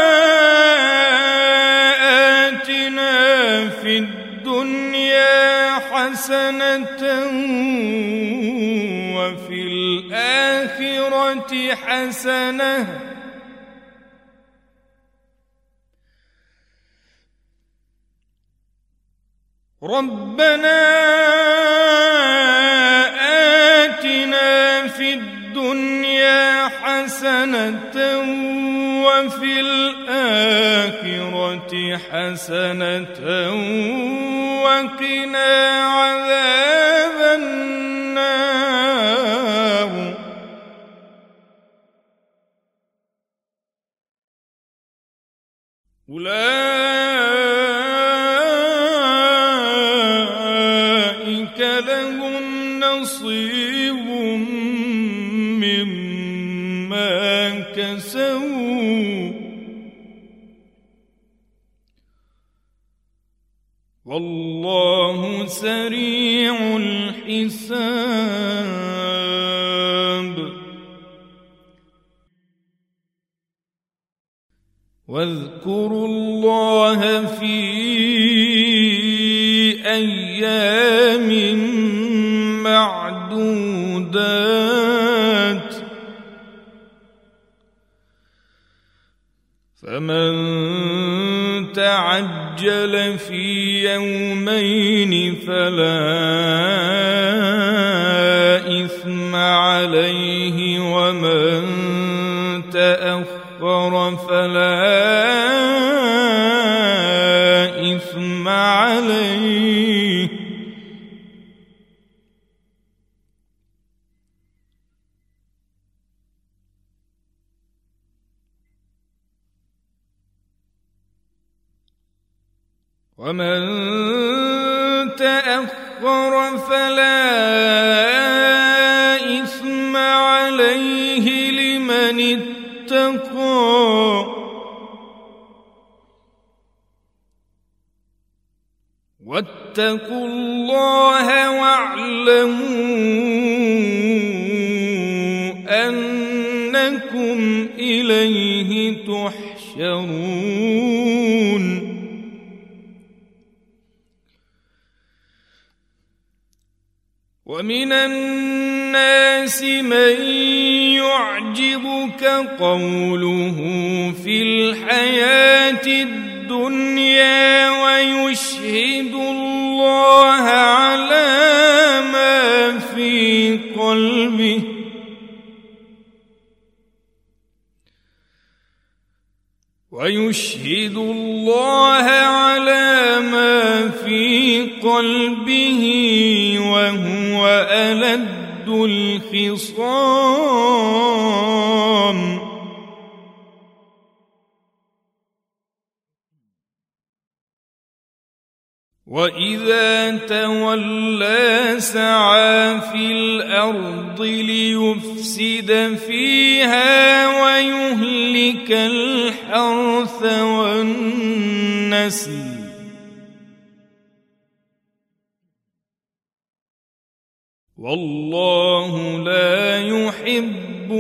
آتنا في الدنيا حسنة وفي الآخرة حسنة ربنا آتنا في الدنيا حسنة وفي الآخرة حسنة وقنا عذاب النار أولئك لهم نصيب مما كسبوا والله سريع الحساب. واذكروا الله في أيام معدودات، فمن تعجل في يومين فلا إثم عليه، ومن تأخر فلا إثم عليه. ومن تأخر فلا إثم عليه لمن اتقى، واتقوا الله واعلموا أنكم إليه تحشرون. ومن الناس من يعجبك قوله في الحياة الدنيا ويشهد الله على ما في قلبه ويشهد الله على ما في قلبه وهو ألد الخصام. وإذا تولى سعى في الأرض ليفسد فيها ويهلك الحرث والنسل، والله لا يحب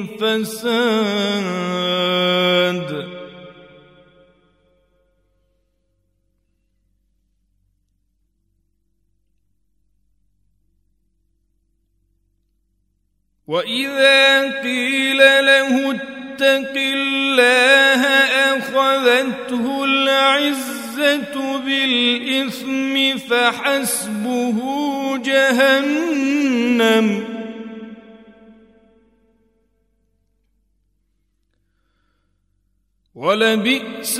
الفساد. وإذا قيل له اتق الله أخذته العزة بالإثم فحسبه جهنم ولبئس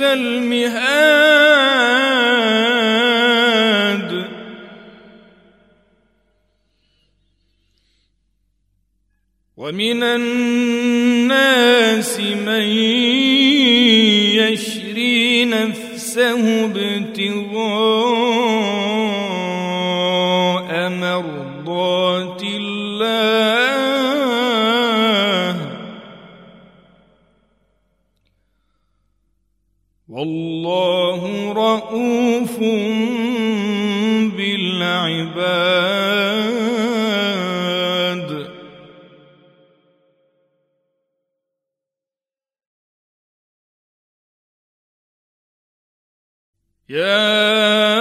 المهاد. ومن الناس من يشري نفسه ابتغاء مرضات الله، والله رؤوف بالعباد. يا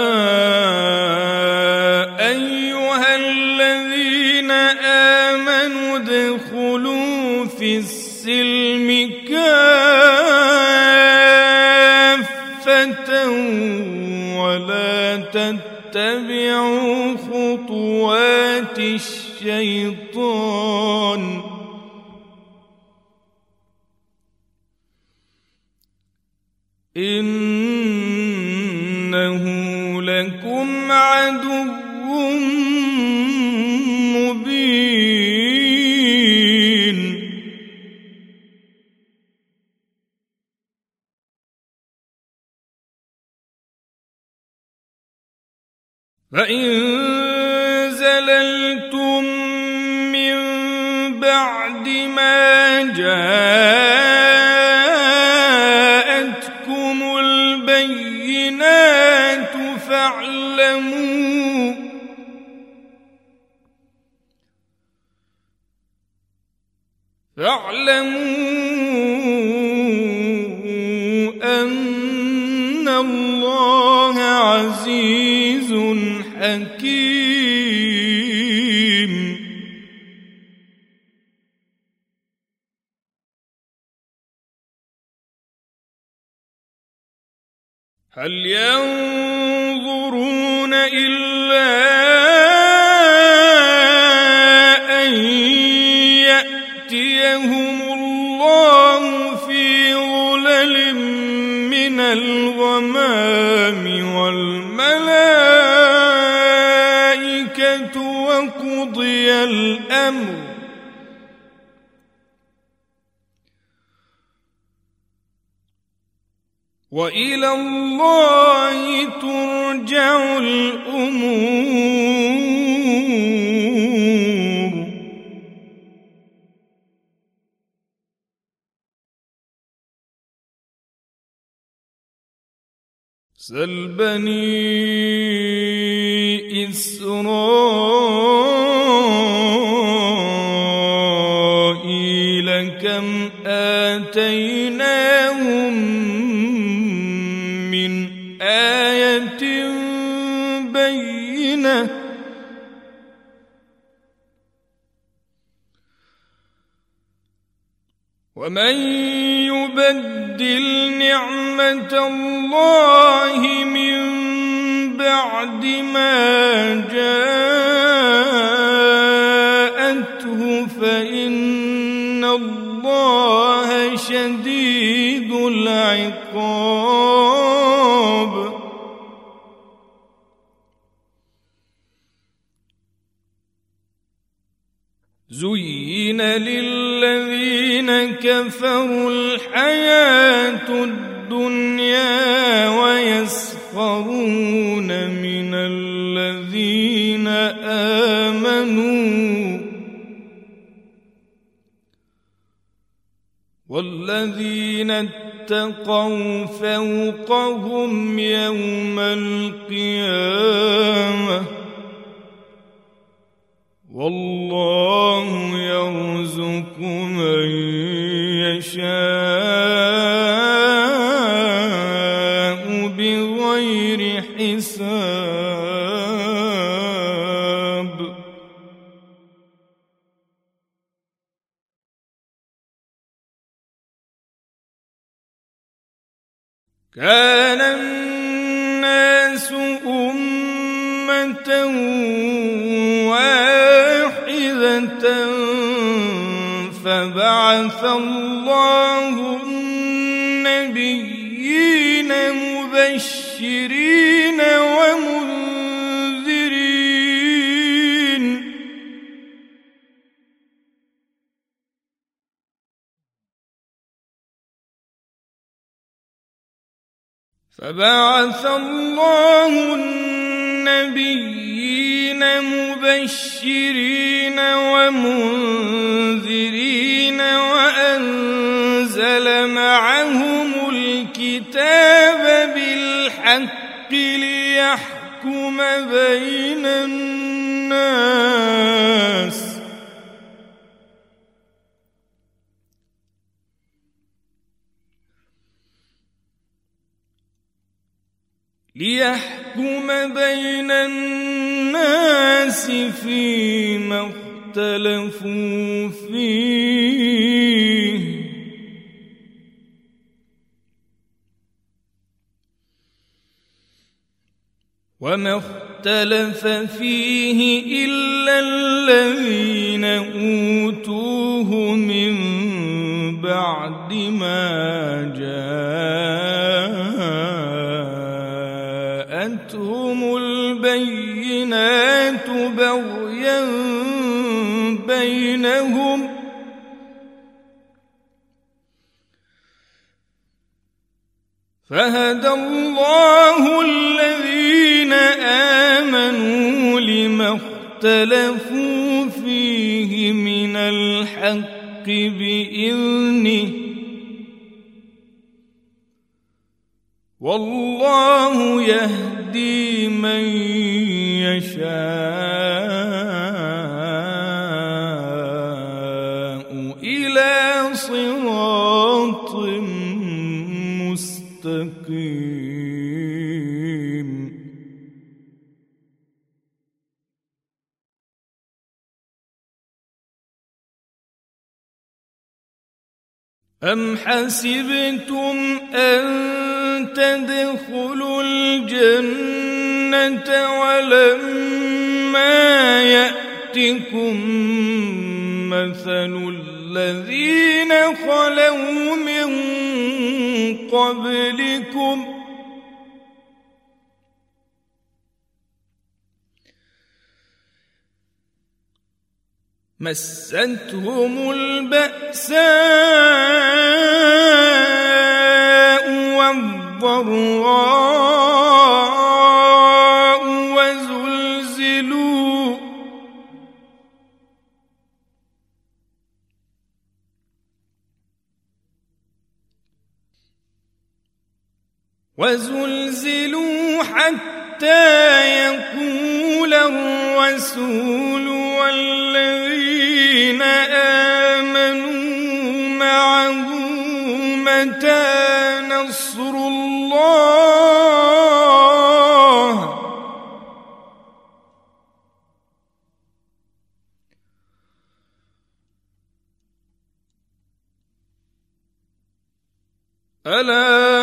أيها الذين آمنوا ادخلوا في السلم كافة ولا تتبعوا خطوات الشيطان، إنه لكم عدو مبين. فإن زللتم من بعد ما جاءتكم البينات فاعلموا واعلموا أن الله عزيز حكيم. هل ينظرون إلا أن يأتيهم الله في ظلل من الغمام والملائكة وقضي الأمر وإلى الله ترجع الأمور. سل بني إسرائيل كم آتيناهم من آية بينة ومن يبدل نعمة الله من بعد ما جاءته فإن الله شديد العقاب. زين للذين كفروا الحياة الدنيا ويسخرون من الذين آمنوا والذين اتقوا فوقهم يوم القيامة والله يرزق من يشاء بغير حساب. كان الناس أمة فبعث الله النبيين مبشرين ومنذرين فبعث الله النبيين مبشرين ومنذرين وأنزل معهم الكتاب بالحق ليحكم بين الناس ليحكم بين الناس فيما اختلفوا فيه وما اختلف فيه إلا الذين أوتوه من بعد ما جاءتهم البينات بغيا بينهم فهدى الله الذين آمنوا لما اختلفوا فيه من الحق بإذنه والله يهدي من يشاء إلى مستقيم. أم حسبتم أن تدخلوا الجنة ولما يأتكم مثل الذين خلوا من قبلكم مستهم البأساء والضراء وزلزلوا وزلزلوا حتى يقول الرسول والذين آمنوا معه متى نصر الله ألا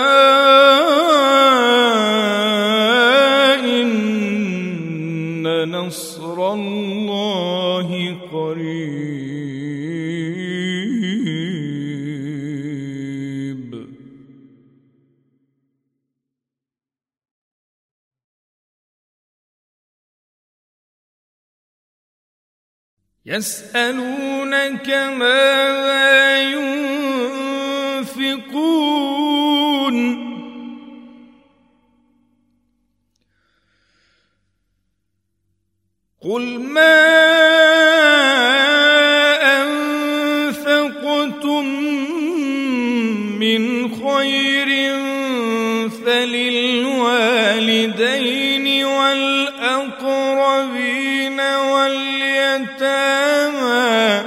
إن نصر الله قريب. يسألونك ماذا ينفقون قل ما أنفقتم من خير فللوالدين والأقربين واليتامى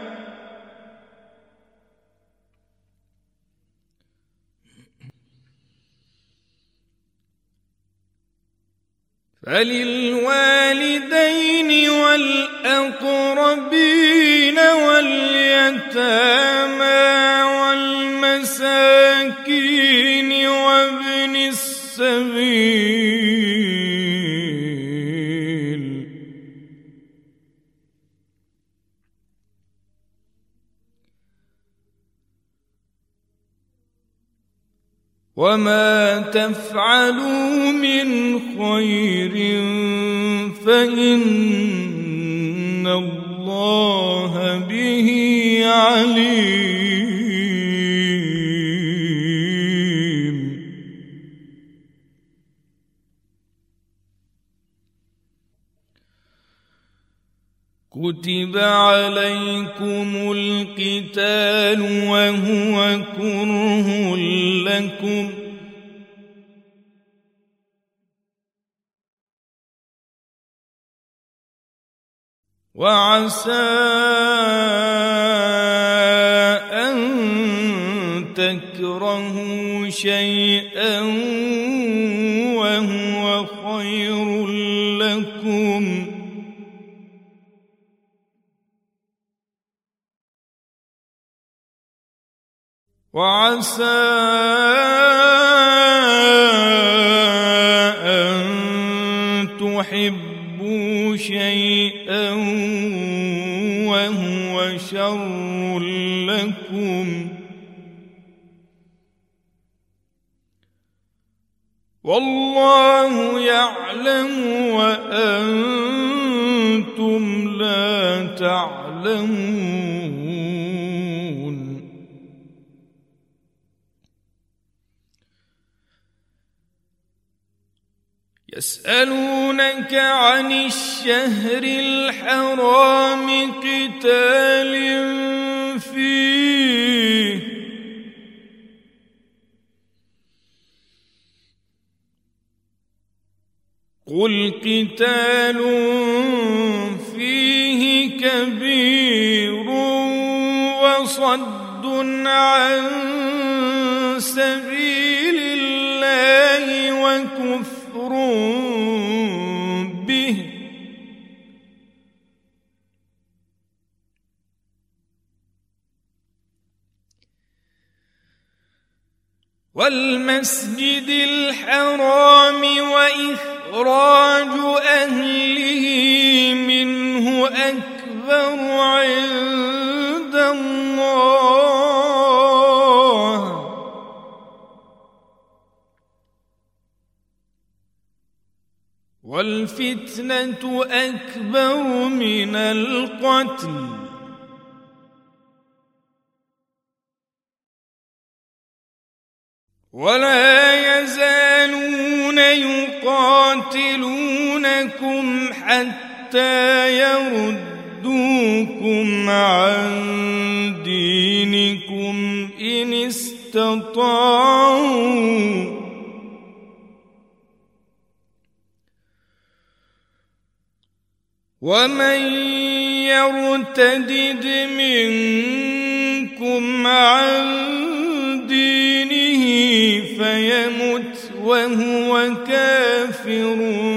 فللوالدين والأقربين واليتامى والمساكين وابن السبيل وما تفعلوا من خير فإن الله به عليم. كتب عليكم القتال وهو كره لكم وعسى أن تكرهوا شيئا وهو خير لكم وعسى أن تحبوا شيئا وهو شر لكم والله يعلم وأنتم لا تعلمون. يسألونك عن الشهر الحرام قتال فيه قل قتال فيه كبير وصد عن سبيل والمسجد الحرام وإخراج أهله منه أكبر عند الله والفتنة أكبر من القتل ولا يزالون يقاتلونكم حتى يردوكم عن دينكم إن استطاعوا ومن يرتدد منكم عن دينه فيمت وهو كافر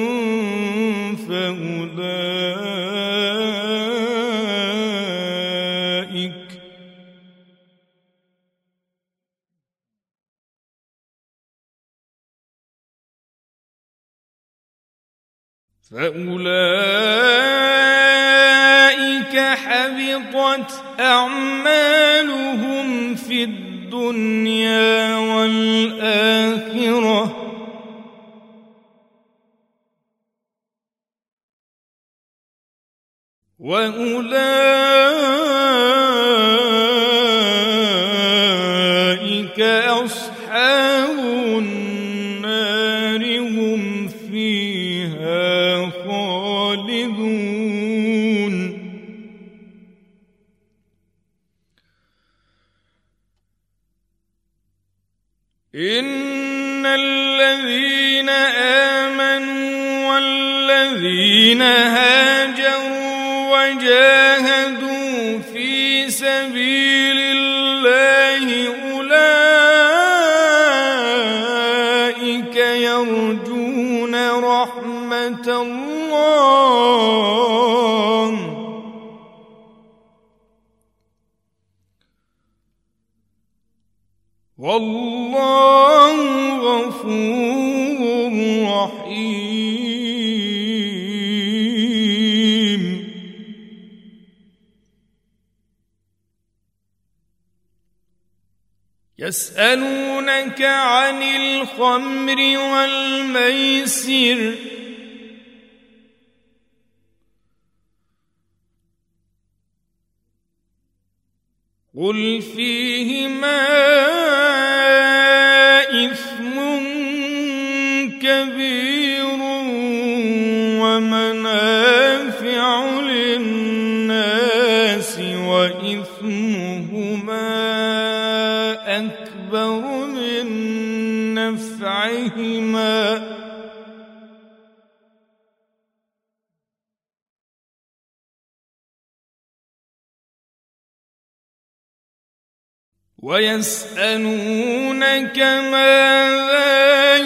فأولئك فأولئك حبطت أعمالهم في الدنيا والآخرة وأولئك أصحاب النار هم فيها خالدون إن الذين آمنوا والذين هاجروا وجاهدوا في سبيل الله أولئك يرجون رحمة الله والله غفور رحيم يسألونك عن الخمر والميسر قل فيهما إثم كبير ومنافع للناس وإثمهما أكبر من نفعهما ويسألونك ماذا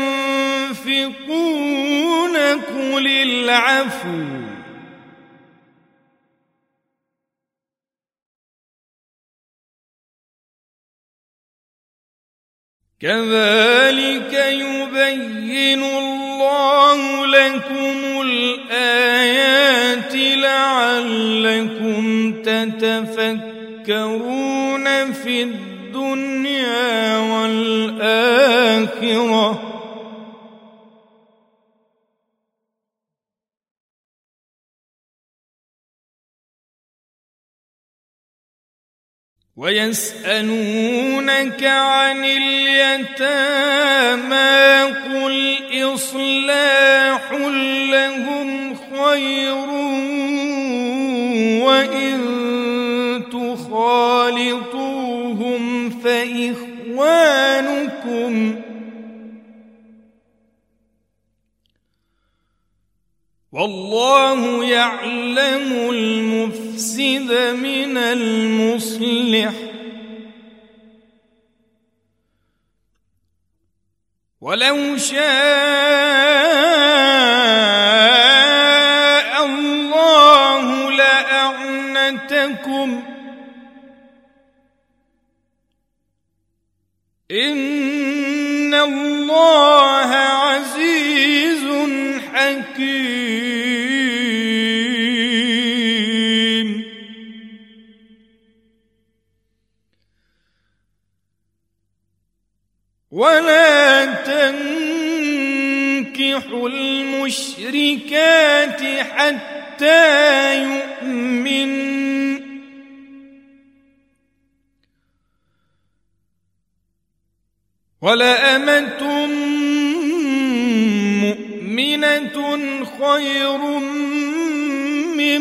ينفقون قل العفو كذلك يبين الله لكم الآيات لعلكم تتفكرون في الدنيا والآخرة ويسألونك عن اليتامى قل إصلاح لهم خير وإن تخالطوهم فإخوانكم والله يعلم المفسد من المصلح ولو شاء الله لأعنتكم إن إن الله عزيز حكيم. ولا تنكحوا المشركات حتى يؤمن ولأمة مؤمنة خير من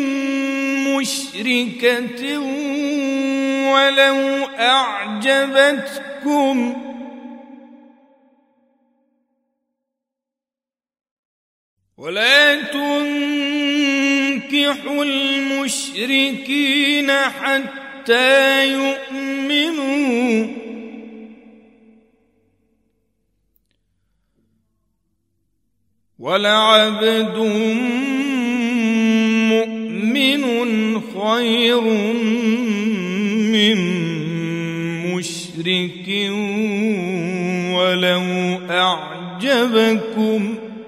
مشركة ولو أعجبتكم ولا تنكحوا المشركين حتى يؤمنوا ولعبد مؤمن خير من مشرك ولو أعجبكم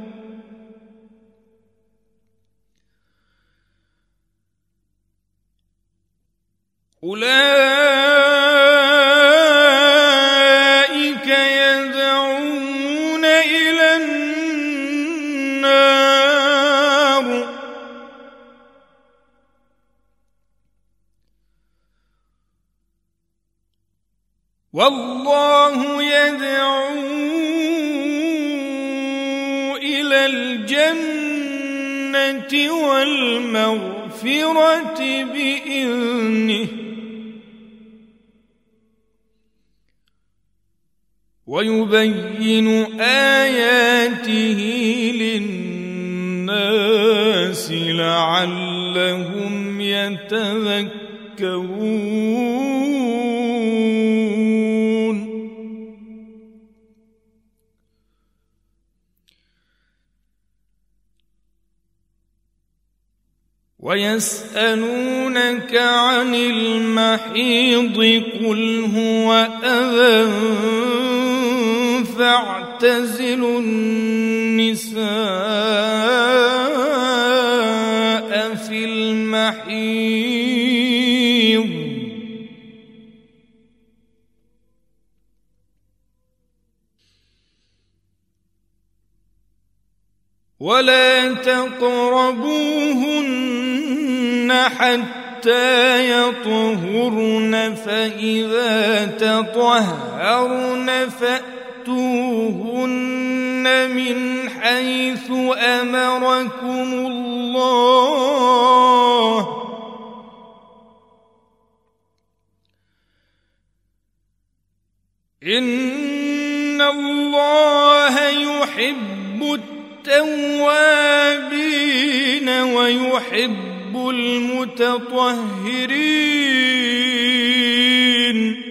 أولئك يدعون إلى النار والله يدعو إلى الجنة والمغفرة بإذنه ويبين آياته للناس لعلهم يتذكرون. ويسألونك عن المحيض قل هو أذى فاعتزلوا النساء في المحيض ولا تقربوهن حتى يطهرن فإذا تطهرن فأتوهن من حيث أمركم الله إن الله يحب التوابين ويحب المتطهرين.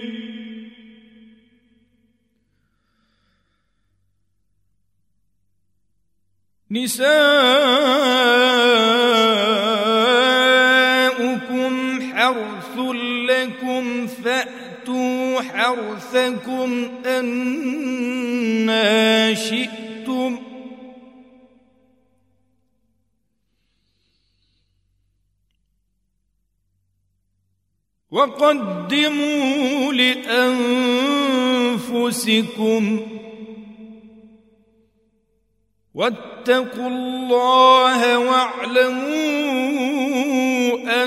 نساؤكم حرث لكم فأتوا حرثكم أنى شئتم وقدموا لأنفسكم واتقوا الله واعلموا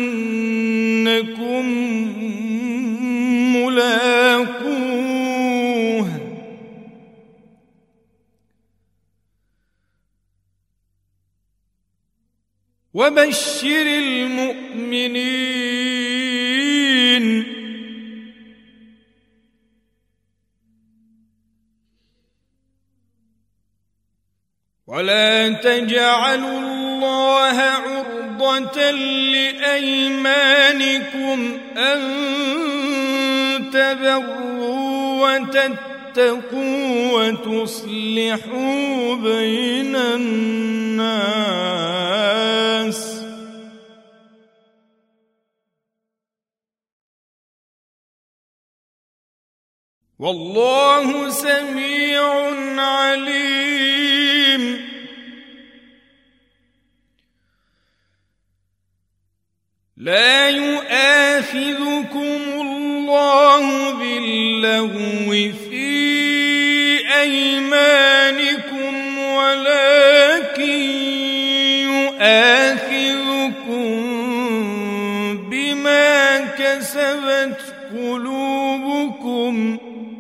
أنكم ملاقوه وبشر المؤمنين ولا تجعلوا الله عرضة لأيمانكم أن تبروا وتتقوا وتصلحوا بين الناس والله سميع عليم. لا يؤاخذكم الله باللغو في أيمانكم ولكن يؤاخذكم بما كسبت قلوبكم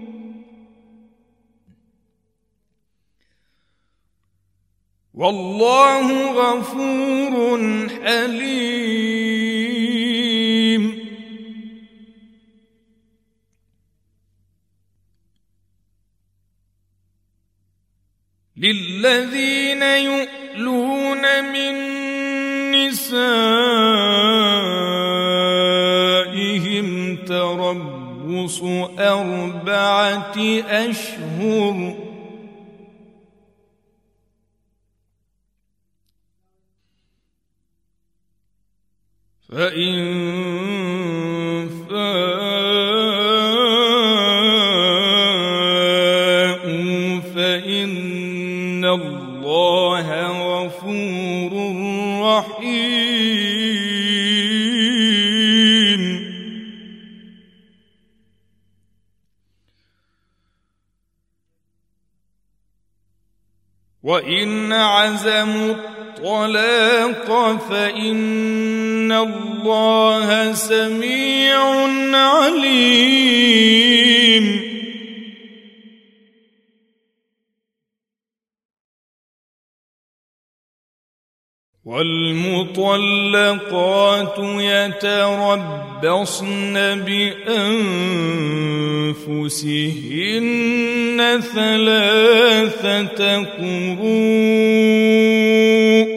والله غفور حليم. للذين يؤلون من نسائهم تربص أربعة أشهر فإن فاءوا فإن الله غفور رحيم. وإن عزموا الطلاق فإن الله سميع عليم. والمطلقات يتربصن بأنفسهن ثلاثة قروء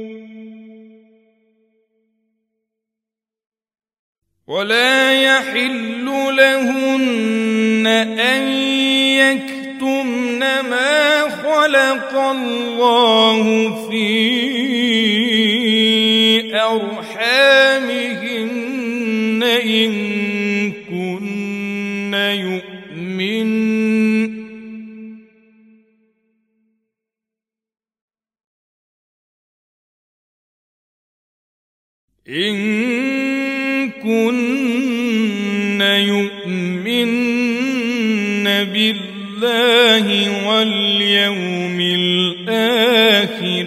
ولا يحل لهن أن يكتمن ما خلق الله في أرحامهن إن كن يؤمن إن كن يؤمن بالله واليوم الآخر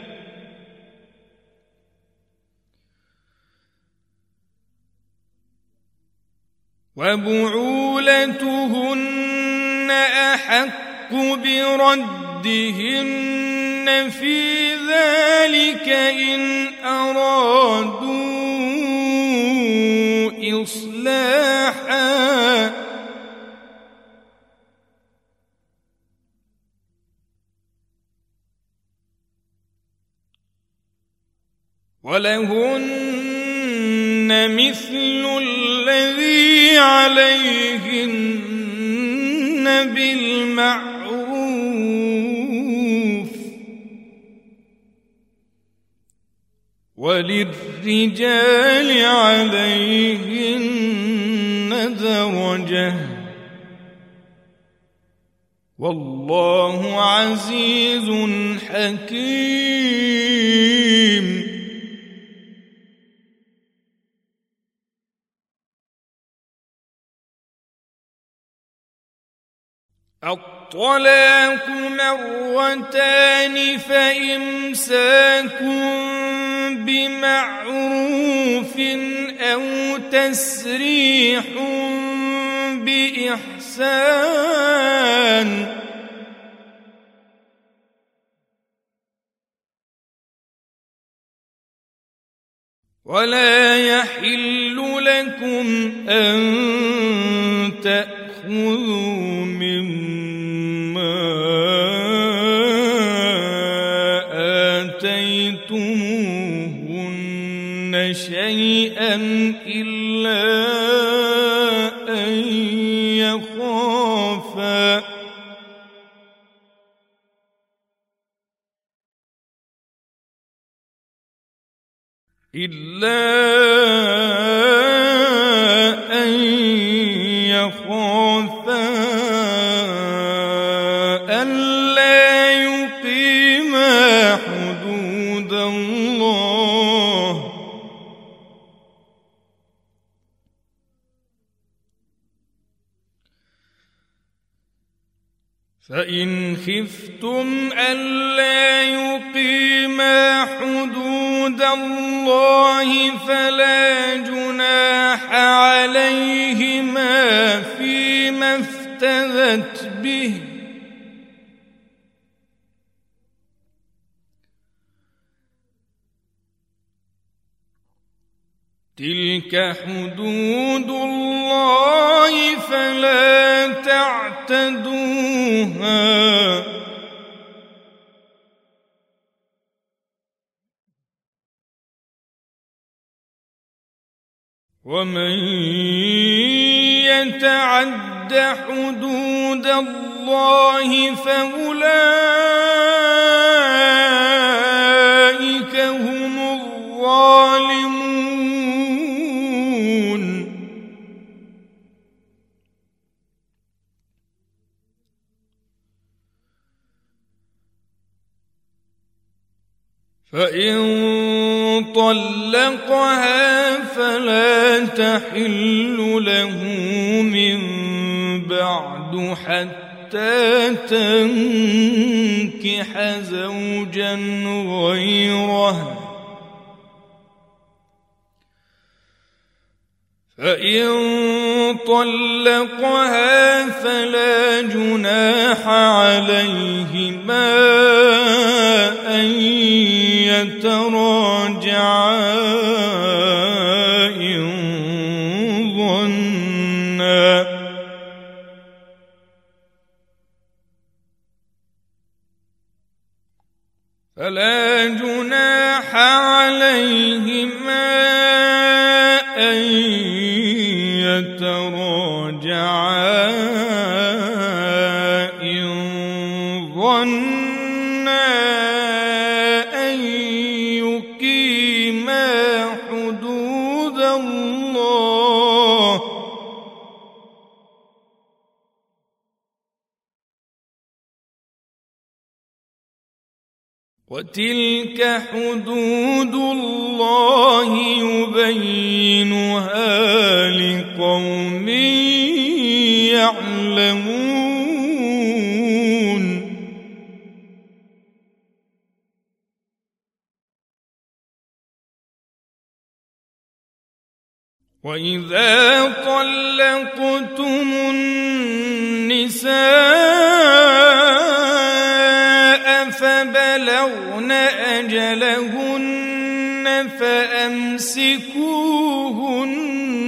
وبعولتهن أحق بردهن في ذلك إن أرادوا إصلاحا ولهن مثل الذي عليهن بالمعروف وللرجال عليهن درجة والله عزيز حكيم. الطلاق مرتان فإمساك بمعروف أو تسريح بإحسان ولا يحل لكم أن تأخذوا مما آتيتموهن شيئا إلا أن يخافا إلا أن يخافا فإن خفتم ألا يقيما حدود الله فلا جناح عليهما فيما افتدت به تلك حدود الله فلا تعتدوها ومن يتعد حدود الله فأولئك هم الظالمون فإن طلقها فلا تحل له من بعد حتى تنكح زوجا غيره فإن طلقها فلا جناح عليهما أن يتراجعا إن ظنا فلا جناح عليهما أن يتراجعا إن ظنا أن يقيما حدود الله وتلك حدود الله يبينها لقوم يعلمون وإذا طلقتم النساء فبلغن أجلهن فأمسكوهن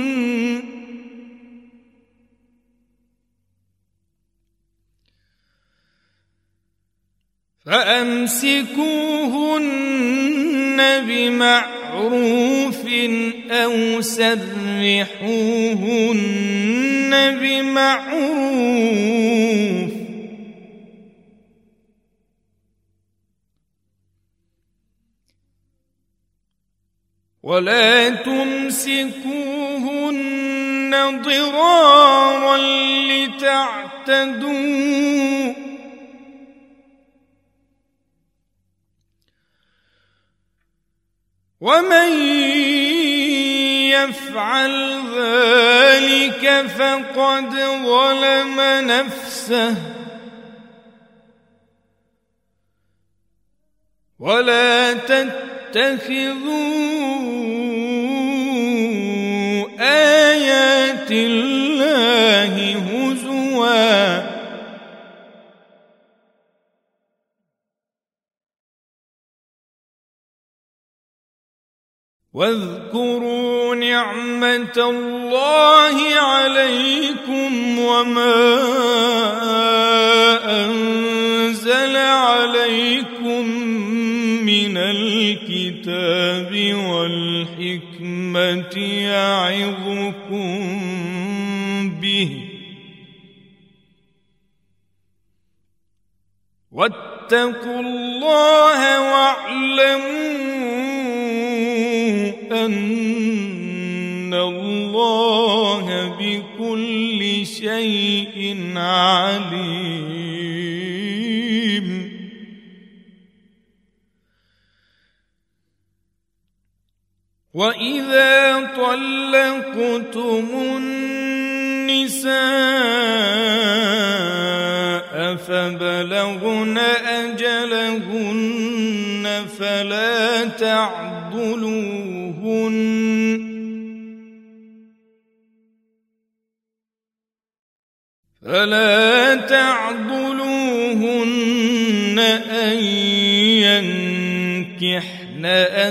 فأمسكوهن بمعروف أو سرحوهن بمعروف ولا تمسكوهن ضرارا لتعتدوا ومن يفعل ذلك فقد ظلم نفسه ولا تتخذوا آيات الله هزوا واذكروا نعمة الله عليكم وما أنزل عليكم من الكتاب والحكمة يعظكم به واتقوا الله واعلموا أن الله بكل شيء عليم وإذا طلقتم النساء فبلغن أجلهن فلا تعضلوهن فلا تعضلوهن أن ينكحن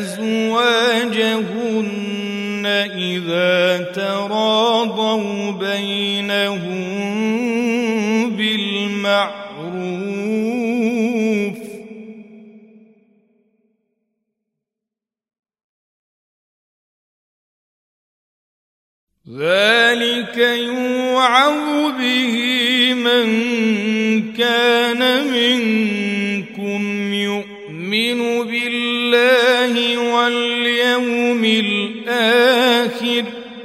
أزواجهن إذا تراضوا بينهم بالمعروف ذلك يوعظ به من كان منكم يؤمن بالله واليوم الآخر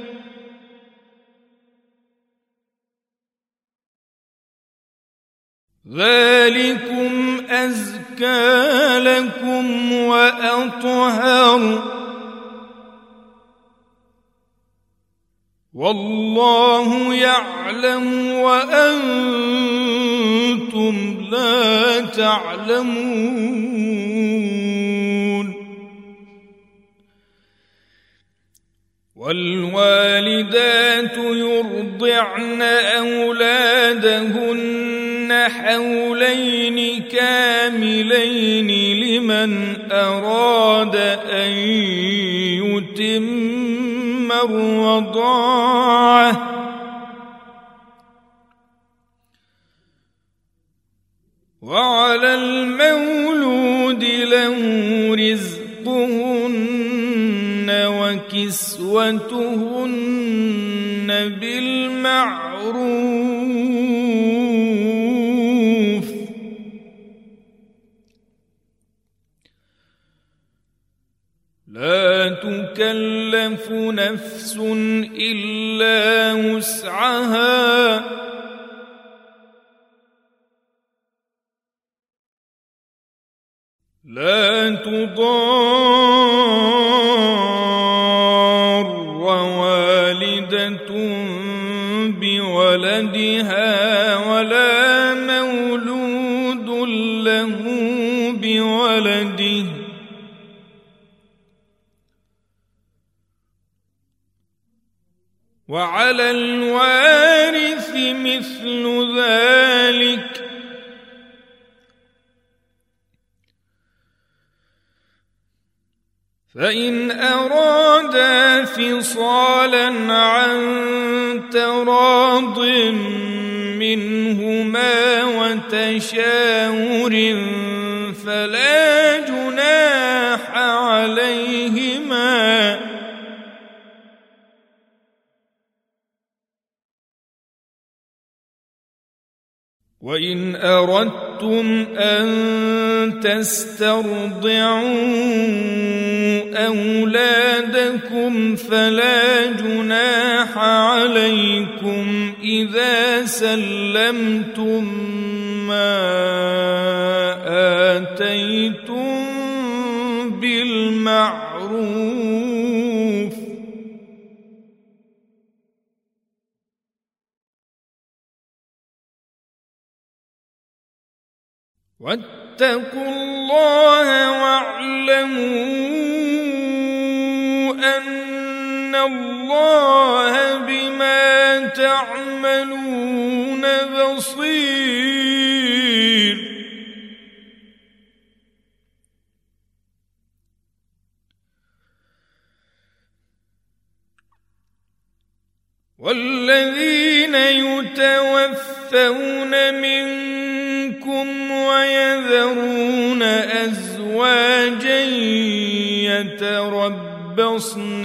ذلكم أزكى لكم وأطهر والله يعلم وأنتم لا تعلمون والوالدات يرضعن أولادهن حولين كاملين لمن أراد أن يتم الرضاعة وعلى المولود له رزقهن وكسوتهن بالمعروف لا تكلف نفس إلا وسعها لا تضار والدة بولدها ولا مولود له بولده وعلى الوارث مثل ذلك فإن أرادا فصالا عن تراض منهما وتشاور فلا جناح عليهما وإن أردتم أن تسترضعوا أولادكم فلا جناح عليكم إذا سلمتم ما آتيتم بالمعروف واتقوا الله واعلموا أن الله بما تعملون بصير والذين يتوفون منكم ويذرون أزواجا يتربصن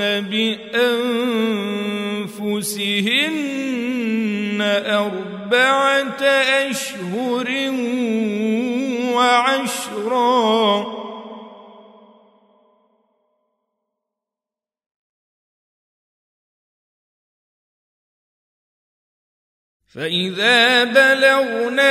بأنفسهن أربعة أشهر وعشرا فإذا بلغن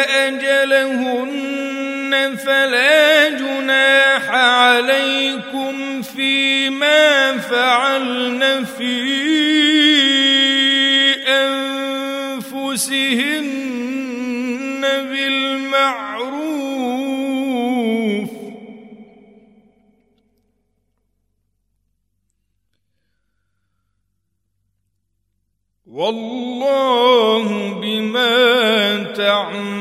أجلهن فلا جناح عليكم فيما فعلن في أنفسهن بالمعروف والله بما تعملون